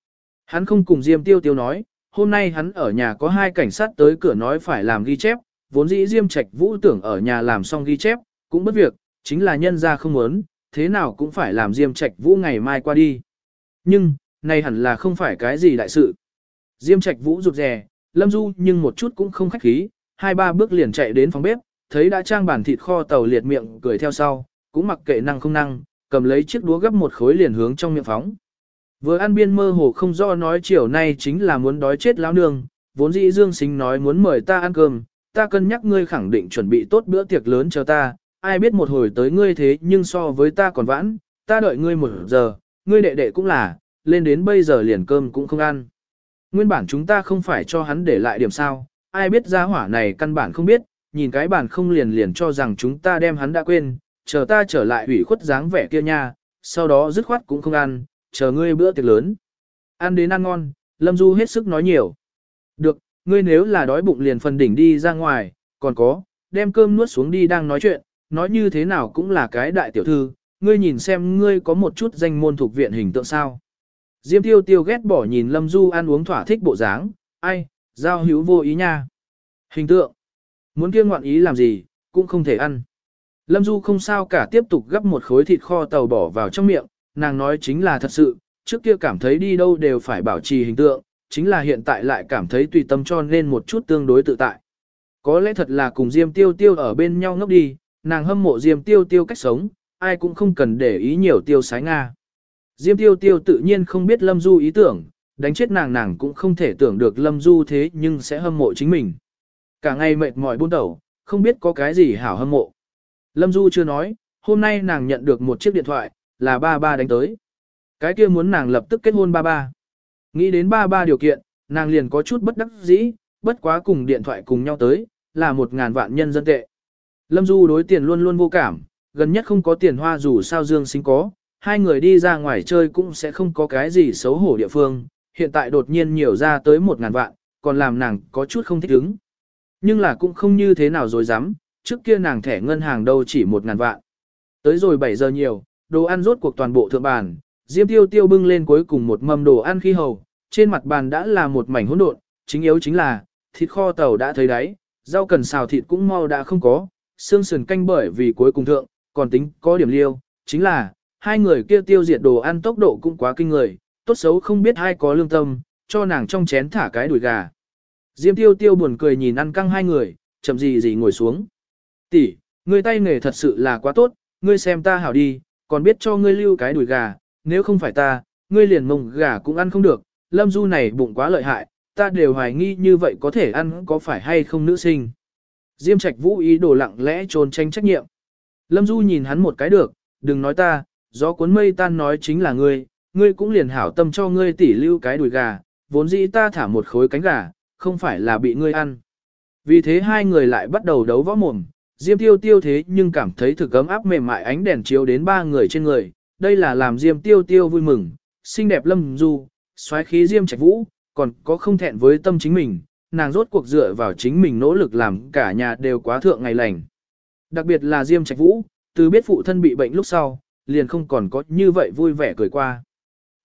Hắn không cùng Diêm Tiêu Tiêu nói, hôm nay hắn ở nhà có 2 cảnh sát tới cửa nói phải làm ghi chép, vốn dĩ Diêm Trạch Vũ tưởng ở nhà làm xong ghi chép, cũng bất việc, chính là nhân ra không muốn, thế nào cũng phải làm Diêm Trạch Vũ ngày mai qua đi. Nhưng, này hẳn là không phải cái gì đại sự. Diêm Trạch Vũ rụt rè, Lâm Du nhưng một chút cũng không khách khí, 2-3 bước liền chạy đến phòng bếp, thấy đã trang bản thịt kho tàu liệt miệng cười theo sau, cũng mặc kệ năng không năng, cầm lấy chiếc đũa gấp một khối liền hướng trong miệng phóng. Vừa ăn biên mơ hồ không do nói chiều nay chính là muốn đói chết lão nương, vốn dĩ Dương Sính nói muốn mời ta ăn cơm, ta cân nhắc ngươi khẳng định chuẩn bị tốt bữa tiệc lớn cho ta, ai biết một hồi tới ngươi thế nhưng so với ta còn vãn, ta đợi ngươi 1 giờ, ngươi đệ đệ cũng là, lên đến bây giờ liền cơm cũng không ăn. Nguyên bản chúng ta không phải cho hắn để lại điểm sao, ai biết gia hỏa này căn bản không biết, nhìn cái bản không liền cho rằng chúng ta đem hắn đã quên, chờ ta trở lại ủy khuất dáng vẻ kia nha, sau đó dứt khoát cũng không ăn, chờ ngươi bữa tiệc lớn. Ăn đến ăn ngon, Lâm Du hết sức nói nhiều. Được, ngươi nếu là đói bụng liền phần đỉnh đi ra ngoài, còn có, đem cơm nuốt xuống đi đang nói chuyện, nói như thế nào cũng là cái đại tiểu thư, ngươi nhìn xem ngươi có một chút danh môn thuộc viện hình tượng sao. Diêm Tiêu Tiêu ghét bỏ nhìn Lâm Du ăn uống thỏa thích bộ dáng, ai, giao hữu vô ý nha. Hình tượng, muốn kia ngoạn ý làm gì, cũng không thể ăn. Lâm Du không sao cả tiếp tục gắp một khối thịt kho tàu bỏ vào trong miệng, nàng nói chính là thật sự, trước kia cảm thấy đi đâu đều phải bảo trì hình tượng, chính là hiện tại lại cảm thấy tùy tâm cho nên một chút tương đối tự tại. Có lẽ thật là cùng Diêm Tiêu Tiêu ở bên nhau ngốc đi, nàng hâm mộ Diêm Tiêu Tiêu cách sống, ai cũng không cần để ý nhiều tiêu sái Nga. Diêm Tiêu Tiêu tự nhiên không biết Lâm Du ý tưởng, đánh chết nàng cũng không thể tưởng được Lâm Du thế nhưng sẽ hâm mộ chính mình. Cả ngày mệt mỏi buôn đầu, không biết có cái gì hảo hâm mộ. Lâm Du chưa nói, hôm nay nàng nhận được một chiếc điện thoại, là ba ba đánh tới. Cái kia muốn nàng lập tức kết hôn ba ba. Nghĩ đến ba ba điều kiện, nàng liền có chút bất đắc dĩ, bất quá cùng điện thoại cùng nhau tới, là 1.000 vạn nhân dân tệ. Lâm Du đối tiền luôn luôn vô cảm, gần nhất không có tiền hoa dù sao Dương Sính có, hai người đi ra ngoài chơi cũng sẽ không có cái gì xấu hổ địa phương, hiện tại đột nhiên nhiều ra tới 1.000 vạn, còn làm nàng có chút không thích ứng. Nhưng là cũng không như thế nào rồi dám, trước kia nàng thẻ ngân hàng đâu chỉ 1.000 vạn. Tới rồi 7 giờ nhiều, đồ ăn rốt cuộc toàn bộ thượng bàn, Diêm Tiêu Tiêu bưng lên cuối cùng một mâm đồ ăn khi hầu, trên mặt bàn đã là một mảnh hỗn độn, chính yếu chính là, thịt kho tàu đã thấy đáy, rau cần xào thịt cũng mau đã không có, xương sườn canh bởi vì cuối cùng thượng, còn tính có điểm liêu, chính là, hai người kia tiêu diệt đồ ăn tốc độ cũng quá kinh người, tốt xấu không biết ai có lương tâm, cho nàng trong chén thả cái đùi gà. Diêm Tiêu Tiêu buồn cười nhìn ăn căng hai người, chậm gì ngồi xuống. Tỷ, ngươi tay nghề thật sự là quá tốt, ngươi xem ta hảo đi, còn biết cho ngươi lưu cái đùi gà, nếu không phải ta, ngươi liền mông gà cũng ăn không được, Lâm Du này bụng quá lợi hại, ta đều hoài nghi như vậy có thể ăn có phải hay không nữ sinh. Diêm Trạch Vũ ý đồ lặng lẽ trốn tránh trách nhiệm. Lâm Du nhìn hắn một cái được, đừng nói ta, gió cuốn mây tan nói chính là ngươi cũng liền hảo tâm cho ngươi tỉ lưu cái đùi gà, vốn dĩ ta thả một khối cánh gà, không phải là bị ngươi ăn. Vì thế hai người lại bắt đầu đấu võ mồm, Diêm Tiêu Tiêu thế nhưng cảm thấy thực ấm áp mềm mại ánh đèn chiếu đến ba người trên người, đây là làm Diêm Tiêu Tiêu vui mừng, xinh đẹp Lâm Du, xoáy khí Diêm Trạch Vũ, còn có không thẹn với tâm chính mình, nàng rốt cuộc dựa vào chính mình nỗ lực làm cả nhà đều quá thượng ngày lành. Đặc biệt là Diêm Trạch Vũ, từ biết phụ thân bị bệnh lúc sau, liền không còn có như vậy vui vẻ cười qua.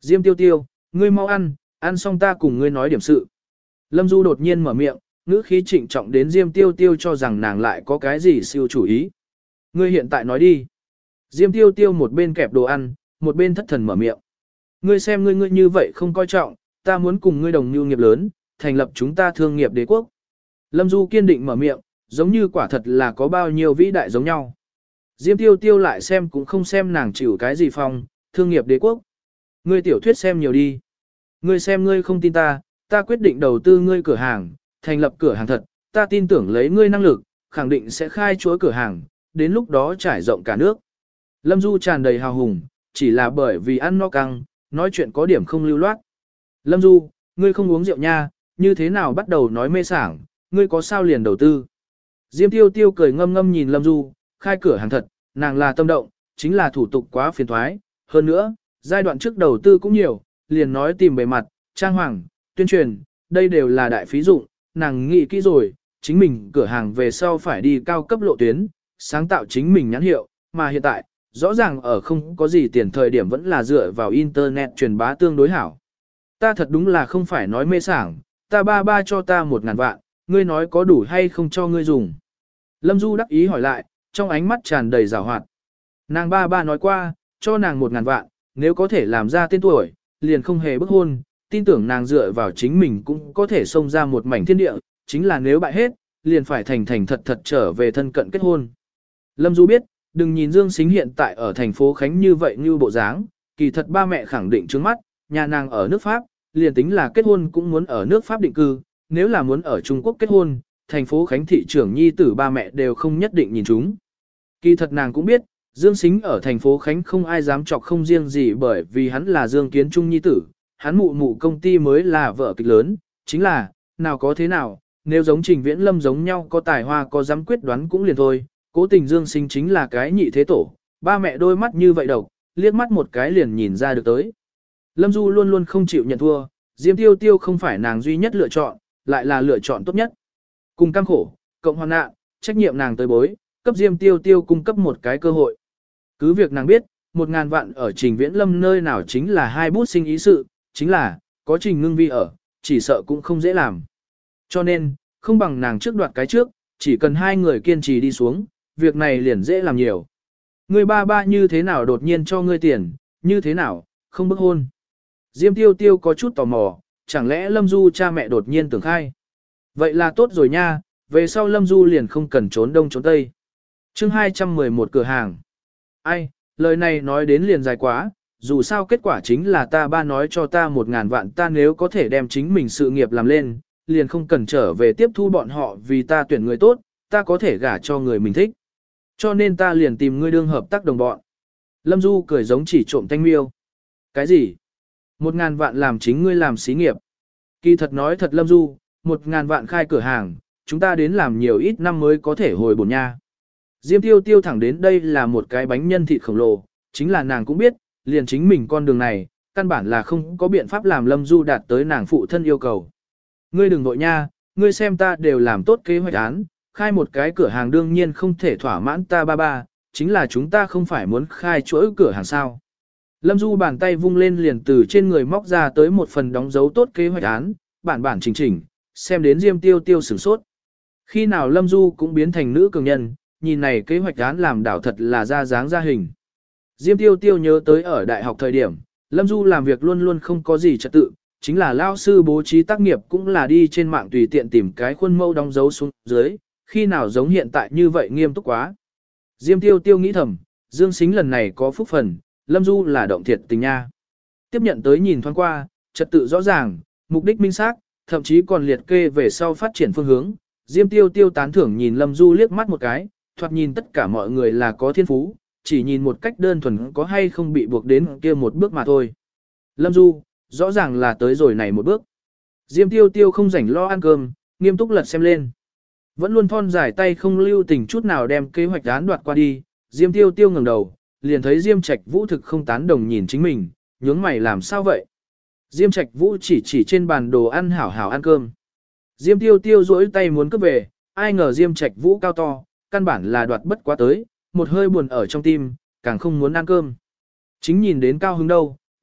Diêm Tiêu Tiêu, ngươi mau ăn, ăn xong ta cùng ngươi nói điểm sự. Lâm Du đột nhiên mở miệng, ngữ khí trịnh trọng đến Diêm Tiêu Tiêu cho rằng nàng lại có cái gì siêu chủ ý. Ngươi hiện tại nói đi. Diêm Tiêu Tiêu một bên kẹp đồ ăn, một bên thất thần mở miệng. Ngươi xem ngươi như vậy không coi trọng, ta muốn cùng ngươi đồng nhu nghiệp lớn, thành lập chúng ta thương nghiệp đế quốc. Lâm Du kiên định mở miệng, giống như quả thật là có bao nhiêu vĩ đại giống nhau. Diêm Tiêu Tiêu lại xem cũng không xem nàng chịu cái gì phong, thương nghiệp đế quốc. Ngươi tiểu thuyết xem nhiều đi. Ngươi xem ngươi không tin ta, ta quyết định đầu tư ngươi cửa hàng, thành lập cửa hàng thật, ta tin tưởng lấy ngươi năng lực, khẳng định sẽ khai chuỗi cửa hàng, đến lúc đó trải rộng cả nước. Lâm Du tràn đầy hào hùng, chỉ là bởi vì ăn no căng, nói chuyện có điểm không lưu loát. Lâm Du, ngươi không uống rượu nha, như thế nào bắt đầu nói mê sảng, ngươi có sao liền đầu tư. Diêm Tiêu Tiêu cười ngâm ngâm nhìn Lâm Du, khai cửa hàng thật, nàng là tâm động, chính là thủ tục quá phiền thoái. Hơn nữa, giai đoạn trước đầu tư cũng nhiều, liền nói tìm bề mặt, trang hoàng, tuyên truyền, đây đều là đại phí dụng, nàng nghĩ kỹ rồi, chính mình cửa hàng về sau phải đi cao cấp lộ tuyến, sáng tạo chính mình nhãn hiệu, mà hiện tại, rõ ràng ở không có gì tiền thời điểm vẫn là dựa vào internet truyền bá tương đối hảo. Ta thật đúng là không phải nói mê sảng, ta ba cho ta 1.000 vạn, ngươi nói có đủ hay không cho ngươi dùng. Lâm Du đắc ý hỏi lại, trong ánh mắt tràn đầy giảo hoạt. Nàng ba nói qua, cho nàng 1.000 vạn, nếu có thể làm ra tên tuổi, liền không hề bức hôn, tin tưởng nàng dựa vào chính mình cũng có thể xông ra một mảnh thiên địa, chính là nếu bại hết, liền phải thành thật trở về thân cận kết hôn. Lâm Du biết, đừng nhìn Dương Sính hiện tại ở thành phố Khánh như vậy như bộ dáng, kỳ thật ba mẹ khẳng định trước mắt, nhà nàng ở nước Pháp, liền tính là kết hôn cũng muốn ở nước Pháp định cư, nếu là muốn ở Trung Quốc kết hôn, thành phố Khánh thị trưởng nhi tử ba mẹ đều không nhất định nhìn chúng. Kỳ thật nàng cũng biết, Dương Sính ở thành phố Khánh không ai dám chọc không riêng gì bởi vì hắn là Dương Kiến Trung nhi tử, hắn mụ công ty mới là vợ kịch lớn, chính là, nào có thế nào, nếu giống Trình Viễn Lâm giống nhau có tài hoa có dám quyết đoán cũng liền thôi, cố tình Dương Sính chính là cái nhị thế tổ, ba mẹ đôi mắt như vậy độc, liếc mắt một cái liền nhìn ra được tới. Lâm Du luôn luôn không chịu nhận thua, Diêm Tiêu Tiêu không phải nàng duy nhất lựa chọn, lại là lựa chọn tốt nhất. Cùng cam khổ, cộng hoàn nạn, trách nhiệm nàng tới bối, cấp Diêm Tiêu Tiêu cung cấp một cái cơ hội. Cứ việc nàng biết, 1.000 vạn ở Trình Viễn Lâm nơi nào chính là hai bút sinh ý sự, chính là, có Trình Ngưng Vi ở, chỉ sợ cũng không dễ làm. Cho nên, không bằng nàng trước đoạt cái trước, chỉ cần hai người kiên trì đi xuống, việc này liền dễ làm nhiều. Người ba như thế nào đột nhiên cho ngươi tiền, như thế nào, không bức hôn. Diêm Tiêu Tiêu có chút tò mò, chẳng lẽ Lâm Du cha mẹ đột nhiên tưởng khai. Vậy là tốt rồi nha, về sau Lâm Du liền không cần trốn đông trốn tây. chương 211 cửa hàng. Ai, lời này nói đến liền dài quá, dù sao kết quả chính là ta ba nói cho ta 1.000 vạn ta nếu có thể đem chính mình sự nghiệp làm lên, liền không cần trở về tiếp thu bọn họ vì ta tuyển người tốt, ta có thể gả cho người mình thích. Cho nên ta liền tìm ngươi đương hợp tác đồng bọn. Lâm Du cười giống chỉ trộm thanh miêu. Cái gì? 1.000 vạn làm chính ngươi làm xí nghiệp. Kỳ thật nói thật Lâm Du, 1.000 vạn khai cửa hàng, chúng ta đến làm nhiều ít năm mới có thể hồi bổn nha. Diêm Tiêu Tiêu thẳng đến đây là một cái bánh nhân thịt khổng lồ, chính là nàng cũng biết, liền chính mình con đường này, căn bản là không có biện pháp làm Lâm Du đạt tới nàng phụ thân yêu cầu. Ngươi đừng nội nha, ngươi xem ta đều làm tốt kế hoạch án, khai một cái cửa hàng đương nhiên không thể thỏa mãn ta ba, chính là chúng ta không phải muốn khai chuỗi cửa hàng sao. Lâm Du bàn tay vung lên liền từ trên người móc ra tới một phần đóng dấu tốt kế hoạch án, bản chỉnh, xem đến Diêm Tiêu Tiêu sửng sốt. Khi nào Lâm Du cũng biến thành nữ cường nhân, nhìn này kế hoạch án làm đảo thật là ra dáng ra hình. Diêm Tiêu Tiêu nhớ tới ở đại học thời điểm, Lâm Du làm việc luôn luôn không có gì trật tự, chính là lao sư bố trí tác nghiệp cũng là đi trên mạng tùy tiện tìm cái khuôn mẫu đóng dấu xuống dưới, khi nào giống hiện tại như vậy nghiêm túc quá. Diêm Tiêu Tiêu nghĩ thầm, Dương Sính lần này có phúc phần, Lâm Du là động thiệt tình nha. Tiếp nhận tới nhìn thoáng qua, trật tự rõ ràng, mục đích minh xác, thậm chí còn liệt kê về sau phát triển phương hướng. Diêm Tiêu Tiêu tán thưởng nhìn Lâm Du liếc mắt một cái, thoạt nhìn tất cả mọi người là có thiên phú, chỉ nhìn một cách đơn thuần có hay không bị buộc đến kia một bước mà thôi. Lâm Du, rõ ràng là tới rồi này một bước. Diêm Tiêu Tiêu không rảnh lo ăn cơm, nghiêm túc lật xem lên. Vẫn luôn thon dài tay không lưu tình chút nào đem kế hoạch án đoạt qua đi, Diêm Tiêu Tiêu ngẩng đầu, liền thấy Diêm Trạch Vũ thực không tán đồng nhìn chính mình, nhướng mày làm sao vậy? Diêm Trạch Vũ chỉ trên bàn đồ ăn hảo hảo ăn cơm. Diêm Tiêu Tiêu duỗi tay muốn cướp về, ai ngờ Diêm Trạch Vũ cao to, căn bản là đoạt bất quá tới, một hơi buồn ở trong tim, càng không muốn ăn cơm. Chính nhìn đến cao hứng đâu,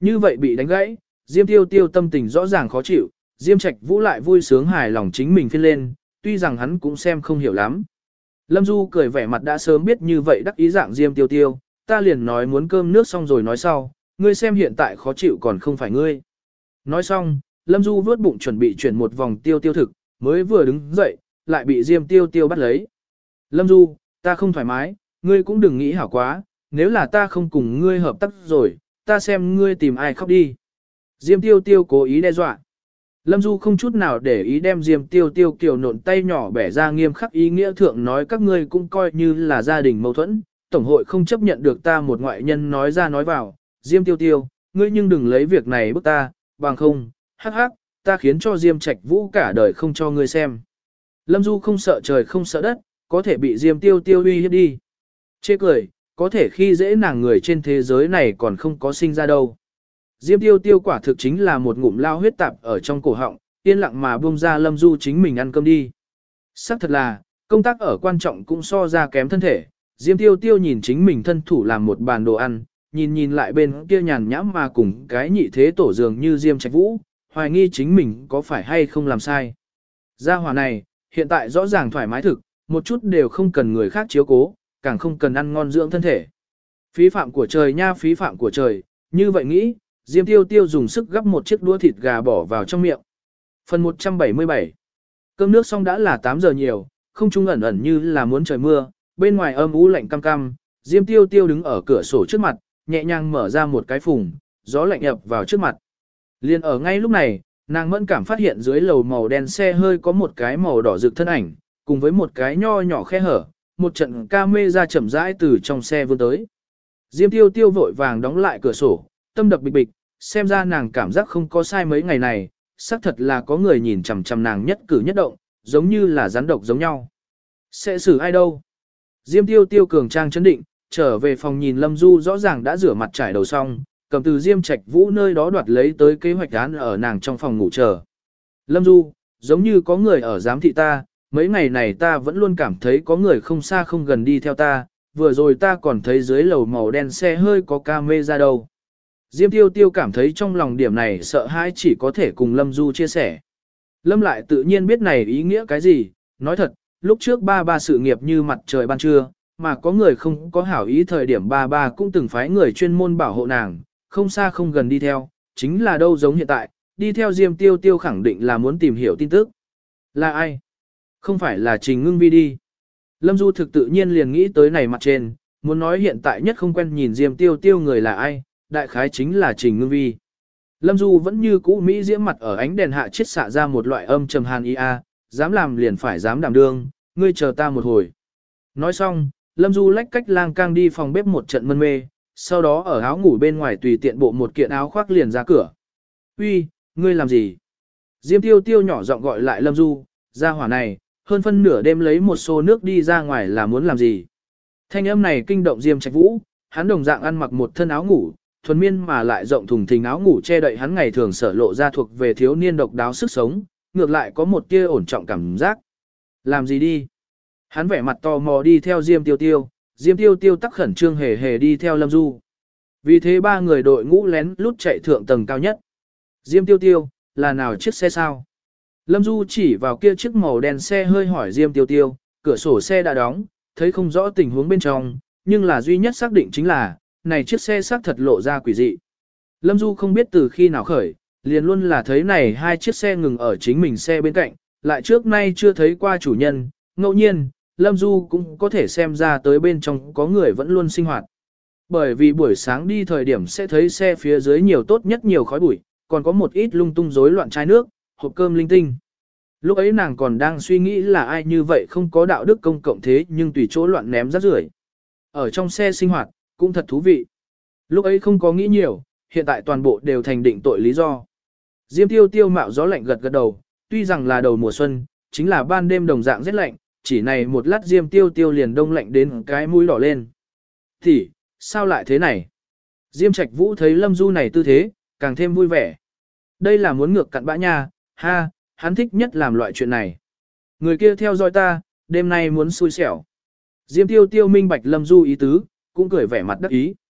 Như vậy bị đánh gãy, Diêm Tiêu Tiêu tâm tình rõ ràng khó chịu, Diêm Trạch Vũ lại vui sướng hài lòng chính mình phiên lên, tuy rằng hắn cũng xem không hiểu lắm. Lâm Du cười vẻ mặt đã sớm biết như vậy đắc ý dạng Diêm Tiêu Tiêu, ta liền nói muốn cơm nước xong rồi nói sau, ngươi xem hiện tại khó chịu còn không phải ngươi. Nói xong, Lâm Du vớt bụng chuẩn bị chuyển một vòng tiêu tiêu thực, mới vừa đứng dậy, lại bị Diêm Tiêu Tiêu bắt lấy. Lâm Du, ta không thoải mái, ngươi cũng đừng nghĩ hảo quá, nếu là ta không cùng ngươi hợp tác rồi, ta xem ngươi tìm ai khóc đi. Diêm Tiêu Tiêu cố ý đe dọa. Lâm Du không chút nào để ý đem Diêm Tiêu Tiêu kiều nộn tay nhỏ bẻ ra nghiêm khắc ý nghĩa thượng nói các ngươi cũng coi như là gia đình mâu thuẫn, tổng hội không chấp nhận được ta một ngoại nhân nói ra nói vào. Diêm Tiêu Tiêu, ngươi nhưng đừng lấy việc này bức ta, bằng không, hắc hắc, ta khiến cho Diêm Trạch Vũ cả đời không cho ngươi xem. Lâm Du không sợ trời không sợ đất, có thể bị Diêm Tiêu Tiêu uy hiếp đi. Chê cười, có thể khi dễ nàng người trên thế giới này còn không có sinh ra đâu. Diêm Tiêu Tiêu quả thực chính là một ngụm lao huyết tạp ở trong cổ họng, yên lặng mà buông ra Lâm Du chính mình ăn cơm đi. Sắc thật là, công tác ở quan trọng cũng so ra kém thân thể. Diêm Tiêu Tiêu nhìn chính mình thân thủ làm một bàn đồ ăn, nhìn lại bên kia nhàn nhãm mà cùng cái nhị thế tổ dường như Diêm Trạch Vũ, hoài nghi chính mình có phải hay không làm sai. Gia hỏa này, hiện tại rõ ràng thoải mái thực, một chút đều không cần người khác chiếu cố, càng không cần ăn ngon dưỡng thân thể. Phí phạm của trời nha, phí phạm của trời, như vậy nghĩ, Diêm Tiêu Tiêu dùng sức gắp một chiếc đũa thịt gà bỏ vào trong miệng. Phần 177. Cơm nước xong đã là 8 giờ nhiều, không trung ẩn ẩn như là muốn trời mưa, bên ngoài âm u lạnh cam cam, Diêm Tiêu Tiêu đứng ở cửa sổ trước mặt, nhẹ nhàng mở ra một cái phùng, gió lạnh ập vào trước mặt. Liên ở ngay lúc này, nàng mẫn cảm phát hiện dưới lầu màu đen xe hơi có một cái màu đỏ rực thân ảnh, cùng với một cái nho nhỏ khe hở, một trận ca mê ra chậm rãi từ trong xe vươn tới. Diêm Tiêu Tiêu vội vàng đóng lại cửa sổ, tâm đập bịch bịch, xem ra nàng cảm giác không có sai mấy ngày này, xác thật là có người nhìn chằm chằm nàng nhất cử nhất động, giống như là rắn độc giống nhau. Sẽ xử ai đâu? Diêm Tiêu Tiêu cường trang chấn định, trở về phòng nhìn Lâm Du rõ ràng đã rửa mặt trải đầu xong, cầm từ Diêm Trạch Vũ nơi đó đoạt lấy tới kế hoạch án ở nàng trong phòng ngủ chờ. Lâm Du, giống như có người ở giám thị ta, mấy ngày này ta vẫn luôn cảm thấy có người không xa không gần đi theo ta, vừa rồi ta còn thấy dưới lầu màu đen xe hơi có camera đâu. Diêm Tiêu Tiêu cảm thấy trong lòng điểm này sợ hãi chỉ có thể cùng Lâm Du chia sẻ. Lâm lại tự nhiên biết này ý nghĩa cái gì, nói thật, lúc trước ba sự nghiệp như mặt trời ban trưa, mà có người không có hảo ý thời điểm ba cũng từng phái người chuyên môn bảo hộ nàng, không xa không gần đi theo, chính là đâu giống hiện tại, đi theo Diêm Tiêu Tiêu khẳng định là muốn tìm hiểu tin tức. Là ai? Không phải là Trình Ngưng Vi đi. Lâm Du thực tự nhiên liền nghĩ tới này mặt trên, muốn nói hiện tại nhất không quen nhìn Diêm Tiêu Tiêu người là ai, đại khái chính là Trình Ngưng Vi. Lâm Du vẫn như cũ Mỹ diễm mặt ở ánh đèn hạ chiết xạ ra một loại âm trầm hàn ý a, dám làm liền phải dám đảm đương, ngươi chờ ta một hồi. Nói xong, Lâm Du lách cách lang cang đi phòng bếp một trận mân mê, sau đó ở áo ngủ bên ngoài tùy tiện bộ một kiện áo khoác liền ra cửa. Uy, ngươi làm gì? Diêm Tiêu Tiêu nhỏ giọng gọi lại Lâm Du, ra hỏa này, hơn phân nửa đêm lấy một xô nước đi ra ngoài là muốn làm gì? Thanh âm này kinh động Diêm Trạch Vũ, hắn đồng dạng ăn mặc một thân áo ngủ, thuần miên mà lại rộng thùng thình áo ngủ che đậy hắn ngày thường sở lộ ra thuộc về thiếu niên độc đáo sức sống, ngược lại có một tia ổn trọng cảm giác. Làm gì đi? Hắn vẻ mặt tò mò đi theo Diêm Tiêu Tiêu, Diêm Tiêu Tiêu tắc khẩn trương hề hề đi theo Lâm Du. Vì thế ba người đội ngũ lén lút chạy thượng tầng cao nhất. Diêm Tiêu Tiêu, là nào chiếc xe sao? Lâm Du chỉ vào kia chiếc màu đen xe hơi hỏi Diêm Tiêu Tiêu, cửa sổ xe đã đóng, thấy không rõ tình huống bên trong, nhưng là duy nhất xác định chính là, này chiếc xe xác thật lộ ra quỷ dị. Lâm Du không biết từ khi nào khởi, liền luôn là thấy này hai chiếc xe ngừng ở chính mình xe bên cạnh, lại trước nay chưa thấy qua chủ nhân, ngẫu nhiên, Lâm Du cũng có thể xem ra tới bên trong có người vẫn luôn sinh hoạt. Bởi vì buổi sáng đi thời điểm sẽ thấy xe phía dưới nhiều tốt nhất nhiều khói bụi, còn có một ít lung tung rối loạn chai nước, hộp cơm linh tinh. Lúc ấy nàng còn đang suy nghĩ là ai như vậy không có đạo đức công cộng thế nhưng tùy chỗ loạn ném rác rưởi. Ở trong xe sinh hoạt, cũng thật thú vị. Lúc ấy không có nghĩ nhiều, hiện tại toàn bộ đều thành định tội lý do. Diêm Tiêu Tiêu mạo gió lạnh gật gật đầu, tuy rằng là đầu mùa xuân, chính là ban đêm đồng dạng rất lạnh, chỉ này một lát Diêm Tiêu Tiêu liền đông lạnh đến cái mũi đỏ lên. Thì, sao lại thế này? Diêm Trạch Vũ thấy Lâm Du này tư thế, càng thêm vui vẻ. Đây là muốn ngược cặn bã nha, ha, hắn thích nhất làm loại chuyện này. Người kia theo dõi ta, đêm nay muốn xui xẻo. Diêm Tiêu Tiêu minh bạch Lâm Du ý tứ, cũng cười vẻ mặt đắc ý.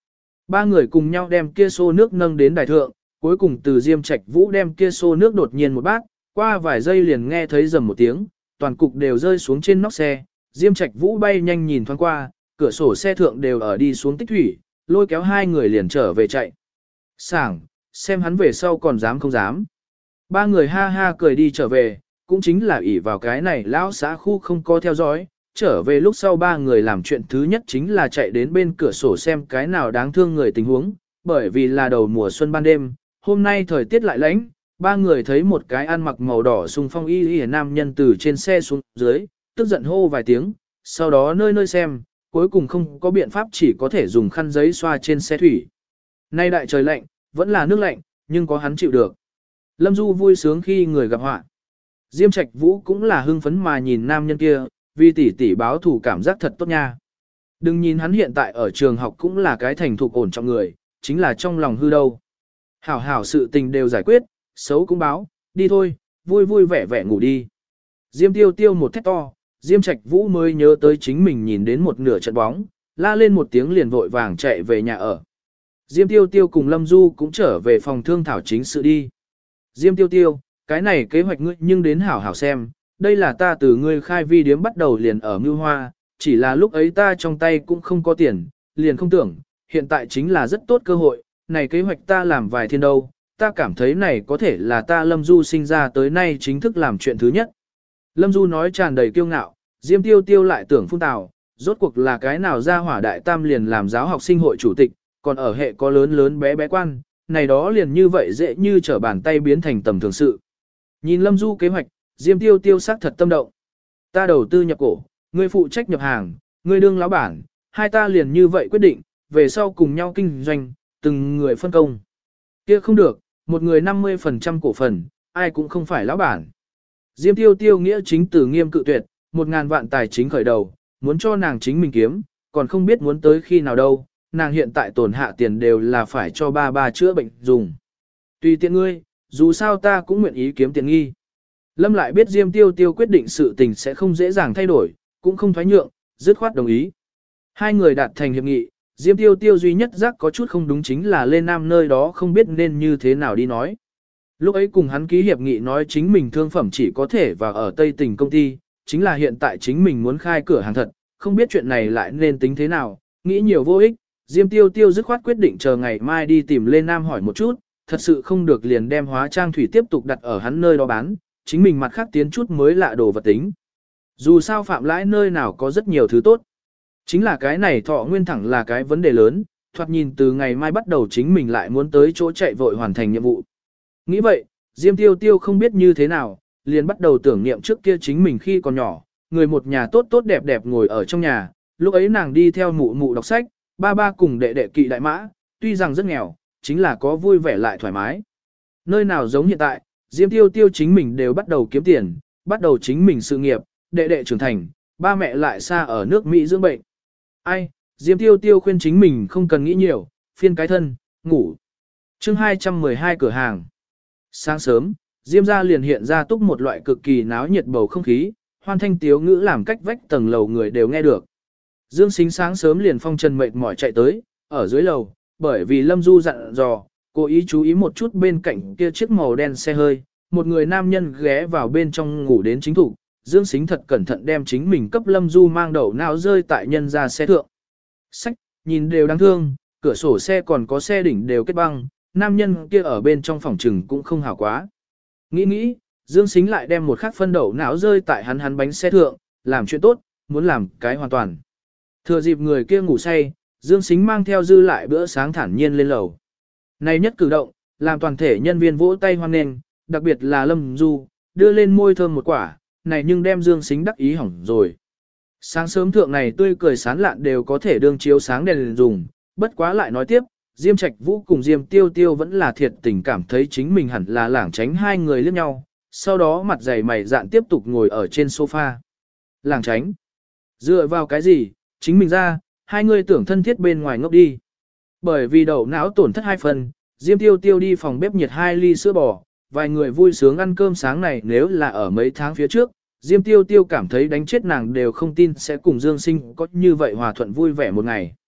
Ba người cùng nhau đem kia xô nước nâng đến đài thượng, cuối cùng từ Diêm Trạch Vũ đem kia xô nước đột nhiên một bát, qua vài giây liền nghe thấy rầm một tiếng, toàn cục đều rơi xuống trên nóc xe, Diêm Trạch Vũ bay nhanh nhìn thoáng qua, cửa sổ xe thượng đều ở đi xuống tích thủy, lôi kéo hai người liền trở về chạy. Sảng, xem hắn về sau còn dám không dám. Ba người ha ha cười đi trở về, cũng chính là ỷ vào cái này lão xã khu không có theo dõi, trở về lúc sau ba người làm chuyện thứ nhất chính là chạy đến bên cửa sổ xem cái nào đáng thương người tình huống, bởi vì là đầu mùa xuân ban đêm, hôm nay thời tiết lại lạnh, ba người thấy một cái ăn mặc màu đỏ xung phong y nam nhân từ trên xe xuống dưới, tức giận hô vài tiếng, sau đó nơi nơi xem, cuối cùng không có biện pháp chỉ có thể dùng khăn giấy xoa trên xe thủy. Nay đại trời lạnh, vẫn là nước lạnh, nhưng có hắn chịu được. Lâm Du vui sướng khi người gặp họa. Diêm Trạch Vũ cũng là hưng phấn mà nhìn nam nhân kia, vì tỷ tỷ báo thù cảm giác thật tốt nha. Đừng nhìn hắn hiện tại ở trường học cũng là cái thành thục ổn trọng người, chính là trong lòng hư đâu. Hảo hảo sự tình đều giải quyết, xấu cũng báo, đi thôi, vui vui vẻ vẻ ngủ đi. Diêm Tiêu Tiêu một thét to, Diêm Trạch Vũ mới nhớ tới chính mình nhìn đến một nửa trận bóng, la lên một tiếng liền vội vàng chạy về nhà ở. Diêm Tiêu Tiêu cùng Lâm Du cũng trở về phòng thương thảo chính sự đi. Diêm Tiêu Tiêu, cái này kế hoạch ngươi nhưng đến hảo hảo xem, đây là ta từ ngươi khai vi điếm bắt đầu liền ở Mưu Hoa, chỉ là lúc ấy ta trong tay cũng không có tiền, liền không tưởng, hiện tại chính là rất tốt cơ hội, này kế hoạch ta làm vài thiên đâu, ta cảm thấy này có thể là ta Lâm Du sinh ra tới nay chính thức làm chuyện thứ nhất. Lâm Du nói tràn đầy kiêu ngạo, Diêm Tiêu Tiêu lại tưởng phun tào, rốt cuộc là cái nào ra hỏa đại tam liền làm giáo học sinh hội chủ tịch, còn ở hệ có lớn lớn bé bé quan, này đó liền như vậy dễ như trở bàn tay biến thành tầm thường sự. Nhìn Lâm Du kế hoạch, Diêm Tiêu Tiêu sắc thật tâm động. Ta đầu tư nhập cổ, ngươi phụ trách nhập hàng, ngươi đương lão bản, hai ta liền như vậy quyết định, về sau cùng nhau kinh doanh, từng người phân công. Kia không được, một người 50% cổ phần, ai cũng không phải lão bản. Diêm Tiêu Tiêu nghĩa chính tử nghiêm cự tuyệt, 1.000 vạn tài chính khởi đầu, muốn cho nàng chính mình kiếm, còn không biết muốn tới khi nào đâu, nàng hiện tại tổn hạ tiền đều là phải cho ba chữa bệnh dùng. Tùy tiện ngươi, dù sao ta cũng nguyện ý kiếm tiền nghi. Lâm lại biết Diêm Tiêu Tiêu quyết định sự tình sẽ không dễ dàng thay đổi, cũng không thoái nhượng, dứt khoát đồng ý. Hai người đạt thành hiệp nghị, Diêm Tiêu Tiêu duy nhất giác có chút không đúng chính là lên Nam nơi đó không biết nên như thế nào đi nói. Lúc ấy cùng hắn ký hiệp nghị nói chính mình thương phẩm chỉ có thể vào ở Tây Tỉnh công ty, chính là hiện tại chính mình muốn khai cửa hàng thật, không biết chuyện này lại nên tính thế nào, nghĩ nhiều vô ích. Diêm Tiêu Tiêu dứt khoát quyết định chờ ngày mai đi tìm lên Nam hỏi một chút, thật sự không được liền đem hóa trang thủy tiếp tục đặt ở hắn nơi đó bán, chính mình mặt khác tiến chút mới lạ đồ vật tính. Dù sao phạm lãi nơi nào có rất nhiều thứ tốt. Chính là cái này thọ nguyên thẳng là cái vấn đề lớn, thoạt nhìn từ ngày mai bắt đầu chính mình lại muốn tới chỗ chạy vội hoàn thành nhiệm vụ. Nghĩ vậy, Diêm Tiêu Tiêu không biết như thế nào, liền bắt đầu tưởng niệm trước kia chính mình khi còn nhỏ, người một nhà tốt tốt đẹp đẹp ngồi ở trong nhà, lúc ấy nàng đi theo mụ mụ đọc sách, ba cùng đệ đệ kỵ đại mã, tuy rằng rất nghèo, chính là có vui vẻ lại thoải mái. Nơi nào giống hiện tại, Diêm Tiêu Tiêu chính mình đều bắt đầu kiếm tiền, bắt đầu chính mình sự nghiệp, đệ đệ trưởng thành, ba mẹ lại xa ở nước Mỹ dưỡng bệnh. Ai, Diêm Tiêu Tiêu khuyên chính mình không cần nghĩ nhiều, phiên cái thân, ngủ. Chương 212 cửa hàng. Sáng sớm, Diêm gia liền hiện ra túc một loại cực kỳ náo nhiệt bầu không khí, hoan thanh tiếu ngữ làm cách vách tầng lầu người đều nghe được. Dương Sính sáng sớm liền phong trần mệt mỏi chạy tới, ở dưới lầu, bởi vì Lâm Du dặn dò, cố ý chú ý một chút bên cạnh kia chiếc màu đen xe hơi, một người nam nhân ghé vào bên trong ngủ đến chính thủ. Dương Sính thật cẩn thận đem chính mình cấp Lâm Du mang đầu nào rơi tại nhân ra xe thượng. Sách, nhìn đều đáng thương, cửa sổ xe còn có xe đỉnh đều kết băng, nam nhân kia ở bên trong phòng trừng cũng không hảo quá. Nghĩ, Dương Sính lại đem một khắc phân đậu não rơi tại hắn bánh xe thượng, làm chuyện tốt, muốn làm cái hoàn toàn. Thừa dịp người kia ngủ say, Dương Sính mang theo dư lại bữa sáng thản nhiên lên lầu. Này nhất cử động, làm toàn thể nhân viên vỗ tay hoan nghênh, đặc biệt là Lâm Du, đưa lên môi thơm một quả, này nhưng đem Dương Sính đắc ý hỏng rồi. Sáng sớm thượng này tươi cười sán lạn đều có thể đương chiếu sáng đèn dùng, bất quá lại nói tiếp, Diêm Trạch Vũ cùng Diêm Tiêu Tiêu vẫn là thiệt tình cảm thấy chính mình hẳn là lảng tránh hai người liếc nhau, sau đó mặt dày mày dạn tiếp tục ngồi ở trên sofa. Lảng tránh? Dựa vào cái gì, chính mình ra, hai người tưởng thân thiết bên ngoài ngốc đi. Bởi vì đầu não tổn thất hai phần, Diêm Tiêu Tiêu đi phòng bếp nhiệt 2 ly sữa bò, vài người vui sướng ăn cơm sáng này nếu là ở mấy tháng phía trước, Diêm Tiêu Tiêu cảm thấy đánh chết nàng đều không tin sẽ cùng Dương Sinh có như vậy hòa thuận vui vẻ một ngày.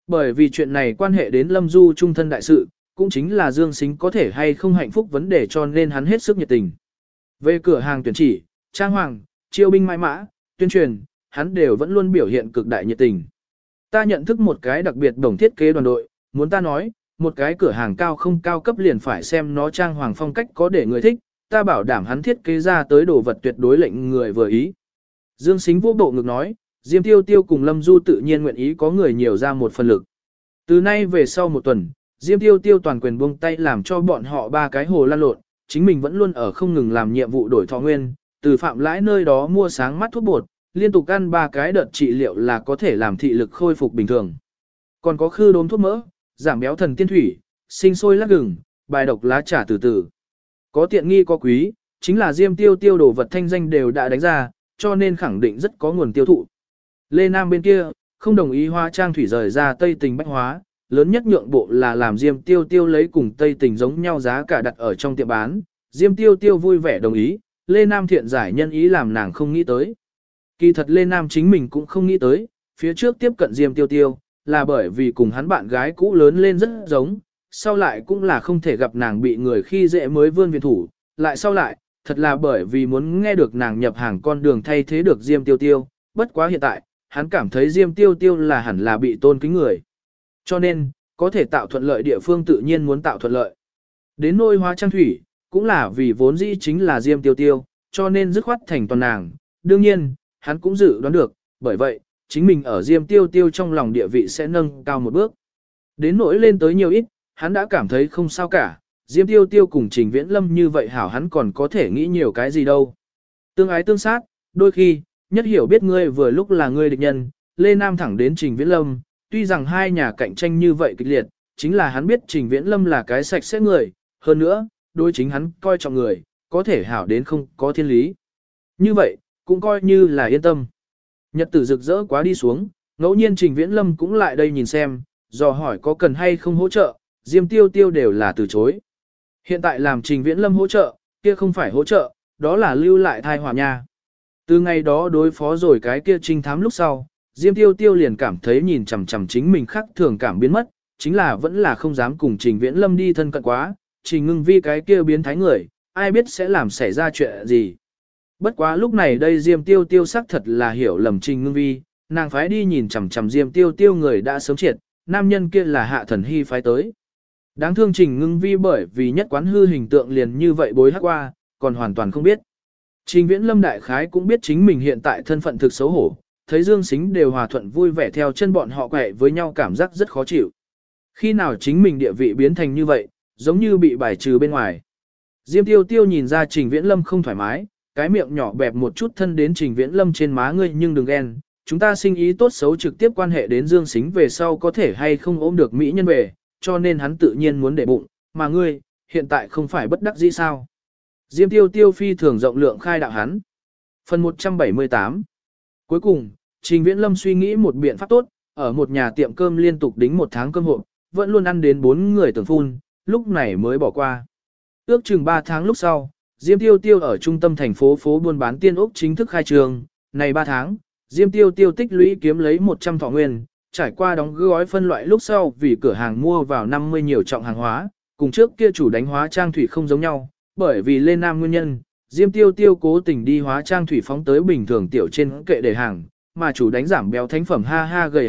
Bởi vì chuyện này quan hệ đến Lâm Du trung thân đại sự, cũng chính là Dương Sính có thể hay không hạnh phúc vấn đề, cho nên hắn hết sức nhiệt tình. Về cửa hàng tuyển chỉ, trang hoàng, chiêu binh mãi mã, tuyên truyền, hắn đều vẫn luôn biểu hiện cực đại nhiệt tình. Ta nhận thức một cái đặc biệt đồng thiết kế đoàn đội, muốn ta nói, một cái cửa hàng cao không cao cấp liền phải xem nó trang hoàng phong cách có để người thích, ta bảo đảm hắn thiết kế ra tới đồ vật tuyệt đối lệnh người vừa ý. Dương Sính vô bộ ngực nói, Diêm Tiêu Tiêu cùng Lâm Du tự nhiên nguyện ý có người nhiều ra một phần lực. Từ nay về sau một tuần, Diêm Tiêu Tiêu toàn quyền buông tay làm cho bọn họ ba cái hồ lan lộn, chính mình vẫn luôn ở không ngừng làm nhiệm vụ đổi thọ nguyên, từ Phạm Lãi nơi đó mua sáng mắt thuốc bột, liên tục ăn 3 cái đợt trị liệu là có thể làm thị lực khôi phục bình thường. Còn có khư đốm thuốc mỡ, giảm béo thần tiên thủy, sinh sôi lắc gừng, bài độc lá trà từ từ. Có tiện nghi có quý, chính là Diêm Tiêu Tiêu đồ vật thanh danh đều đã đánh ra, cho nên khẳng định rất có nguồn tiêu thụ. Lê Nam bên kia, không đồng ý hóa trang thủy rời ra Tây Tình bách hóa, lớn nhất nhượng bộ là làm Diêm Tiêu Tiêu lấy cùng Tây Tình giống nhau giá cả đặt ở trong tiệm bán. Diêm Tiêu Tiêu vui vẻ đồng ý, Lê Nam thiện giải nhân ý làm nàng không nghĩ tới. Kỳ thật Lê Nam chính mình cũng không nghĩ tới, phía trước tiếp cận Diêm Tiêu Tiêu, là bởi vì cùng hắn bạn gái cũ lớn lên rất giống, sau lại cũng là không thể gặp nàng bị người khi dễ mới vươn viện thủ, lại sau lại, thật là bởi vì muốn nghe được nàng nhập hàng con đường thay thế được Diêm Tiêu Tiêu, bất quá hiện tại, hắn cảm thấy Diêm Tiêu Tiêu là hẳn là bị tôn kính người. Cho nên, có thể tạo thuận lợi địa phương tự nhiên muốn tạo thuận lợi. Đến nôi hóa trang thủy, cũng là vì vốn dĩ chính là Diêm Tiêu Tiêu, cho nên dứt khoát thành toàn nàng. Đương nhiên, hắn cũng dự đoán được, bởi vậy, chính mình ở Diêm Tiêu Tiêu trong lòng địa vị sẽ nâng cao một bước. Đến nỗi lên tới nhiều ít, hắn đã cảm thấy không sao cả, Diêm Tiêu Tiêu cùng Trình Viễn Lâm như vậy hảo hắn còn có thể nghĩ nhiều cái gì đâu. Tương ái tương sát, đôi khi, nhất hiểu biết ngươi vừa lúc là ngươi địch nhân, Lê Nam thẳng đến Trình Viễn Lâm, tuy rằng hai nhà cạnh tranh như vậy kịch liệt, chính là hắn biết Trình Viễn Lâm là cái sạch sẽ người, hơn nữa, đối chính hắn coi trọng người, có thể hảo đến không có thiên lý. Như vậy, cũng coi như là yên tâm. Nhật tử rực rỡ quá đi xuống, ngẫu nhiên Trình Viễn Lâm cũng lại đây nhìn xem, dò hỏi có cần hay không hỗ trợ, Diêm Tiêu Tiêu đều là từ chối. Hiện tại làm Trình Viễn Lâm hỗ trợ, kia không phải hỗ trợ, đó là lưu lại thai họa nha. Từ ngày đó đối phó rồi cái kia trinh thám lúc sau, Diêm Tiêu Tiêu liền cảm thấy nhìn chằm chằm chính mình khác thường cảm biến mất, chính là vẫn là không dám cùng Trình Viễn Lâm đi thân cận quá, Trình Ngưng Vi cái kia biến thái người, ai biết sẽ làm xảy ra chuyện gì. Bất quá lúc này đây Diêm Tiêu Tiêu xác thật là hiểu lầm Trình Ngưng Vi, nàng phái đi nhìn chằm chằm Diêm Tiêu Tiêu người đã sớm triệt, nam nhân kia là Hạ Thần Hy phái tới. Đáng thương Trình Ngưng Vi bởi vì nhất quán hư hình tượng liền như vậy bối hắc qua, còn hoàn toàn không biết. Trình Viễn Lâm đại khái cũng biết chính mình hiện tại thân phận thực xấu hổ, thấy Dương Sính đều hòa thuận vui vẻ theo chân bọn họ quẹ với nhau cảm giác rất khó chịu. Khi nào chính mình địa vị biến thành như vậy, giống như bị bài trừ bên ngoài. Diêm Tiêu Tiêu nhìn ra Trình Viễn Lâm không thoải mái, cái miệng nhỏ bẹp một chút thân đến Trình Viễn Lâm trên má ngươi, nhưng đừng ghen, chúng ta sinh ý tốt xấu trực tiếp quan hệ đến Dương Sính về sau có thể hay không ôm được mỹ nhân về, cho nên hắn tự nhiên muốn để bụng, mà ngươi, hiện tại không phải bất đắc dĩ sao. Diêm Tiêu Tiêu phi thường rộng lượng khai đạo hắn. Phần 178. Cuối cùng, Trình Viễn Lâm suy nghĩ một biện pháp tốt, ở một nhà tiệm cơm liên tục đính 1 tháng cơm hộp, vẫn luôn ăn đến 4 người tưởng phun, lúc này mới bỏ qua. Ước chừng 3 tháng lúc sau, Diêm Tiêu Tiêu ở trung tâm thành phố phố buôn bán tiên ốc chính thức khai trường. Này 3 tháng, Diêm Tiêu Tiêu tích lũy kiếm lấy 100 thọ nguyên, trải qua đóng gói phân loại lúc sau vì cửa hàng mua vào 50 nhiều trọng hàng hóa, cùng trước kia chủ đánh hóa trang thủy không giống nhau, bởi vì lên nam nguyên nhân, Diêm Tiêu Tiêu cố tình đi hóa trang thủy phóng tới bình thường tiểu trên kệ để hàng, mà chủ đánh giảm béo thánh phẩm ha ha gầy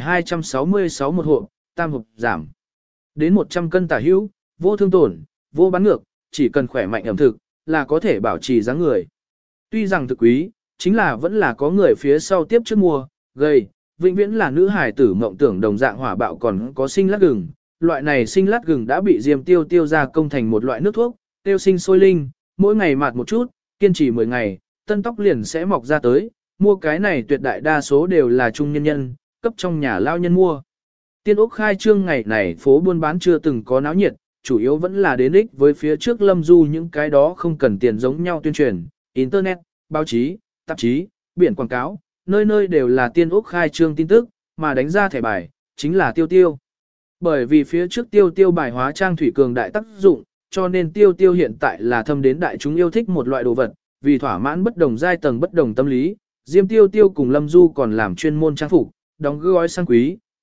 266 một hộp, tam hộp giảm đến 100 cân tả hữu, vô thương tổn, vô bán ngược, chỉ cần khỏe mạnh ẩm thực, là có thể bảo trì dáng người. Tuy rằng thực quý, chính là vẫn là có người phía sau tiếp trước mua, gầy, vĩnh viễn là nữ hài tử mộng tưởng đồng dạng hỏa bạo còn có sinh lát gừng. Loại này sinh lát gừng đã bị Diêm Tiêu Tiêu gia công thành một loại nước thuốc, tiêu sinh sôi linh, mỗi ngày mạt một chút, kiên trì 10 ngày, tân tóc liền sẽ mọc ra tới, mua cái này tuyệt đại đa số đều là trung nhân nhân, cấp trong nhà lao nhân mua. Tiên ốc khai trương ngày này phố buôn bán chưa từng có náo nhiệt, chủ yếu vẫn là đến ích với phía trước Lâm Du những cái đó không cần tiền giống nhau tuyên truyền, internet, báo chí, tạp chí, biển quảng cáo, nơi nơi đều là tiên ốc khai trương tin tức, mà đánh ra thẻ bài, chính là Tiêu Tiêu. Bởi vì phía trước Tiêu Tiêu bài hóa trang thủy cường đại tác dụng, cho nên Tiêu Tiêu hiện tại là thâm đến đại chúng yêu thích một loại đồ vật, vì thỏa mãn bất đồng giai tầng bất đồng tâm lý, Diêm Tiêu Tiêu cùng Lâm Du còn làm chuyên môn trang phục, đóng gói sang quý,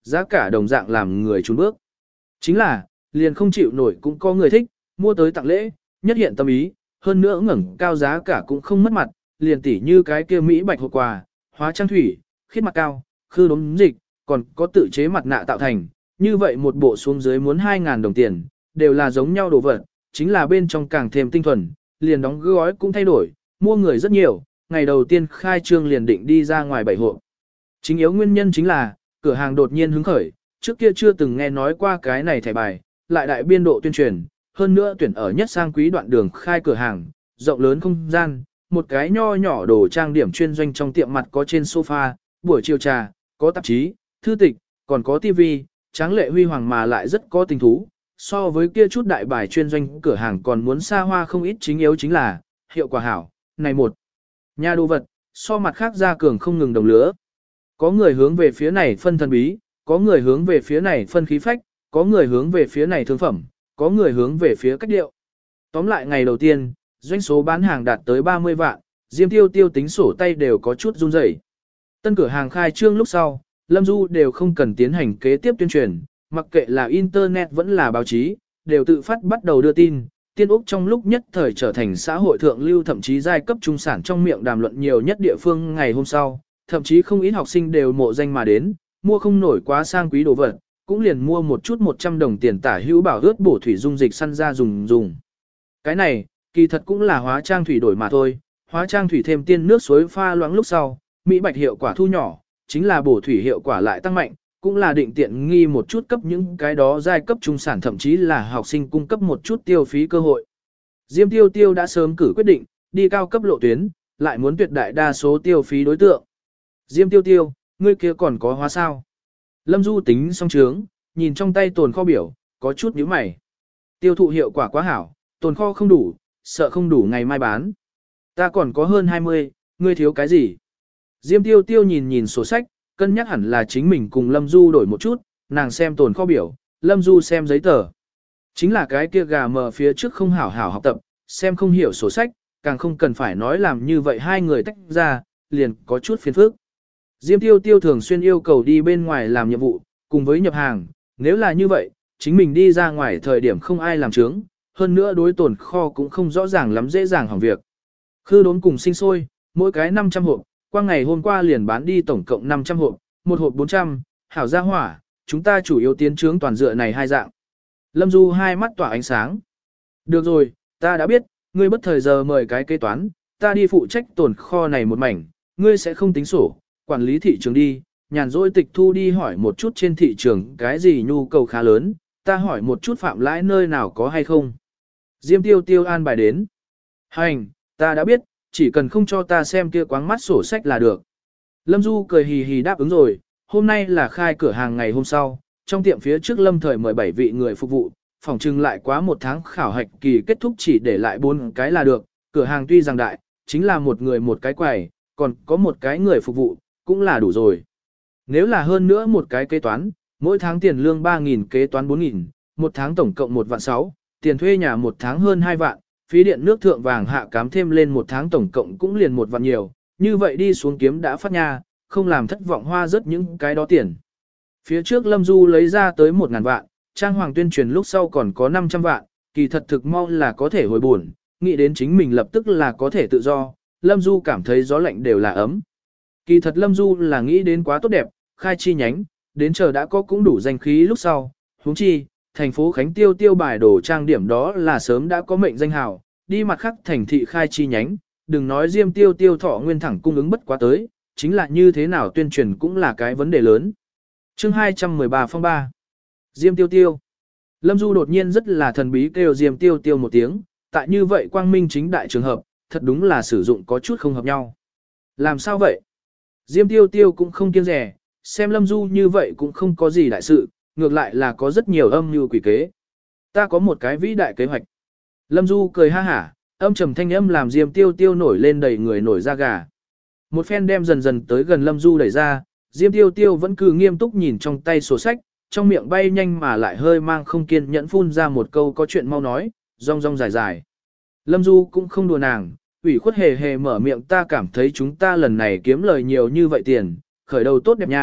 giá cả đồng dạng làm người chún bước. Chính là, liền không chịu nổi cũng có người thích, mua tới tặng lễ, nhất hiện tâm ý, hơn nữa ngẩng cao giá cả cũng không mất mặt, liền tỉ như cái kia Mỹ bạch hộp quà, hóa trang thủy, khiết mặt cao, khư đốm dịch, còn có tự chế mặt nạ tạo thành, như vậy một bộ xuống dưới muốn 2.000 đồng tiền, đều là giống nhau đồ vật, chính là bên trong càng thêm tinh thuần, liền đóng gói cũng thay đổi, mua người rất nhiều, ngày đầu tiên khai trương liền định đi ra ngoài bảy hộp. Chính yếu nguyên nhân chính là, cửa hàng đột nhiên hứng khởi, trước kia chưa từng nghe nói qua cái này thẻ bài, lại đại biên độ tuyên truyền, hơn nữa tuyển ở nhất sang quý đoạn đường khai cửa hàng, rộng lớn không gian, một cái nho nhỏ đồ trang điểm chuyên doanh trong tiệm mặt có trên sofa, buổi chiều trà, có tạp chí, thư tịch, còn có tivi, tráng lệ huy hoàng mà lại rất có tình thú. So với kia chút đại bài chuyên doanh cửa hàng còn muốn xa hoa không ít, chính yếu chính là hiệu quả hảo, này một nhà đồ vật, so mặt khác ra cường không ngừng đồng lứa. Có người hướng về phía này phân thần bí, có người hướng về phía này phân khí phách, có người hướng về phía này thương phẩm, có người hướng về phía cách điệu. Tóm lại ngày đầu tiên, doanh số bán hàng đạt tới 30 vạn, Diêm Tiêu Tiêu tính sổ tay đều có chút run rẩy. Tân cửa hàng khai trương lúc sau, Lâm Du đều không cần tiến hành kế tiếp tuyên truyền, mặc kệ là Internet vẫn là báo chí, đều tự phát bắt đầu đưa tin. Tiên Úc trong lúc nhất thời trở thành xã hội thượng lưu thậm chí giai cấp trung sản trong miệng đàm luận nhiều nhất địa phương ngày hôm sau, thậm chí không ít học sinh đều mộ danh mà đến, mua không nổi quá sang quý đồ vật, cũng liền mua một chút 100 đồng tiền tả hữu bảo ướt bổ thủy dung dịch săn ra dùng. Cái này, kỳ thật cũng là hóa trang thủy đổi mà thôi, hóa trang thủy thêm tiên nước suối pha loãng lúc sau, mỹ bạch hiệu quả thu nhỏ, chính là bổ thủy hiệu quả lại tăng mạnh, cũng là định tiện nghi một chút cấp những cái đó giai cấp trung sản thậm chí là học sinh cung cấp một chút tiêu phí cơ hội. Diêm Tiêu Tiêu đã sớm cử quyết định, đi cao cấp lộ tuyến, lại muốn tuyệt đại đa số tiêu phí đối tượng. Diêm Tiêu Tiêu, ngươi kia còn có hóa sao? Lâm Du tính xong trướng, nhìn trong tay tồn kho biểu, có chút nhíu mày. Tiêu thụ hiệu quả quá hảo, tồn kho không đủ, sợ không đủ ngày mai bán. Ta còn có hơn 20, ngươi thiếu cái gì? Diêm Tiêu Tiêu nhìn sổ sách, cân nhắc hẳn là chính mình cùng Lâm Du đổi một chút, nàng xem tồn kho biểu, Lâm Du xem giấy tờ. Chính là cái kia gà mờ phía trước không hảo hảo học tập, xem không hiểu sổ sách, càng không cần phải nói làm như vậy hai người tách ra, liền có chút phiền phức. Diêm Tiêu Tiêu thường xuyên yêu cầu đi bên ngoài làm nhiệm vụ, cùng với nhập hàng, nếu là như vậy, chính mình đi ra ngoài thời điểm không ai làm chứng, hơn nữa đối tồn kho cũng không rõ ràng lắm dễ dàng hỏng việc. Khư đốn cùng sinh sôi, mỗi cái 500 hộp, qua ngày hôm qua liền bán đi tổng cộng 500 hộp, một hộp 400, hảo gia hỏa, chúng ta chủ yếu tiến trướng toàn dựa này hai dạng. Lâm Du hai mắt tỏa ánh sáng. Được rồi, ta đã biết, ngươi bất thời giờ mời cái kế toán, ta đi phụ trách tồn kho này một mảnh, ngươi sẽ không tính sổ, quản lý thị trường đi, nhàn rỗi tịch thu đi hỏi một chút trên thị trường cái gì nhu cầu khá lớn, ta hỏi một chút phạm lãi nơi nào có hay không. Diêm Tiêu Tiêu an bài đến. Hành, ta đã biết, chỉ cần không cho ta xem kia quáng mắt sổ sách là được. Lâm Du cười hì hì đáp ứng rồi, hôm nay là khai cửa hàng ngày hôm sau, trong tiệm phía trước Lâm Thời mời 7 vị người phục vụ, phòng trưng lại quá một tháng khảo hạch kỳ kết thúc chỉ để lại 4 cái là được, cửa hàng tuy rằng đại, chính là một người một cái quầy, còn có một cái người phục vụ, cũng là đủ rồi. Nếu là hơn nữa một cái kế toán, mỗi tháng tiền lương 3.000 kế toán 4.000, một tháng tổng cộng 1.600.000, tiền thuê nhà một tháng hơn 2 vạn, phí điện nước thượng vàng hạ cám thêm lên một tháng tổng cộng cũng liền 1 vạn nhiều, như vậy đi xuống kiếm đã phát nha, không làm thất vọng hoa rất những cái đó tiền. Phía trước Lâm Du lấy ra tới 1.000 vạn, trang hoàng tuyên truyền lúc sau còn có 500 vạn, kỳ thật thực mau là có thể hồi buồn, nghĩ đến chính mình lập tức là có thể tự do, Lâm Du cảm thấy gió lạnh đều là ấm. Kỳ thật Lâm Du là nghĩ đến quá tốt đẹp, khai chi nhánh, đến chờ đã có cũng đủ danh khí lúc sau, huống chi, thành phố Khánh Tiêu Tiêu bài đồ trang điểm đó là sớm đã có mệnh danh hào, đi mặt khác thành thị khai chi nhánh, đừng nói Diêm Tiêu Tiêu thọ nguyên thẳng cung ứng bất quá tới, chính là như thế nào tuyên truyền cũng là cái vấn đề lớn. Chương 213 phong 3 Diêm Tiêu Tiêu. Lâm Du đột nhiên rất là thần bí kêu Diêm Tiêu Tiêu một tiếng, tại như vậy quang minh chính đại trường hợp, thật đúng là sử dụng có chút không hợp nhau. Làm sao vậy? Diêm Tiêu Tiêu cũng không kiêng rẻ, xem Lâm Du như vậy cũng không có gì đại sự, ngược lại là có rất nhiều âm mưu quỷ kế. Ta có một cái vĩ đại kế hoạch. Lâm Du cười ha hả, âm trầm thanh âm làm Diêm Tiêu Tiêu nổi lên đầy người nổi da gà. Một phen đem dần dần tới gần Lâm Du đẩy ra, Diêm Tiêu Tiêu vẫn cứ nghiêm túc nhìn trong tay sổ sách, trong miệng bay nhanh mà lại hơi mang không kiên nhẫn phun ra một câu có chuyện mau nói, rong rong dài dài. Lâm Du cũng không đùa nàng, ủy khuất hề hề mở miệng, ta cảm thấy chúng ta lần này kiếm lời nhiều như vậy tiền, khởi đầu tốt đẹp nha,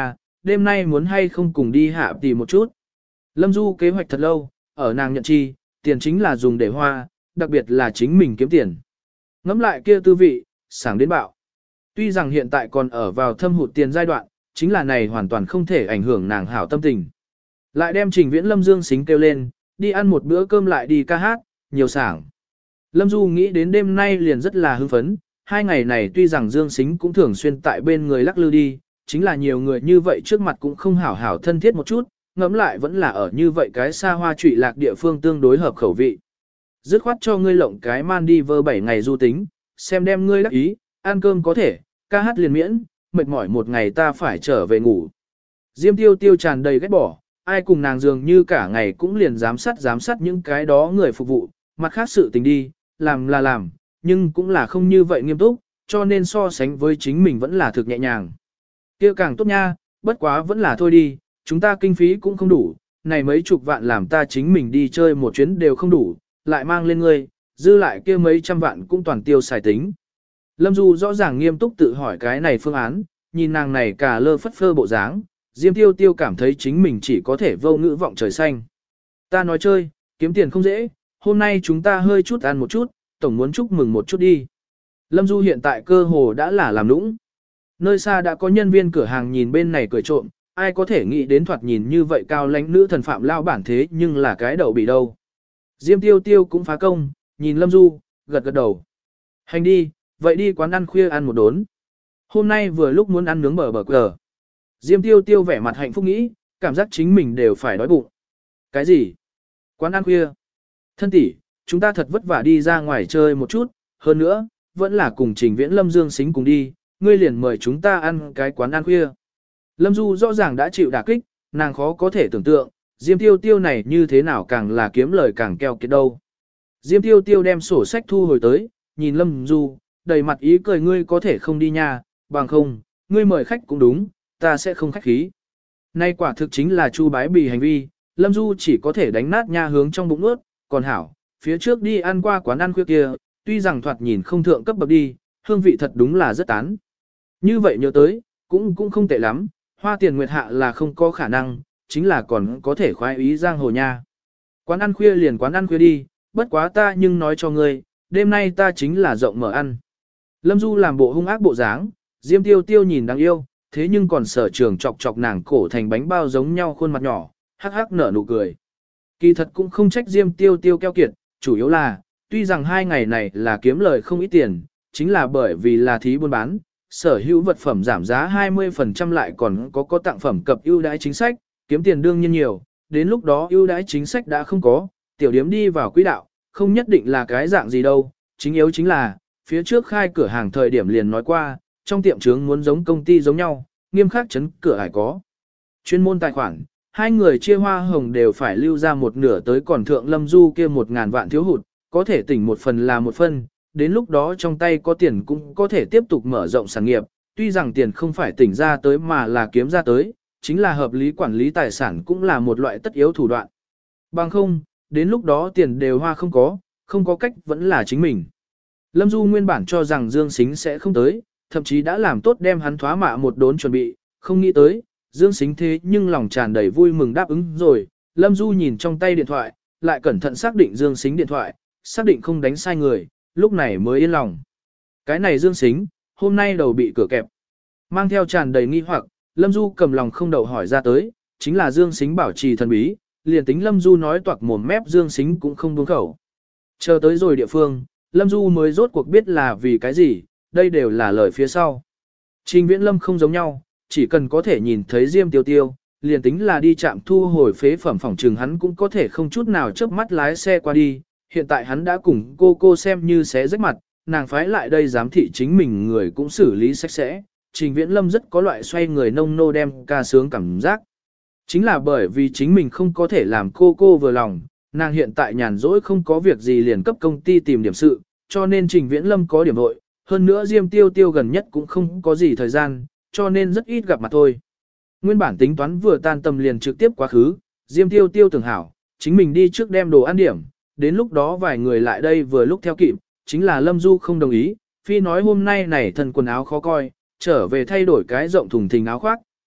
đêm nay muốn hay không cùng đi hạ tỷ một chút. Lâm Du kế hoạch thật lâu, ở nàng nhận chi, tiền chính là dùng để hoa, đặc biệt là chính mình kiếm tiền. Ngắm lại kia tư vị, sảng đến bạo. Tuy rằng hiện tại còn ở vào thâm hụt tiền giai đoạn, chính là này hoàn toàn không thể ảnh hưởng nàng hảo tâm tình. Lại đem Trình Viễn Lâm Dương Sính kêu lên, đi ăn một bữa cơm lại đi ca hát, nhiều sảng. Lâm Du nghĩ đến đêm nay liền rất là hưng phấn, 2 ngày này tuy rằng Dương Sính cũng thường xuyên tại bên người lắc lư đi, chính là nhiều người như vậy trước mặt cũng không hảo hảo thân thiết một chút, ngẫm lại vẫn là ở như vậy cái xa hoa trụy lạc địa phương tương đối hợp khẩu vị. Dứt khoát cho ngươi lộng cái man đi vơ 7 ngày du tính, xem đem ngươi đắc ý, ăn cơm có thể, ca hát liền miễn, mệt mỏi một ngày ta phải trở về ngủ. Diêm Tiêu Tiêu tràn đầy ghét bỏ, ai cùng nàng dường như cả ngày cũng liền giám sát những cái đó người phục vụ, mặt khác sự tình đi, làm là làm, nhưng cũng là không như vậy nghiêm túc, cho nên so sánh với chính mình vẫn là thực nhẹ nhàng. Kia càng tốt nha, bất quá vẫn là thôi đi, chúng ta kinh phí cũng không đủ, này mấy chục vạn làm ta chính mình đi chơi một chuyến đều không đủ, lại mang lên ngươi, dư lại kia mấy trăm vạn cũng toàn tiêu xài tính. Lâm Du rõ ràng nghiêm túc tự hỏi cái này phương án, nhìn nàng này cả lơ phất phơ bộ dáng, Diêm Tiêu Tiêu cảm thấy chính mình chỉ có thể vô ngữ vọng trời xanh. Ta nói chơi, kiếm tiền không dễ, hôm nay chúng ta hơi chút ăn một chút, tổng muốn chúc mừng một chút đi. Lâm Du hiện tại cơ hồ đã là làm nũng. Nơi xa đã có nhân viên cửa hàng nhìn bên này cười trộm, ai có thể nghĩ đến thoạt nhìn như vậy cao lãnh nữ thần phạm lao bản thế nhưng là cái đầu bị đâu. Diêm Tiêu Tiêu cũng phá công, nhìn Lâm Du, gật gật đầu. Hành đi, vậy đi quán ăn khuya ăn một đốn. Hôm nay vừa lúc muốn ăn nướng bờ cờ. Diêm Tiêu Tiêu vẻ mặt hạnh phúc nghĩ, cảm giác chính mình đều phải đói bụng. Cái gì? Quán ăn khuya? Thân tỷ, chúng ta thật vất vả đi ra ngoài chơi một chút, hơn nữa, vẫn là cùng Trình Viễn Lâm Dương Sính cùng đi, ngươi liền mời chúng ta ăn cái quán ăn khuya. Lâm Du rõ ràng đã chịu đả kích, nàng khó có thể tưởng tượng, Diêm Tiêu Tiêu này như thế nào càng là kiếm lời càng keo kiệt đâu. Diêm Tiêu Tiêu đem sổ sách thu hồi tới, nhìn Lâm Du, đầy mặt ý cười ngươi có thể không đi nha, bằng không, ngươi mời khách cũng đúng, ta sẽ không khách khí. Nay quả thực chính là chu bái bì hành vi, Lâm Du chỉ có thể đánh nát nha hướng trong bụng nuốt, còn hảo, phía trước đi ăn qua quán ăn khuya kia, tuy rằng thoạt nhìn không thượng cấp bậc đi, hương vị thật đúng là rất tán. Như vậy nhớ tới, cũng không tệ lắm, hoa tiền nguyệt hạ là không có khả năng, chính là còn có thể khoái ý giang hồ nha. Quán ăn khuya liền quán ăn khuya đi, bất quá ta nhưng nói cho ngươi, đêm nay ta chính là rộng mở ăn. Lâm Du làm bộ hung ác bộ dáng, Diêm Tiêu Tiêu nhìn đáng yêu, thế nhưng còn sở trường chọc chọc nàng cổ thành bánh bao giống nhau khuôn mặt nhỏ, hắc hắc nở nụ cười. Kỳ thật cũng không trách Diêm Tiêu Tiêu keo kiệt, chủ yếu là, tuy rằng 2 ngày này là kiếm lời không ít tiền, chính là bởi vì là thí buôn bán, sở hữu vật phẩm giảm giá 20% lại còn có tặng phẩm cập ưu đãi chính sách, kiếm tiền đương nhiên nhiều, đến lúc đó ưu đãi chính sách đã không có, tiểu điếm đi vào quỹ đạo, không nhất định là cái dạng gì đâu, chính yếu chính là, phía trước khai cửa hàng thời điểm liền nói qua, trong tiệm trướng muốn giống công ty giống nhau, nghiêm khắc chấn cửa hải có. Chuyên môn tài khoản, 2 người chia hoa hồng đều phải lưu ra một nửa tới còn thượng Lâm Du kia 1.000 vạn thiếu hụt, có thể tỉnh một phần là một phân, đến lúc đó trong tay có tiền cũng có thể tiếp tục mở rộng sản nghiệp, tuy rằng tiền không phải tỉnh ra tới mà là kiếm ra tới, chính là hợp lý quản lý tài sản cũng là một loại tất yếu thủ đoạn. Bằng không, đến lúc đó tiền đều hoa không có cách vẫn là chính mình. Lâm Du nguyên bản cho rằng Dương Sính sẽ không tới, thậm chí đã làm tốt đem hắn thoá mạ một đốn chuẩn bị, không nghĩ tới, Dương Sính thế nhưng lòng tràn đầy vui mừng đáp ứng rồi. Lâm Du nhìn trong tay điện thoại, lại cẩn thận xác định Dương Sính điện thoại, xác định không đánh sai người, lúc này mới yên lòng. Cái này Dương Sính, hôm nay đầu bị cửa kẹp. Mang theo tràn đầy nghi hoặc, Lâm Du cầm lòng không đậu hỏi ra tới, chính là Dương Sính bảo trì thần bí, liền tính Lâm Du nói toạc mồm mép Dương Sính cũng không buông khẩu. Chờ tới rồi địa phương, Lâm Du mới rốt cuộc biết là vì cái gì, đây đều là lời phía sau. Trình Viễn Lâm không giống nhau, chỉ cần có thể nhìn thấy Diêm Tiêu Tiêu, liền tính là đi chạm thu hồi phế phẩm phòng trừng hắn cũng có thể không chút nào chớp mắt lái xe qua đi. Hiện tại hắn đã cùng cô xem như xé rách mặt, nàng phái lại đây giám thị chính mình người cũng xử lý sạch sẽ. Trình Viễn Lâm rất có loại xoay người nông nô đem ca sướng cảm giác. Chính là bởi vì chính mình không có thể làm cô vừa lòng, nàng hiện tại nhàn rỗi không có việc gì liền cấp công ty tìm điểm sự, cho nên Trình Viễn Lâm có điểm vội, hơn nữa Diêm Tiêu Tiêu gần nhất cũng không có gì thời gian, cho nên rất ít gặp mặt thôi. Nguyên bản tính toán vừa tan tầm liền trực tiếp quá khứ, Diêm Tiêu Tiêu tưởng hảo, chính mình đi trước đem đồ ăn điểm, đến lúc đó vài người lại đây vừa lúc theo kịp, chính là Lâm Du không đồng ý, phi nói hôm nay này thân quần áo khó coi, trở về thay đổi cái rộng thùng thình áo khoác,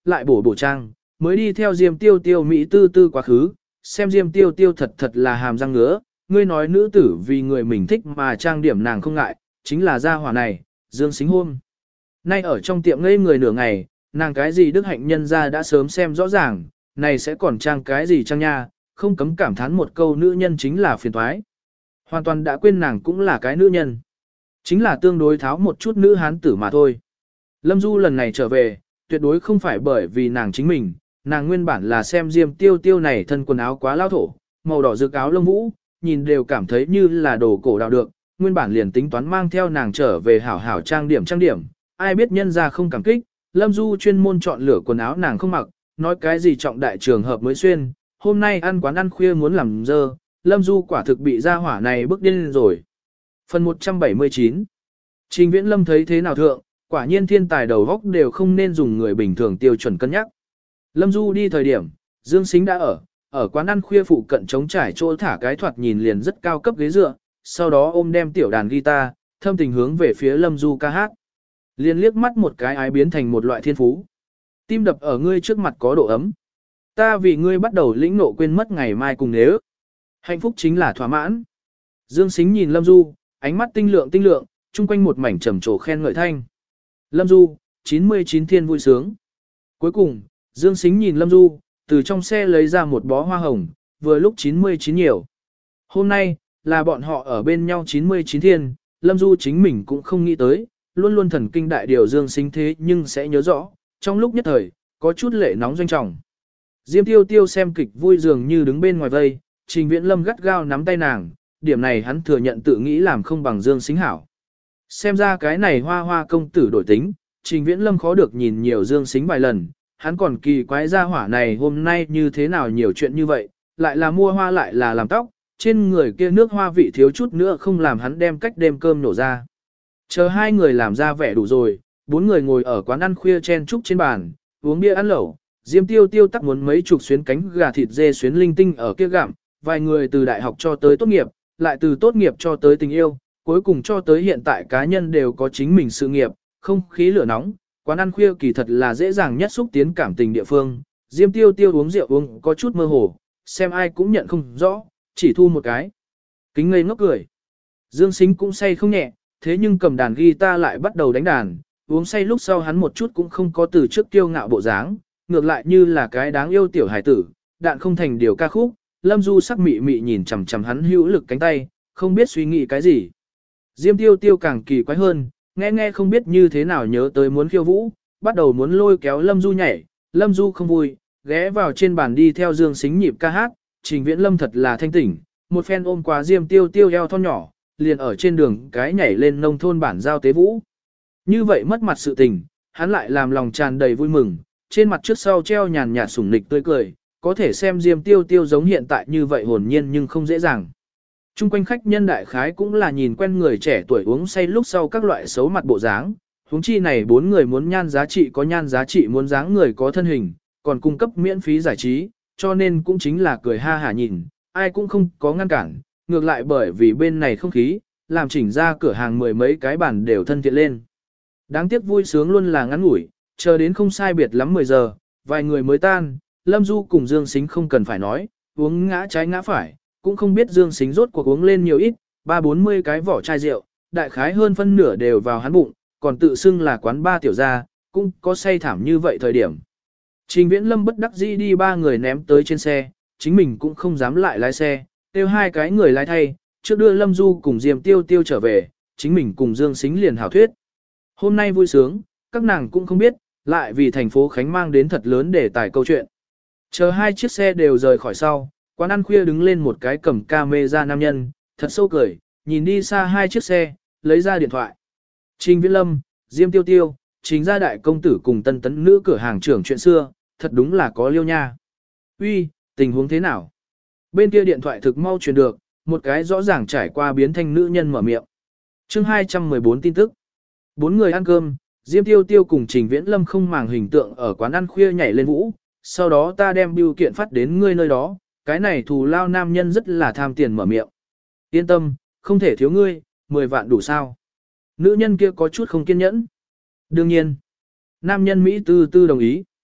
lại bổ trang, mới đi theo Diêm Tiêu Tiêu Mỹ tư tư quá khứ, xem Diêm Tiêu Tiêu thật thật là hàm răng ngứa, ngươi nói nữ tử vì người mình thích mà trang điểm nàng không ngại, chính là gia hỏa này, Dương Sính hôm. Nay ở trong tiệm ngây người nửa ngày, nàng cái gì đức hạnh nhân ra đã sớm xem rõ ràng, này sẽ còn trang cái gì trang nha, không cấm cảm thán một câu nữ nhân chính là phiền toái. Hoàn toàn đã quên nàng cũng là cái nữ nhân. Chính là tương đối tháo một chút nữ hán tử mà thôi. Lâm Du lần này trở về, tuyệt đối không phải bởi vì nàng chính mình, nàng nguyên bản là xem Diêm Tiêu Tiêu này thân quần áo quá lao thổ, màu đỏ rực áo lông vũ, nhìn đều cảm thấy như là đồ cổ đào được, nguyên bản liền tính toán mang theo nàng trở về hảo hảo trang điểm, ai biết nhân ra không cảm kích, Lâm Du chuyên môn chọn lựa quần áo nàng không mặc, nói cái gì trọng đại trường hợp mới xuyên, hôm nay ăn quán ăn khuya muốn làm dơ, Lâm Du quả thực bị gia hỏa này bức điên rồi. Phần 179 Trình Viễn Lâm thấy thế nào thượng, quả nhiên thiên tài đầu góc đều không nên dùng người bình thường tiêu chuẩn cân nhắc. Lâm Du đi thời điểm, Dương Sính đã ở quán ăn khuya phụ cận trống trải chỗ thả cái thoạt nhìn liền rất cao cấp ghế dựa, sau đó ôm đem tiểu đàn guitar, thâm tình hướng về phía Lâm Du ca hát. Liền liếc mắt một cái ái biến thành một loại thiên phú. Tim đập ở ngươi trước mặt có độ ấm. Ta vì ngươi bắt đầu lĩnh nộ quên mất ngày mai cùng nếu. Hạnh phúc chính là thỏa mãn. Dương Sính nhìn Lâm Du, ánh mắt tinh lượng, chung quanh một mảnh trầm trồ khen ngợi thanh. Lâm Du, 99 thiên vui sướng. Cuối cùng, Dương Sính nhìn Lâm Du, từ trong xe lấy ra một bó hoa hồng, vừa lúc 99 nhiều. Hôm nay, là bọn họ ở bên nhau 99 thiên, Lâm Du chính mình cũng không nghĩ tới, luôn luôn thần kinh đại điều Dương Sính thế nhưng sẽ nhớ rõ, trong lúc nhất thời, có chút lệ nóng doanh trọng. Diêm Tiêu Tiêu xem kịch vui dường như đứng bên ngoài vây, Trình Viễn Lâm gắt gao nắm tay nàng, điểm này hắn thừa nhận tự nghĩ làm không bằng Dương Sính hảo. Xem ra cái này hoa hoa công tử đổi tính, Trình Viễn Lâm khó được nhìn nhiều Dương Sính vài lần, hắn còn kỳ quái ra hỏa này hôm nay như thế nào nhiều chuyện như vậy, lại là mua hoa lại là làm tóc, trên người kia nước hoa vị thiếu chút nữa không làm hắn đem cách đêm cơm nổ ra. Chờ hai người làm ra vẻ đủ rồi, bốn người ngồi ở quán ăn khuya chen chúc trên bàn, uống bia ăn lẩu, Diêm Tiêu Tiêu tắc muốn mấy chục xuyến cánh gà thịt dê xuyến linh tinh ở kia gặm, vài người từ đại học cho tới tốt nghiệp, lại từ tốt nghiệp cho tới tình yêu, cuối cùng cho tới hiện tại cá nhân đều có chính mình sự nghiệp, không khí lửa nóng, quán ăn khuya kỳ thật là dễ dàng nhất xúc tiến cảm tình địa phương. Diêm Tiêu Tiêu uống rượu uống có chút mơ hồ, xem ai cũng nhận không rõ, chỉ thu một cái. Kính ngây ngốc cười. Dương Sính cũng say không nhẹ, thế nhưng cầm đàn guitar lại bắt đầu đánh đàn, uống say lúc sau hắn một chút cũng không có từ trước kiêu ngạo bộ dáng, ngược lại như là cái đáng yêu tiểu hải tử, đạn không thành điều ca khúc. Lâm Du sắc mị mị nhìn chằm chằm hắn hữu lực cánh tay, không biết suy nghĩ cái gì. Diêm Tiêu Tiêu càng kỳ quái hơn, nghe không biết như thế nào nhớ tới muốn khiêu vũ, bắt đầu muốn lôi kéo Lâm Du nhảy, Lâm Du không vui, ghé vào trên bàn đi theo Dương Sính nhịp ca hát, Trình Viễn Lâm thật là thanh tỉnh, một phen ôm qua Diêm Tiêu Tiêu eo thon nhỏ, liền ở trên đường cái nhảy lên nông thôn bản giao tế vũ. Như vậy mất mặt sự tình, hắn lại làm lòng tràn đầy vui mừng, trên mặt trước sau treo nhàn nhạt sủng nịch tươi cười, có thể xem Diêm Tiêu Tiêu giống hiện tại như vậy hồn nhiên nhưng không dễ dàng. Trung quanh khách nhân đại khái cũng là nhìn quen người trẻ tuổi uống say lúc sau các loại xấu mặt bộ dáng, huống chi này bốn người muốn nhan giá trị có nhan giá trị, muốn dáng người có thân hình, còn cung cấp miễn phí giải trí, cho nên cũng chính là cười ha hả nhìn, ai cũng không có ngăn cản, ngược lại bởi vì bên này không khí, làm chỉnh ra cửa hàng mười mấy cái bàn đều thân thiện lên. Đáng tiếc vui sướng luôn là ngắn ngủi, chờ đến không sai biệt lắm 10 giờ, vài người mới tan, Lâm Du cùng Dương Sính không cần phải nói, uống ngã trái ngã phải, cũng không biết Dương Sính rốt cuộc uống lên nhiều ít, 30-40 cái vỏ chai rượu, đại khái hơn phân nửa đều vào hắn bụng, còn tự xưng là quán ba tiểu gia, cũng có say thảm như vậy thời điểm. Trình Viễn Lâm bất đắc dĩ đi ba người ném tới trên xe, chính mình cũng không dám lại lái xe, kêu hai cái người lái thay, trước đưa Lâm Du cùng Diêm Tiêu Tiêu trở về, chính mình cùng Dương Sính liền hảo thuyết. Hôm nay vui sướng, các nàng cũng không biết, lại vì thành phố Khánh mang đến thật lớn để tải câu chuyện. Chờ hai chiếc xe đều rời khỏi sau, quán ăn khuya đứng lên một cái cầm camera nam nhân, thật sâu cười, nhìn đi xa hai chiếc xe, lấy ra điện thoại. Trình Viễn Lâm, Diêm Tiêu Tiêu, chính gia đại công tử cùng tân tấn nữ cửa hàng trưởng chuyện xưa, thật đúng là có liêu nha. Uy, tình huống thế nào? Bên kia điện thoại thực mau truyền được, một cái rõ ràng trải qua biến thanh nữ nhân mở miệng. Chương 214 tin tức. Bốn người ăn cơm, Diêm Tiêu Tiêu cùng Trình Viễn Lâm không màng hình tượng ở quán ăn khuya nhảy lên vũ, sau đó ta đem bưu kiện phát đến ngươi nơi đó, cái này thù lao nam nhân rất là tham tiền mở miệng. Yên tâm, không thể thiếu ngươi, 10 vạn đủ sao. Nữ nhân kia có chút không kiên nhẫn. Đương nhiên, nam nhân Mỹ tư tư đồng ý.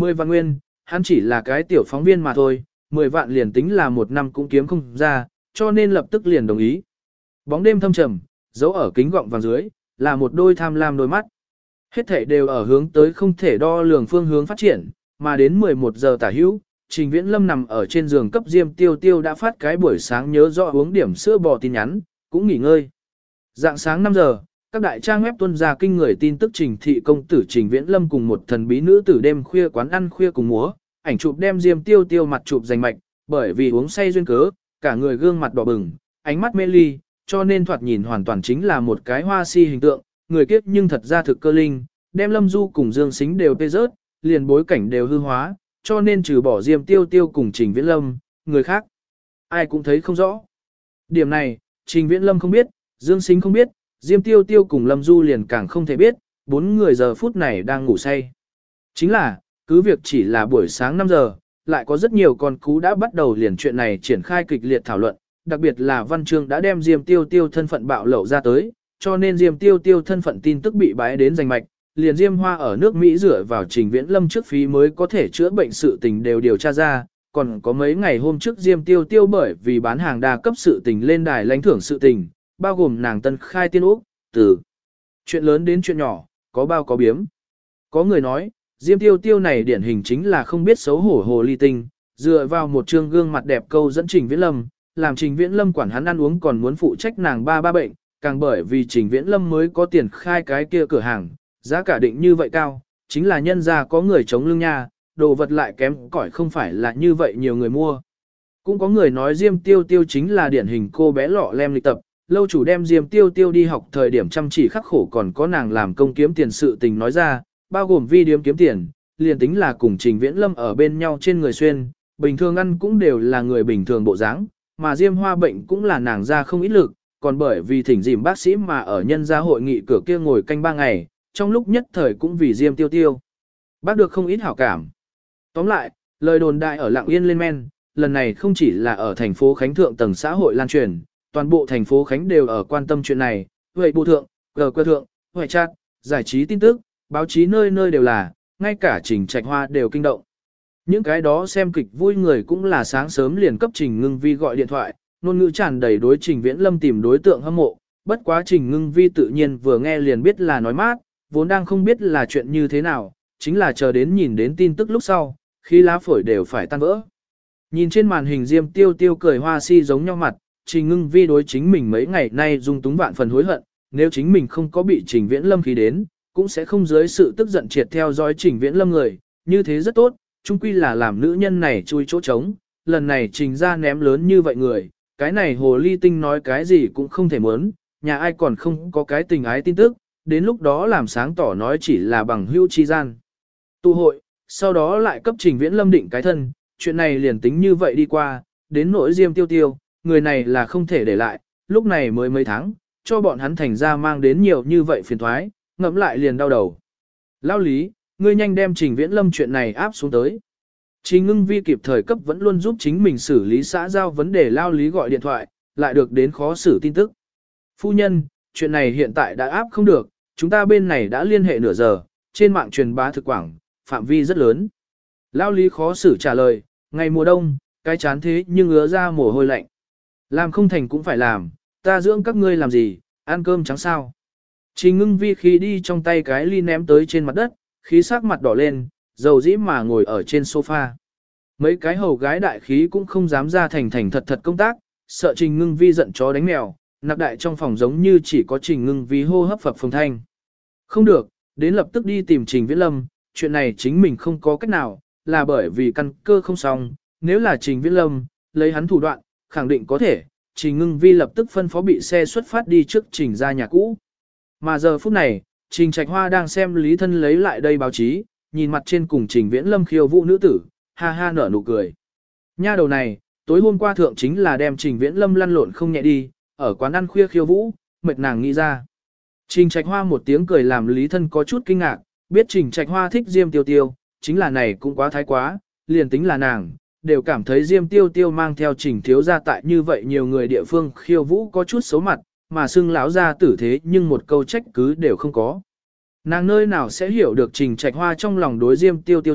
10 vạn nguyên, hắn chỉ là cái tiểu phóng viên mà thôi, 10 vạn liền tính là một năm cũng kiếm không ra, cho nên lập tức liền đồng ý. Bóng đêm thâm trầm, giấu ở kính gọng vàng dưới, là một đôi tham lam đôi mắt. Hết thảy đều ở hướng tới không thể đo lường phương hướng phát triển, mà đến 11 giờ tả hữu, Trình Viễn Lâm nằm ở trên giường cấp Diêm Tiêu Tiêu đã phát cái buổi sáng nhớ rõ uống điểm sữa bò tin nhắn, cũng nghỉ ngơi. Dạng sáng 5 giờ, các đại trang web tuân ra kinh người tin tức Trình thị công tử Trình Viễn Lâm cùng một thần bí nữ tử đêm khuya quán ăn khuya cùng múa, ảnh chụp đem Diêm Tiêu Tiêu mặt chụp rành mạch, bởi vì uống say duyên cớ, cả người gương mặt đỏ bừng, ánh mắt mê ly, cho nên thoạt nhìn hoàn toàn chính là một cái hoa si hình tượng, người kiếp nhưng thật ra thực cơ linh, đem Lâm Du cùng Dương Sính đều tê rớt, liền bối cảnh đều hư hóa, cho nên trừ bỏ Diêm Tiêu Tiêu cùng Trình Viễn Lâm, người khác ai cũng thấy không rõ. Điểm này, Trình Viễn Lâm không biết, Dương Sính không biết, Diêm Tiêu Tiêu cùng Lâm Du liền càng không thể biết, 4 người giờ phút này đang ngủ say. Chính là, cứ việc chỉ là buổi sáng 5 giờ, lại có rất nhiều con cú đã bắt đầu liền chuyện này triển khai kịch liệt thảo luận, đặc biệt là Văn Chương đã đem Diêm Tiêu Tiêu thân phận bạo lậu ra tới, cho nên Diêm Tiêu Tiêu thân phận tin tức bị bái đến rành mạch, liền Diêm Hoa ở nước Mỹ dựa vào Trình Viễn Lâm trước phí mới có thể chữa bệnh sự tình đều điều tra ra, còn có mấy ngày hôm trước Diêm Tiêu Tiêu bởi vì bán hàng đa cấp sự tình lên đài lãnh thưởng sự tình, bao gồm nàng tân khai tiên úc, từ chuyện lớn đến chuyện nhỏ, có bao có biếm. Có người nói, Diêm Tiêu Tiêu này điển hình chính là không biết xấu hổ hồ ly tinh, dựa vào một trương gương mặt đẹp câu dẫn Trình Viễn Lâm, làm Trình Viễn Lâm quản hắn ăn uống còn muốn phụ trách nàng ba bệnh, càng bởi vì Trình Viễn Lâm mới có tiền khai cái kia cửa hàng, giá cả định như vậy cao, chính là nhân ra có người chống lưng nha, đồ vật lại kém cỏi không phải là như vậy nhiều người mua. Cũng có người nói Diêm Tiêu Tiêu chính là điển hình cô bé lọ lem lịch tập, lâu chủ đem Diêm Tiêu Tiêu đi học thời điểm chăm chỉ khắc khổ còn có nàng làm công kiếm tiền sự tình nói ra, bao gồm vi điếm kiếm tiền, liền tính là cùng Trình Viễn Lâm ở bên nhau trên người xuyên, bình thường ăn cũng đều là người bình thường bộ dáng, mà Diêm Hoa bệnh cũng là nàng ra không ít lực, còn bởi vì thỉnh dìm bác sĩ mà ở nhân gia hội nghị cửa kia ngồi canh 3 ngày, trong lúc nhất thời cũng vì Diêm Tiêu Tiêu. Bác được không ít hảo cảm. Tóm lại, lời đồn đại ở Lặng Yên lên men, lần này không chỉ là ở thành phố Khánh thượng tầng xã hội lan truyền, toàn bộ thành phố Khánh đều ở quan tâm chuyện này, vậy bộ thượng, gờ quơ thượng, hoài chat, giải trí tin tức, báo chí nơi nơi đều là, ngay cả Trình Trạch Hoa đều kinh động. Những cái đó xem kịch vui người cũng là sáng sớm liền cấp Trình Ngưng Vi gọi điện thoại, ngôn ngữ tràn đầy đối Trình Viễn Lâm tìm đối tượng hâm mộ, bất quá Trình Ngưng Vi tự nhiên vừa nghe liền biết là nói mát, vốn đang không biết là chuyện như thế nào, chính là chờ đến nhìn đến tin tức lúc sau, khi lá phổi đều phải tan vỡ. Nhìn trên màn hình Diêm Tiêu Tiêu cười hoa si giống nhau mặt, Trình Ngưng Vi đối chính mình mấy ngày nay dung túng vạn phần hối hận, nếu chính mình không có bị Trình Viễn Lâm khí đến, cũng sẽ không dưới sự tức giận triệt theo dõi Trình Viễn Lâm người, như thế rất tốt, chung quy là làm nữ nhân này chui chỗ trống, lần này Trình ra ném lớn như vậy người, cái này hồ ly tinh nói cái gì cũng không thể muốn, nhà ai còn không có cái tình ái tin tức, đến lúc đó làm sáng tỏ nói chỉ là bằng hữu chi gian. Tụ hội, sau đó lại cấp Trình Viễn Lâm định cái thân, chuyện này liền tính như vậy đi qua, đến nỗi Diêm Tiêu Tiêu, người này là không thể để lại, lúc này mới mấy tháng, cho bọn hắn thành ra mang đến nhiều như vậy phiền thoái, ngẫm lại liền đau đầu. Lao Lý, ngươi nhanh đem Trình Viễn Lâm chuyện này áp xuống tới. Trình Ngưng Vi kịp thời cấp vẫn luôn giúp chính mình xử lý xã giao vấn đề. Lao Lý gọi điện thoại, lại được đến khó xử tin tức. Phu nhân, chuyện này hiện tại đã áp không được, chúng ta bên này đã liên hệ nửa giờ, trên mạng truyền bá thực quảng, phạm vi rất lớn. Lao Lý khó xử trả lời, ngày mùa đông, cái chán thế nhưng ứa ra mồ hôi lạnh. Làm không thành cũng phải làm, ta dưỡng các ngươi làm gì, ăn cơm trắng sao. Trình Ngưng Vi khi đi trong tay cái ly ném tới trên mặt đất, khí sắc mặt đỏ lên, dầu dĩ mà ngồi ở trên sofa. Mấy cái hầu gái đại khí cũng không dám ra thành thật thật công tác, sợ Trình Ngưng Vi giận chó đánh mèo, nặc đại trong phòng giống như chỉ có Trình Ngưng Vi hô hấp phập phồng thanh. Không được, đến lập tức đi tìm Trình Viễn Lâm, chuyện này chính mình không có cách nào, là bởi vì căn cơ không xong, nếu là Trình Viễn Lâm, lấy hắn thủ đoạn, khẳng định có thể, Trình Ngưng Vi lập tức phân phó bị xe xuất phát đi trước Trình ra nhà cũ. Mà giờ phút này, Trình Trạch Hoa đang xem Lý Thân lấy lại đây báo chí, nhìn mặt trên cùng Trình Viễn Lâm khiêu vũ nữ tử, ha ha nở nụ cười. Nha đầu này, tối hôm qua thượng chính là đem Trình Viễn Lâm lăn lộn không nhẹ đi, ở quán ăn khuya khiêu vũ, mệt nàng nghĩ ra. Trình Trạch Hoa một tiếng cười làm Lý Thân có chút kinh ngạc, biết Trình Trạch Hoa thích Diêm Tiêu Tiêu, chính là này cũng quá thái quá, liền tính là nàng, đều cảm thấy Diêm Tiêu Tiêu mang theo Trình thiếu gia tại như vậy nhiều người địa phương khiêu vũ có chút xấu mặt, mà xưng lão ra tử thế nhưng một câu trách cứ đều không có. Nàng nơi nào sẽ hiểu được Trình Trạch Hoa trong lòng đối Diêm Tiêu Tiêu thích,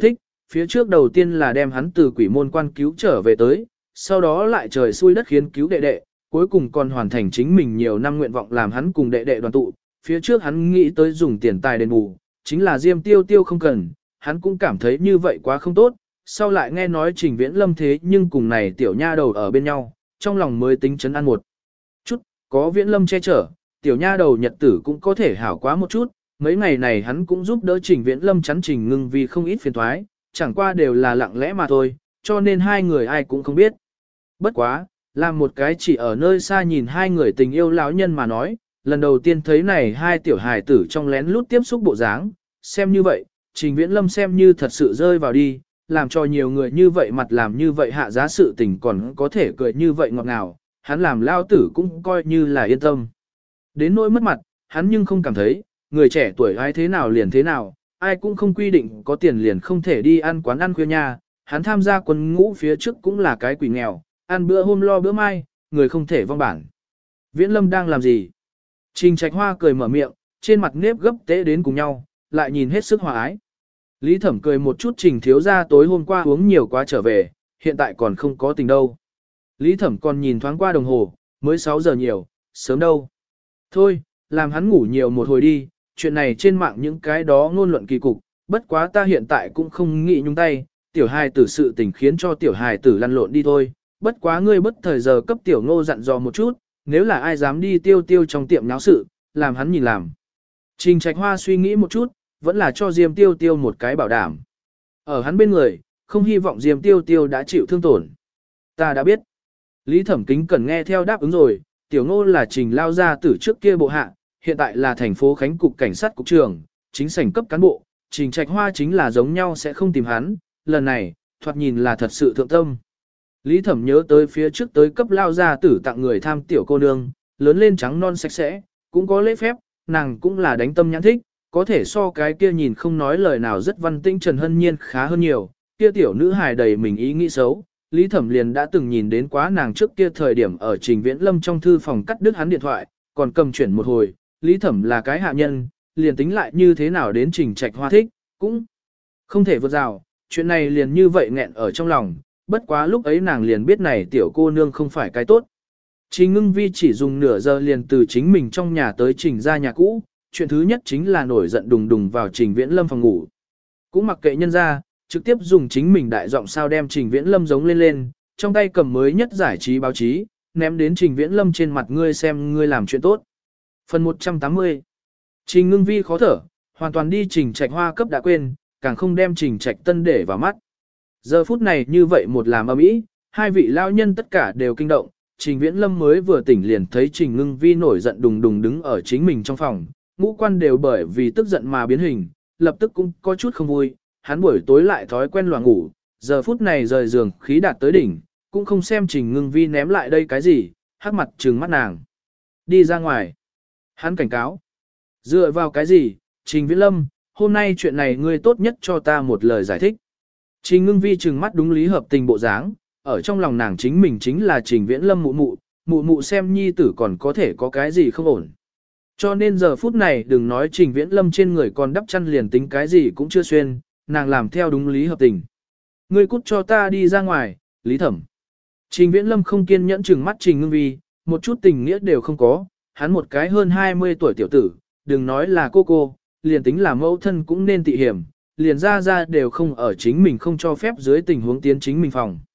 phía trước đầu tiên là đem hắn từ quỷ môn quan cứu trở về tới, sau đó lại trời xui đất khiến cứu đệ đệ, cuối cùng còn hoàn thành chính mình nhiều năm nguyện vọng làm hắn cùng đệ đệ đoàn tụ. Phía trước hắn nghĩ tới dùng tiền tài đền bù, chính là Diêm Tiêu Tiêu không cần, hắn cũng cảm thấy như vậy quá không tốt, sau lại nghe nói Trình Viễn Lâm thế nhưng cùng này tiểu nha đầu ở bên nhau, trong lòng mới tính chấn an một chút, có Viễn Lâm che chở, tiểu nha đầu nhật tử cũng có thể hảo quá một chút, mấy ngày này hắn cũng giúp đỡ Trình Viễn Lâm chắn Trình Ngưng vì không ít phiền toái, chẳng qua đều là lặng lẽ mà thôi, cho nên hai người ai cũng không biết. Bất quá, làm một cái chỉ ở nơi xa nhìn hai người tình yêu lão nhân mà nói, lần đầu tiên thấy này hai tiểu hài tử trong lén lút tiếp xúc bộ dáng, xem như vậy, Trình Viễn Lâm xem như thật sự rơi vào đi, làm cho nhiều người như vậy mặt làm như vậy hạ giá sự tình còn có thể cười như vậy ngọt ngào, hắn làm lao tử cũng coi như là yên tâm. Đến nỗi mất mặt, hắn nhưng không cảm thấy, người trẻ tuổi ai thế nào liền thế nào, ai cũng không quy định có tiền liền không thể đi ăn quán ăn khuya nha, hắn tham gia quân ngũ phía trước cũng là cái quỷ nghèo, ăn bữa hôm lo bữa mai, người không thể vong bản. Viễn Lâm đang làm gì? Trình Trạch Hoa cười mở miệng, trên mặt nếp gấp tế đến cùng nhau, lại nhìn hết sức hòa ái. Lý Thẩm cười một chút Trình thiếu gia tối hôm qua uống nhiều quá trở về, hiện tại còn không có tình đâu. Lý Thẩm còn nhìn thoáng qua đồng hồ, mới 6 giờ nhiều, sớm đâu. Thôi, làm hắn ngủ nhiều một hồi đi, chuyện này trên mạng những cái đó ngôn luận kỳ cục, bất quá ta hiện tại cũng không nghĩ nhúng tay, tiểu hài tử sự tình khiến cho tiểu hài tử lăn lộn đi thôi, bất quá ngươi bất thời giờ cấp tiểu ngô dặn dò một chút, nếu là ai dám đi tiêu tiêu trong tiệm náo sự, làm hắn nhìn làm. Trình Trạch Hoa suy nghĩ một chút, vẫn là cho Diêm Tiêu Tiêu một cái bảo đảm. Ở hắn bên người, không hy vọng Diêm Tiêu Tiêu đã chịu thương tổn. Ta đã biết. Lý Thẩm Kính cần nghe theo đáp ứng rồi, tiểu ngô là Trình lao gia tử trước kia bộ hạ, hiện tại là thành phố Khánh cục cảnh sát cục trưởng, chính sảnh cấp cán bộ, Trình Trạch Hoa chính là giống nhau sẽ không tìm hắn, lần này, thoạt nhìn là thật sự thượng tâm. Lý Thẩm nhớ tới phía trước tới cấp lao gia tử tặng người tham tiểu cô nương, lớn lên trắng non sạch sẽ, cũng có lễ phép, nàng cũng là đánh tâm nhãn thích, có thể so cái kia nhìn không nói lời nào rất văn tĩnh Trần Hân Nhiên khá hơn nhiều, kia tiểu nữ hài đầy mình ý nghĩ xấu. Lý Thẩm liền đã từng nhìn đến quá nàng trước kia thời điểm ở Trình Viễn Lâm trong thư phòng cắt đứt hắn điện thoại, còn cầm chuyển một hồi, Lý Thẩm là cái hạ nhân, liền tính lại như thế nào đến Trình Trạch Hoa thích, cũng không thể vượt rào, chuyện này liền như vậy nghẹn ở trong lòng, bất quá lúc ấy nàng liền biết này tiểu cô nương không phải cái tốt. Trình Ngưng Vi chỉ dùng nửa giờ liền từ chính mình trong nhà tới Trình ra nhà cũ, chuyện thứ nhất chính là nổi giận đùng đùng vào Trình Viễn Lâm phòng ngủ. Cũng mặc kệ nhân ra, trực tiếp dùng chính mình đại giọng sao đem Trình Viễn Lâm giống lên lên, trong tay cầm mới nhất giải trí báo chí, ném đến Trình Viễn Lâm trên mặt ngươi xem ngươi làm chuyện tốt. Phần 180. Trình Ngưng Vi khó thở, hoàn toàn đi Trình Trạch Hoa cấp đã quên, càng không đem Trình Trạch Tân để vào mắt. Giờ phút này như vậy một làm ầm ĩ, hai vị lao nhân tất cả đều kinh động, Trình Viễn Lâm mới vừa tỉnh liền thấy Trình Ngưng Vi nổi giận đùng đùng đứng ở chính mình trong phòng, ngũ quan đều bởi vì tức giận mà biến hình, lập tức cũng có chút không vui, hắn buổi tối lại thói quen loạn ngủ, giờ phút này rời giường khí đạt tới đỉnh, cũng không xem Trình Ngưng Vi ném lại đây cái gì, hắc mặt trừng mắt nàng. Đi ra ngoài. Hắn cảnh cáo. Dựa vào cái gì, Trình Viễn Lâm, hôm nay chuyện này ngươi tốt nhất cho ta một lời giải thích. Trình Ngưng Vi trừng mắt đúng lý hợp tình bộ dáng, ở trong lòng nàng chính mình chính là Trình Viễn Lâm mụ mụ xem nhi tử còn có thể có cái gì không ổn. Cho nên giờ phút này đừng nói Trình Viễn Lâm trên người còn đắp chăn liền tính cái gì cũng chưa xuyên, nàng làm theo đúng lý hợp tình. Ngươi cút cho ta đi ra ngoài, Lý Thẩm. Trình Viễn Lâm không kiên nhẫn trừng mắt Trình Ngưng Vi, một chút tình nghĩa đều không có, hắn một cái hơn 20 tuổi tiểu tử, đừng nói là cô, liền tính là mẫu thân cũng nên tị hiểm, liền ra đều không ở chính mình không cho phép dưới tình huống tiến chính mình phòng.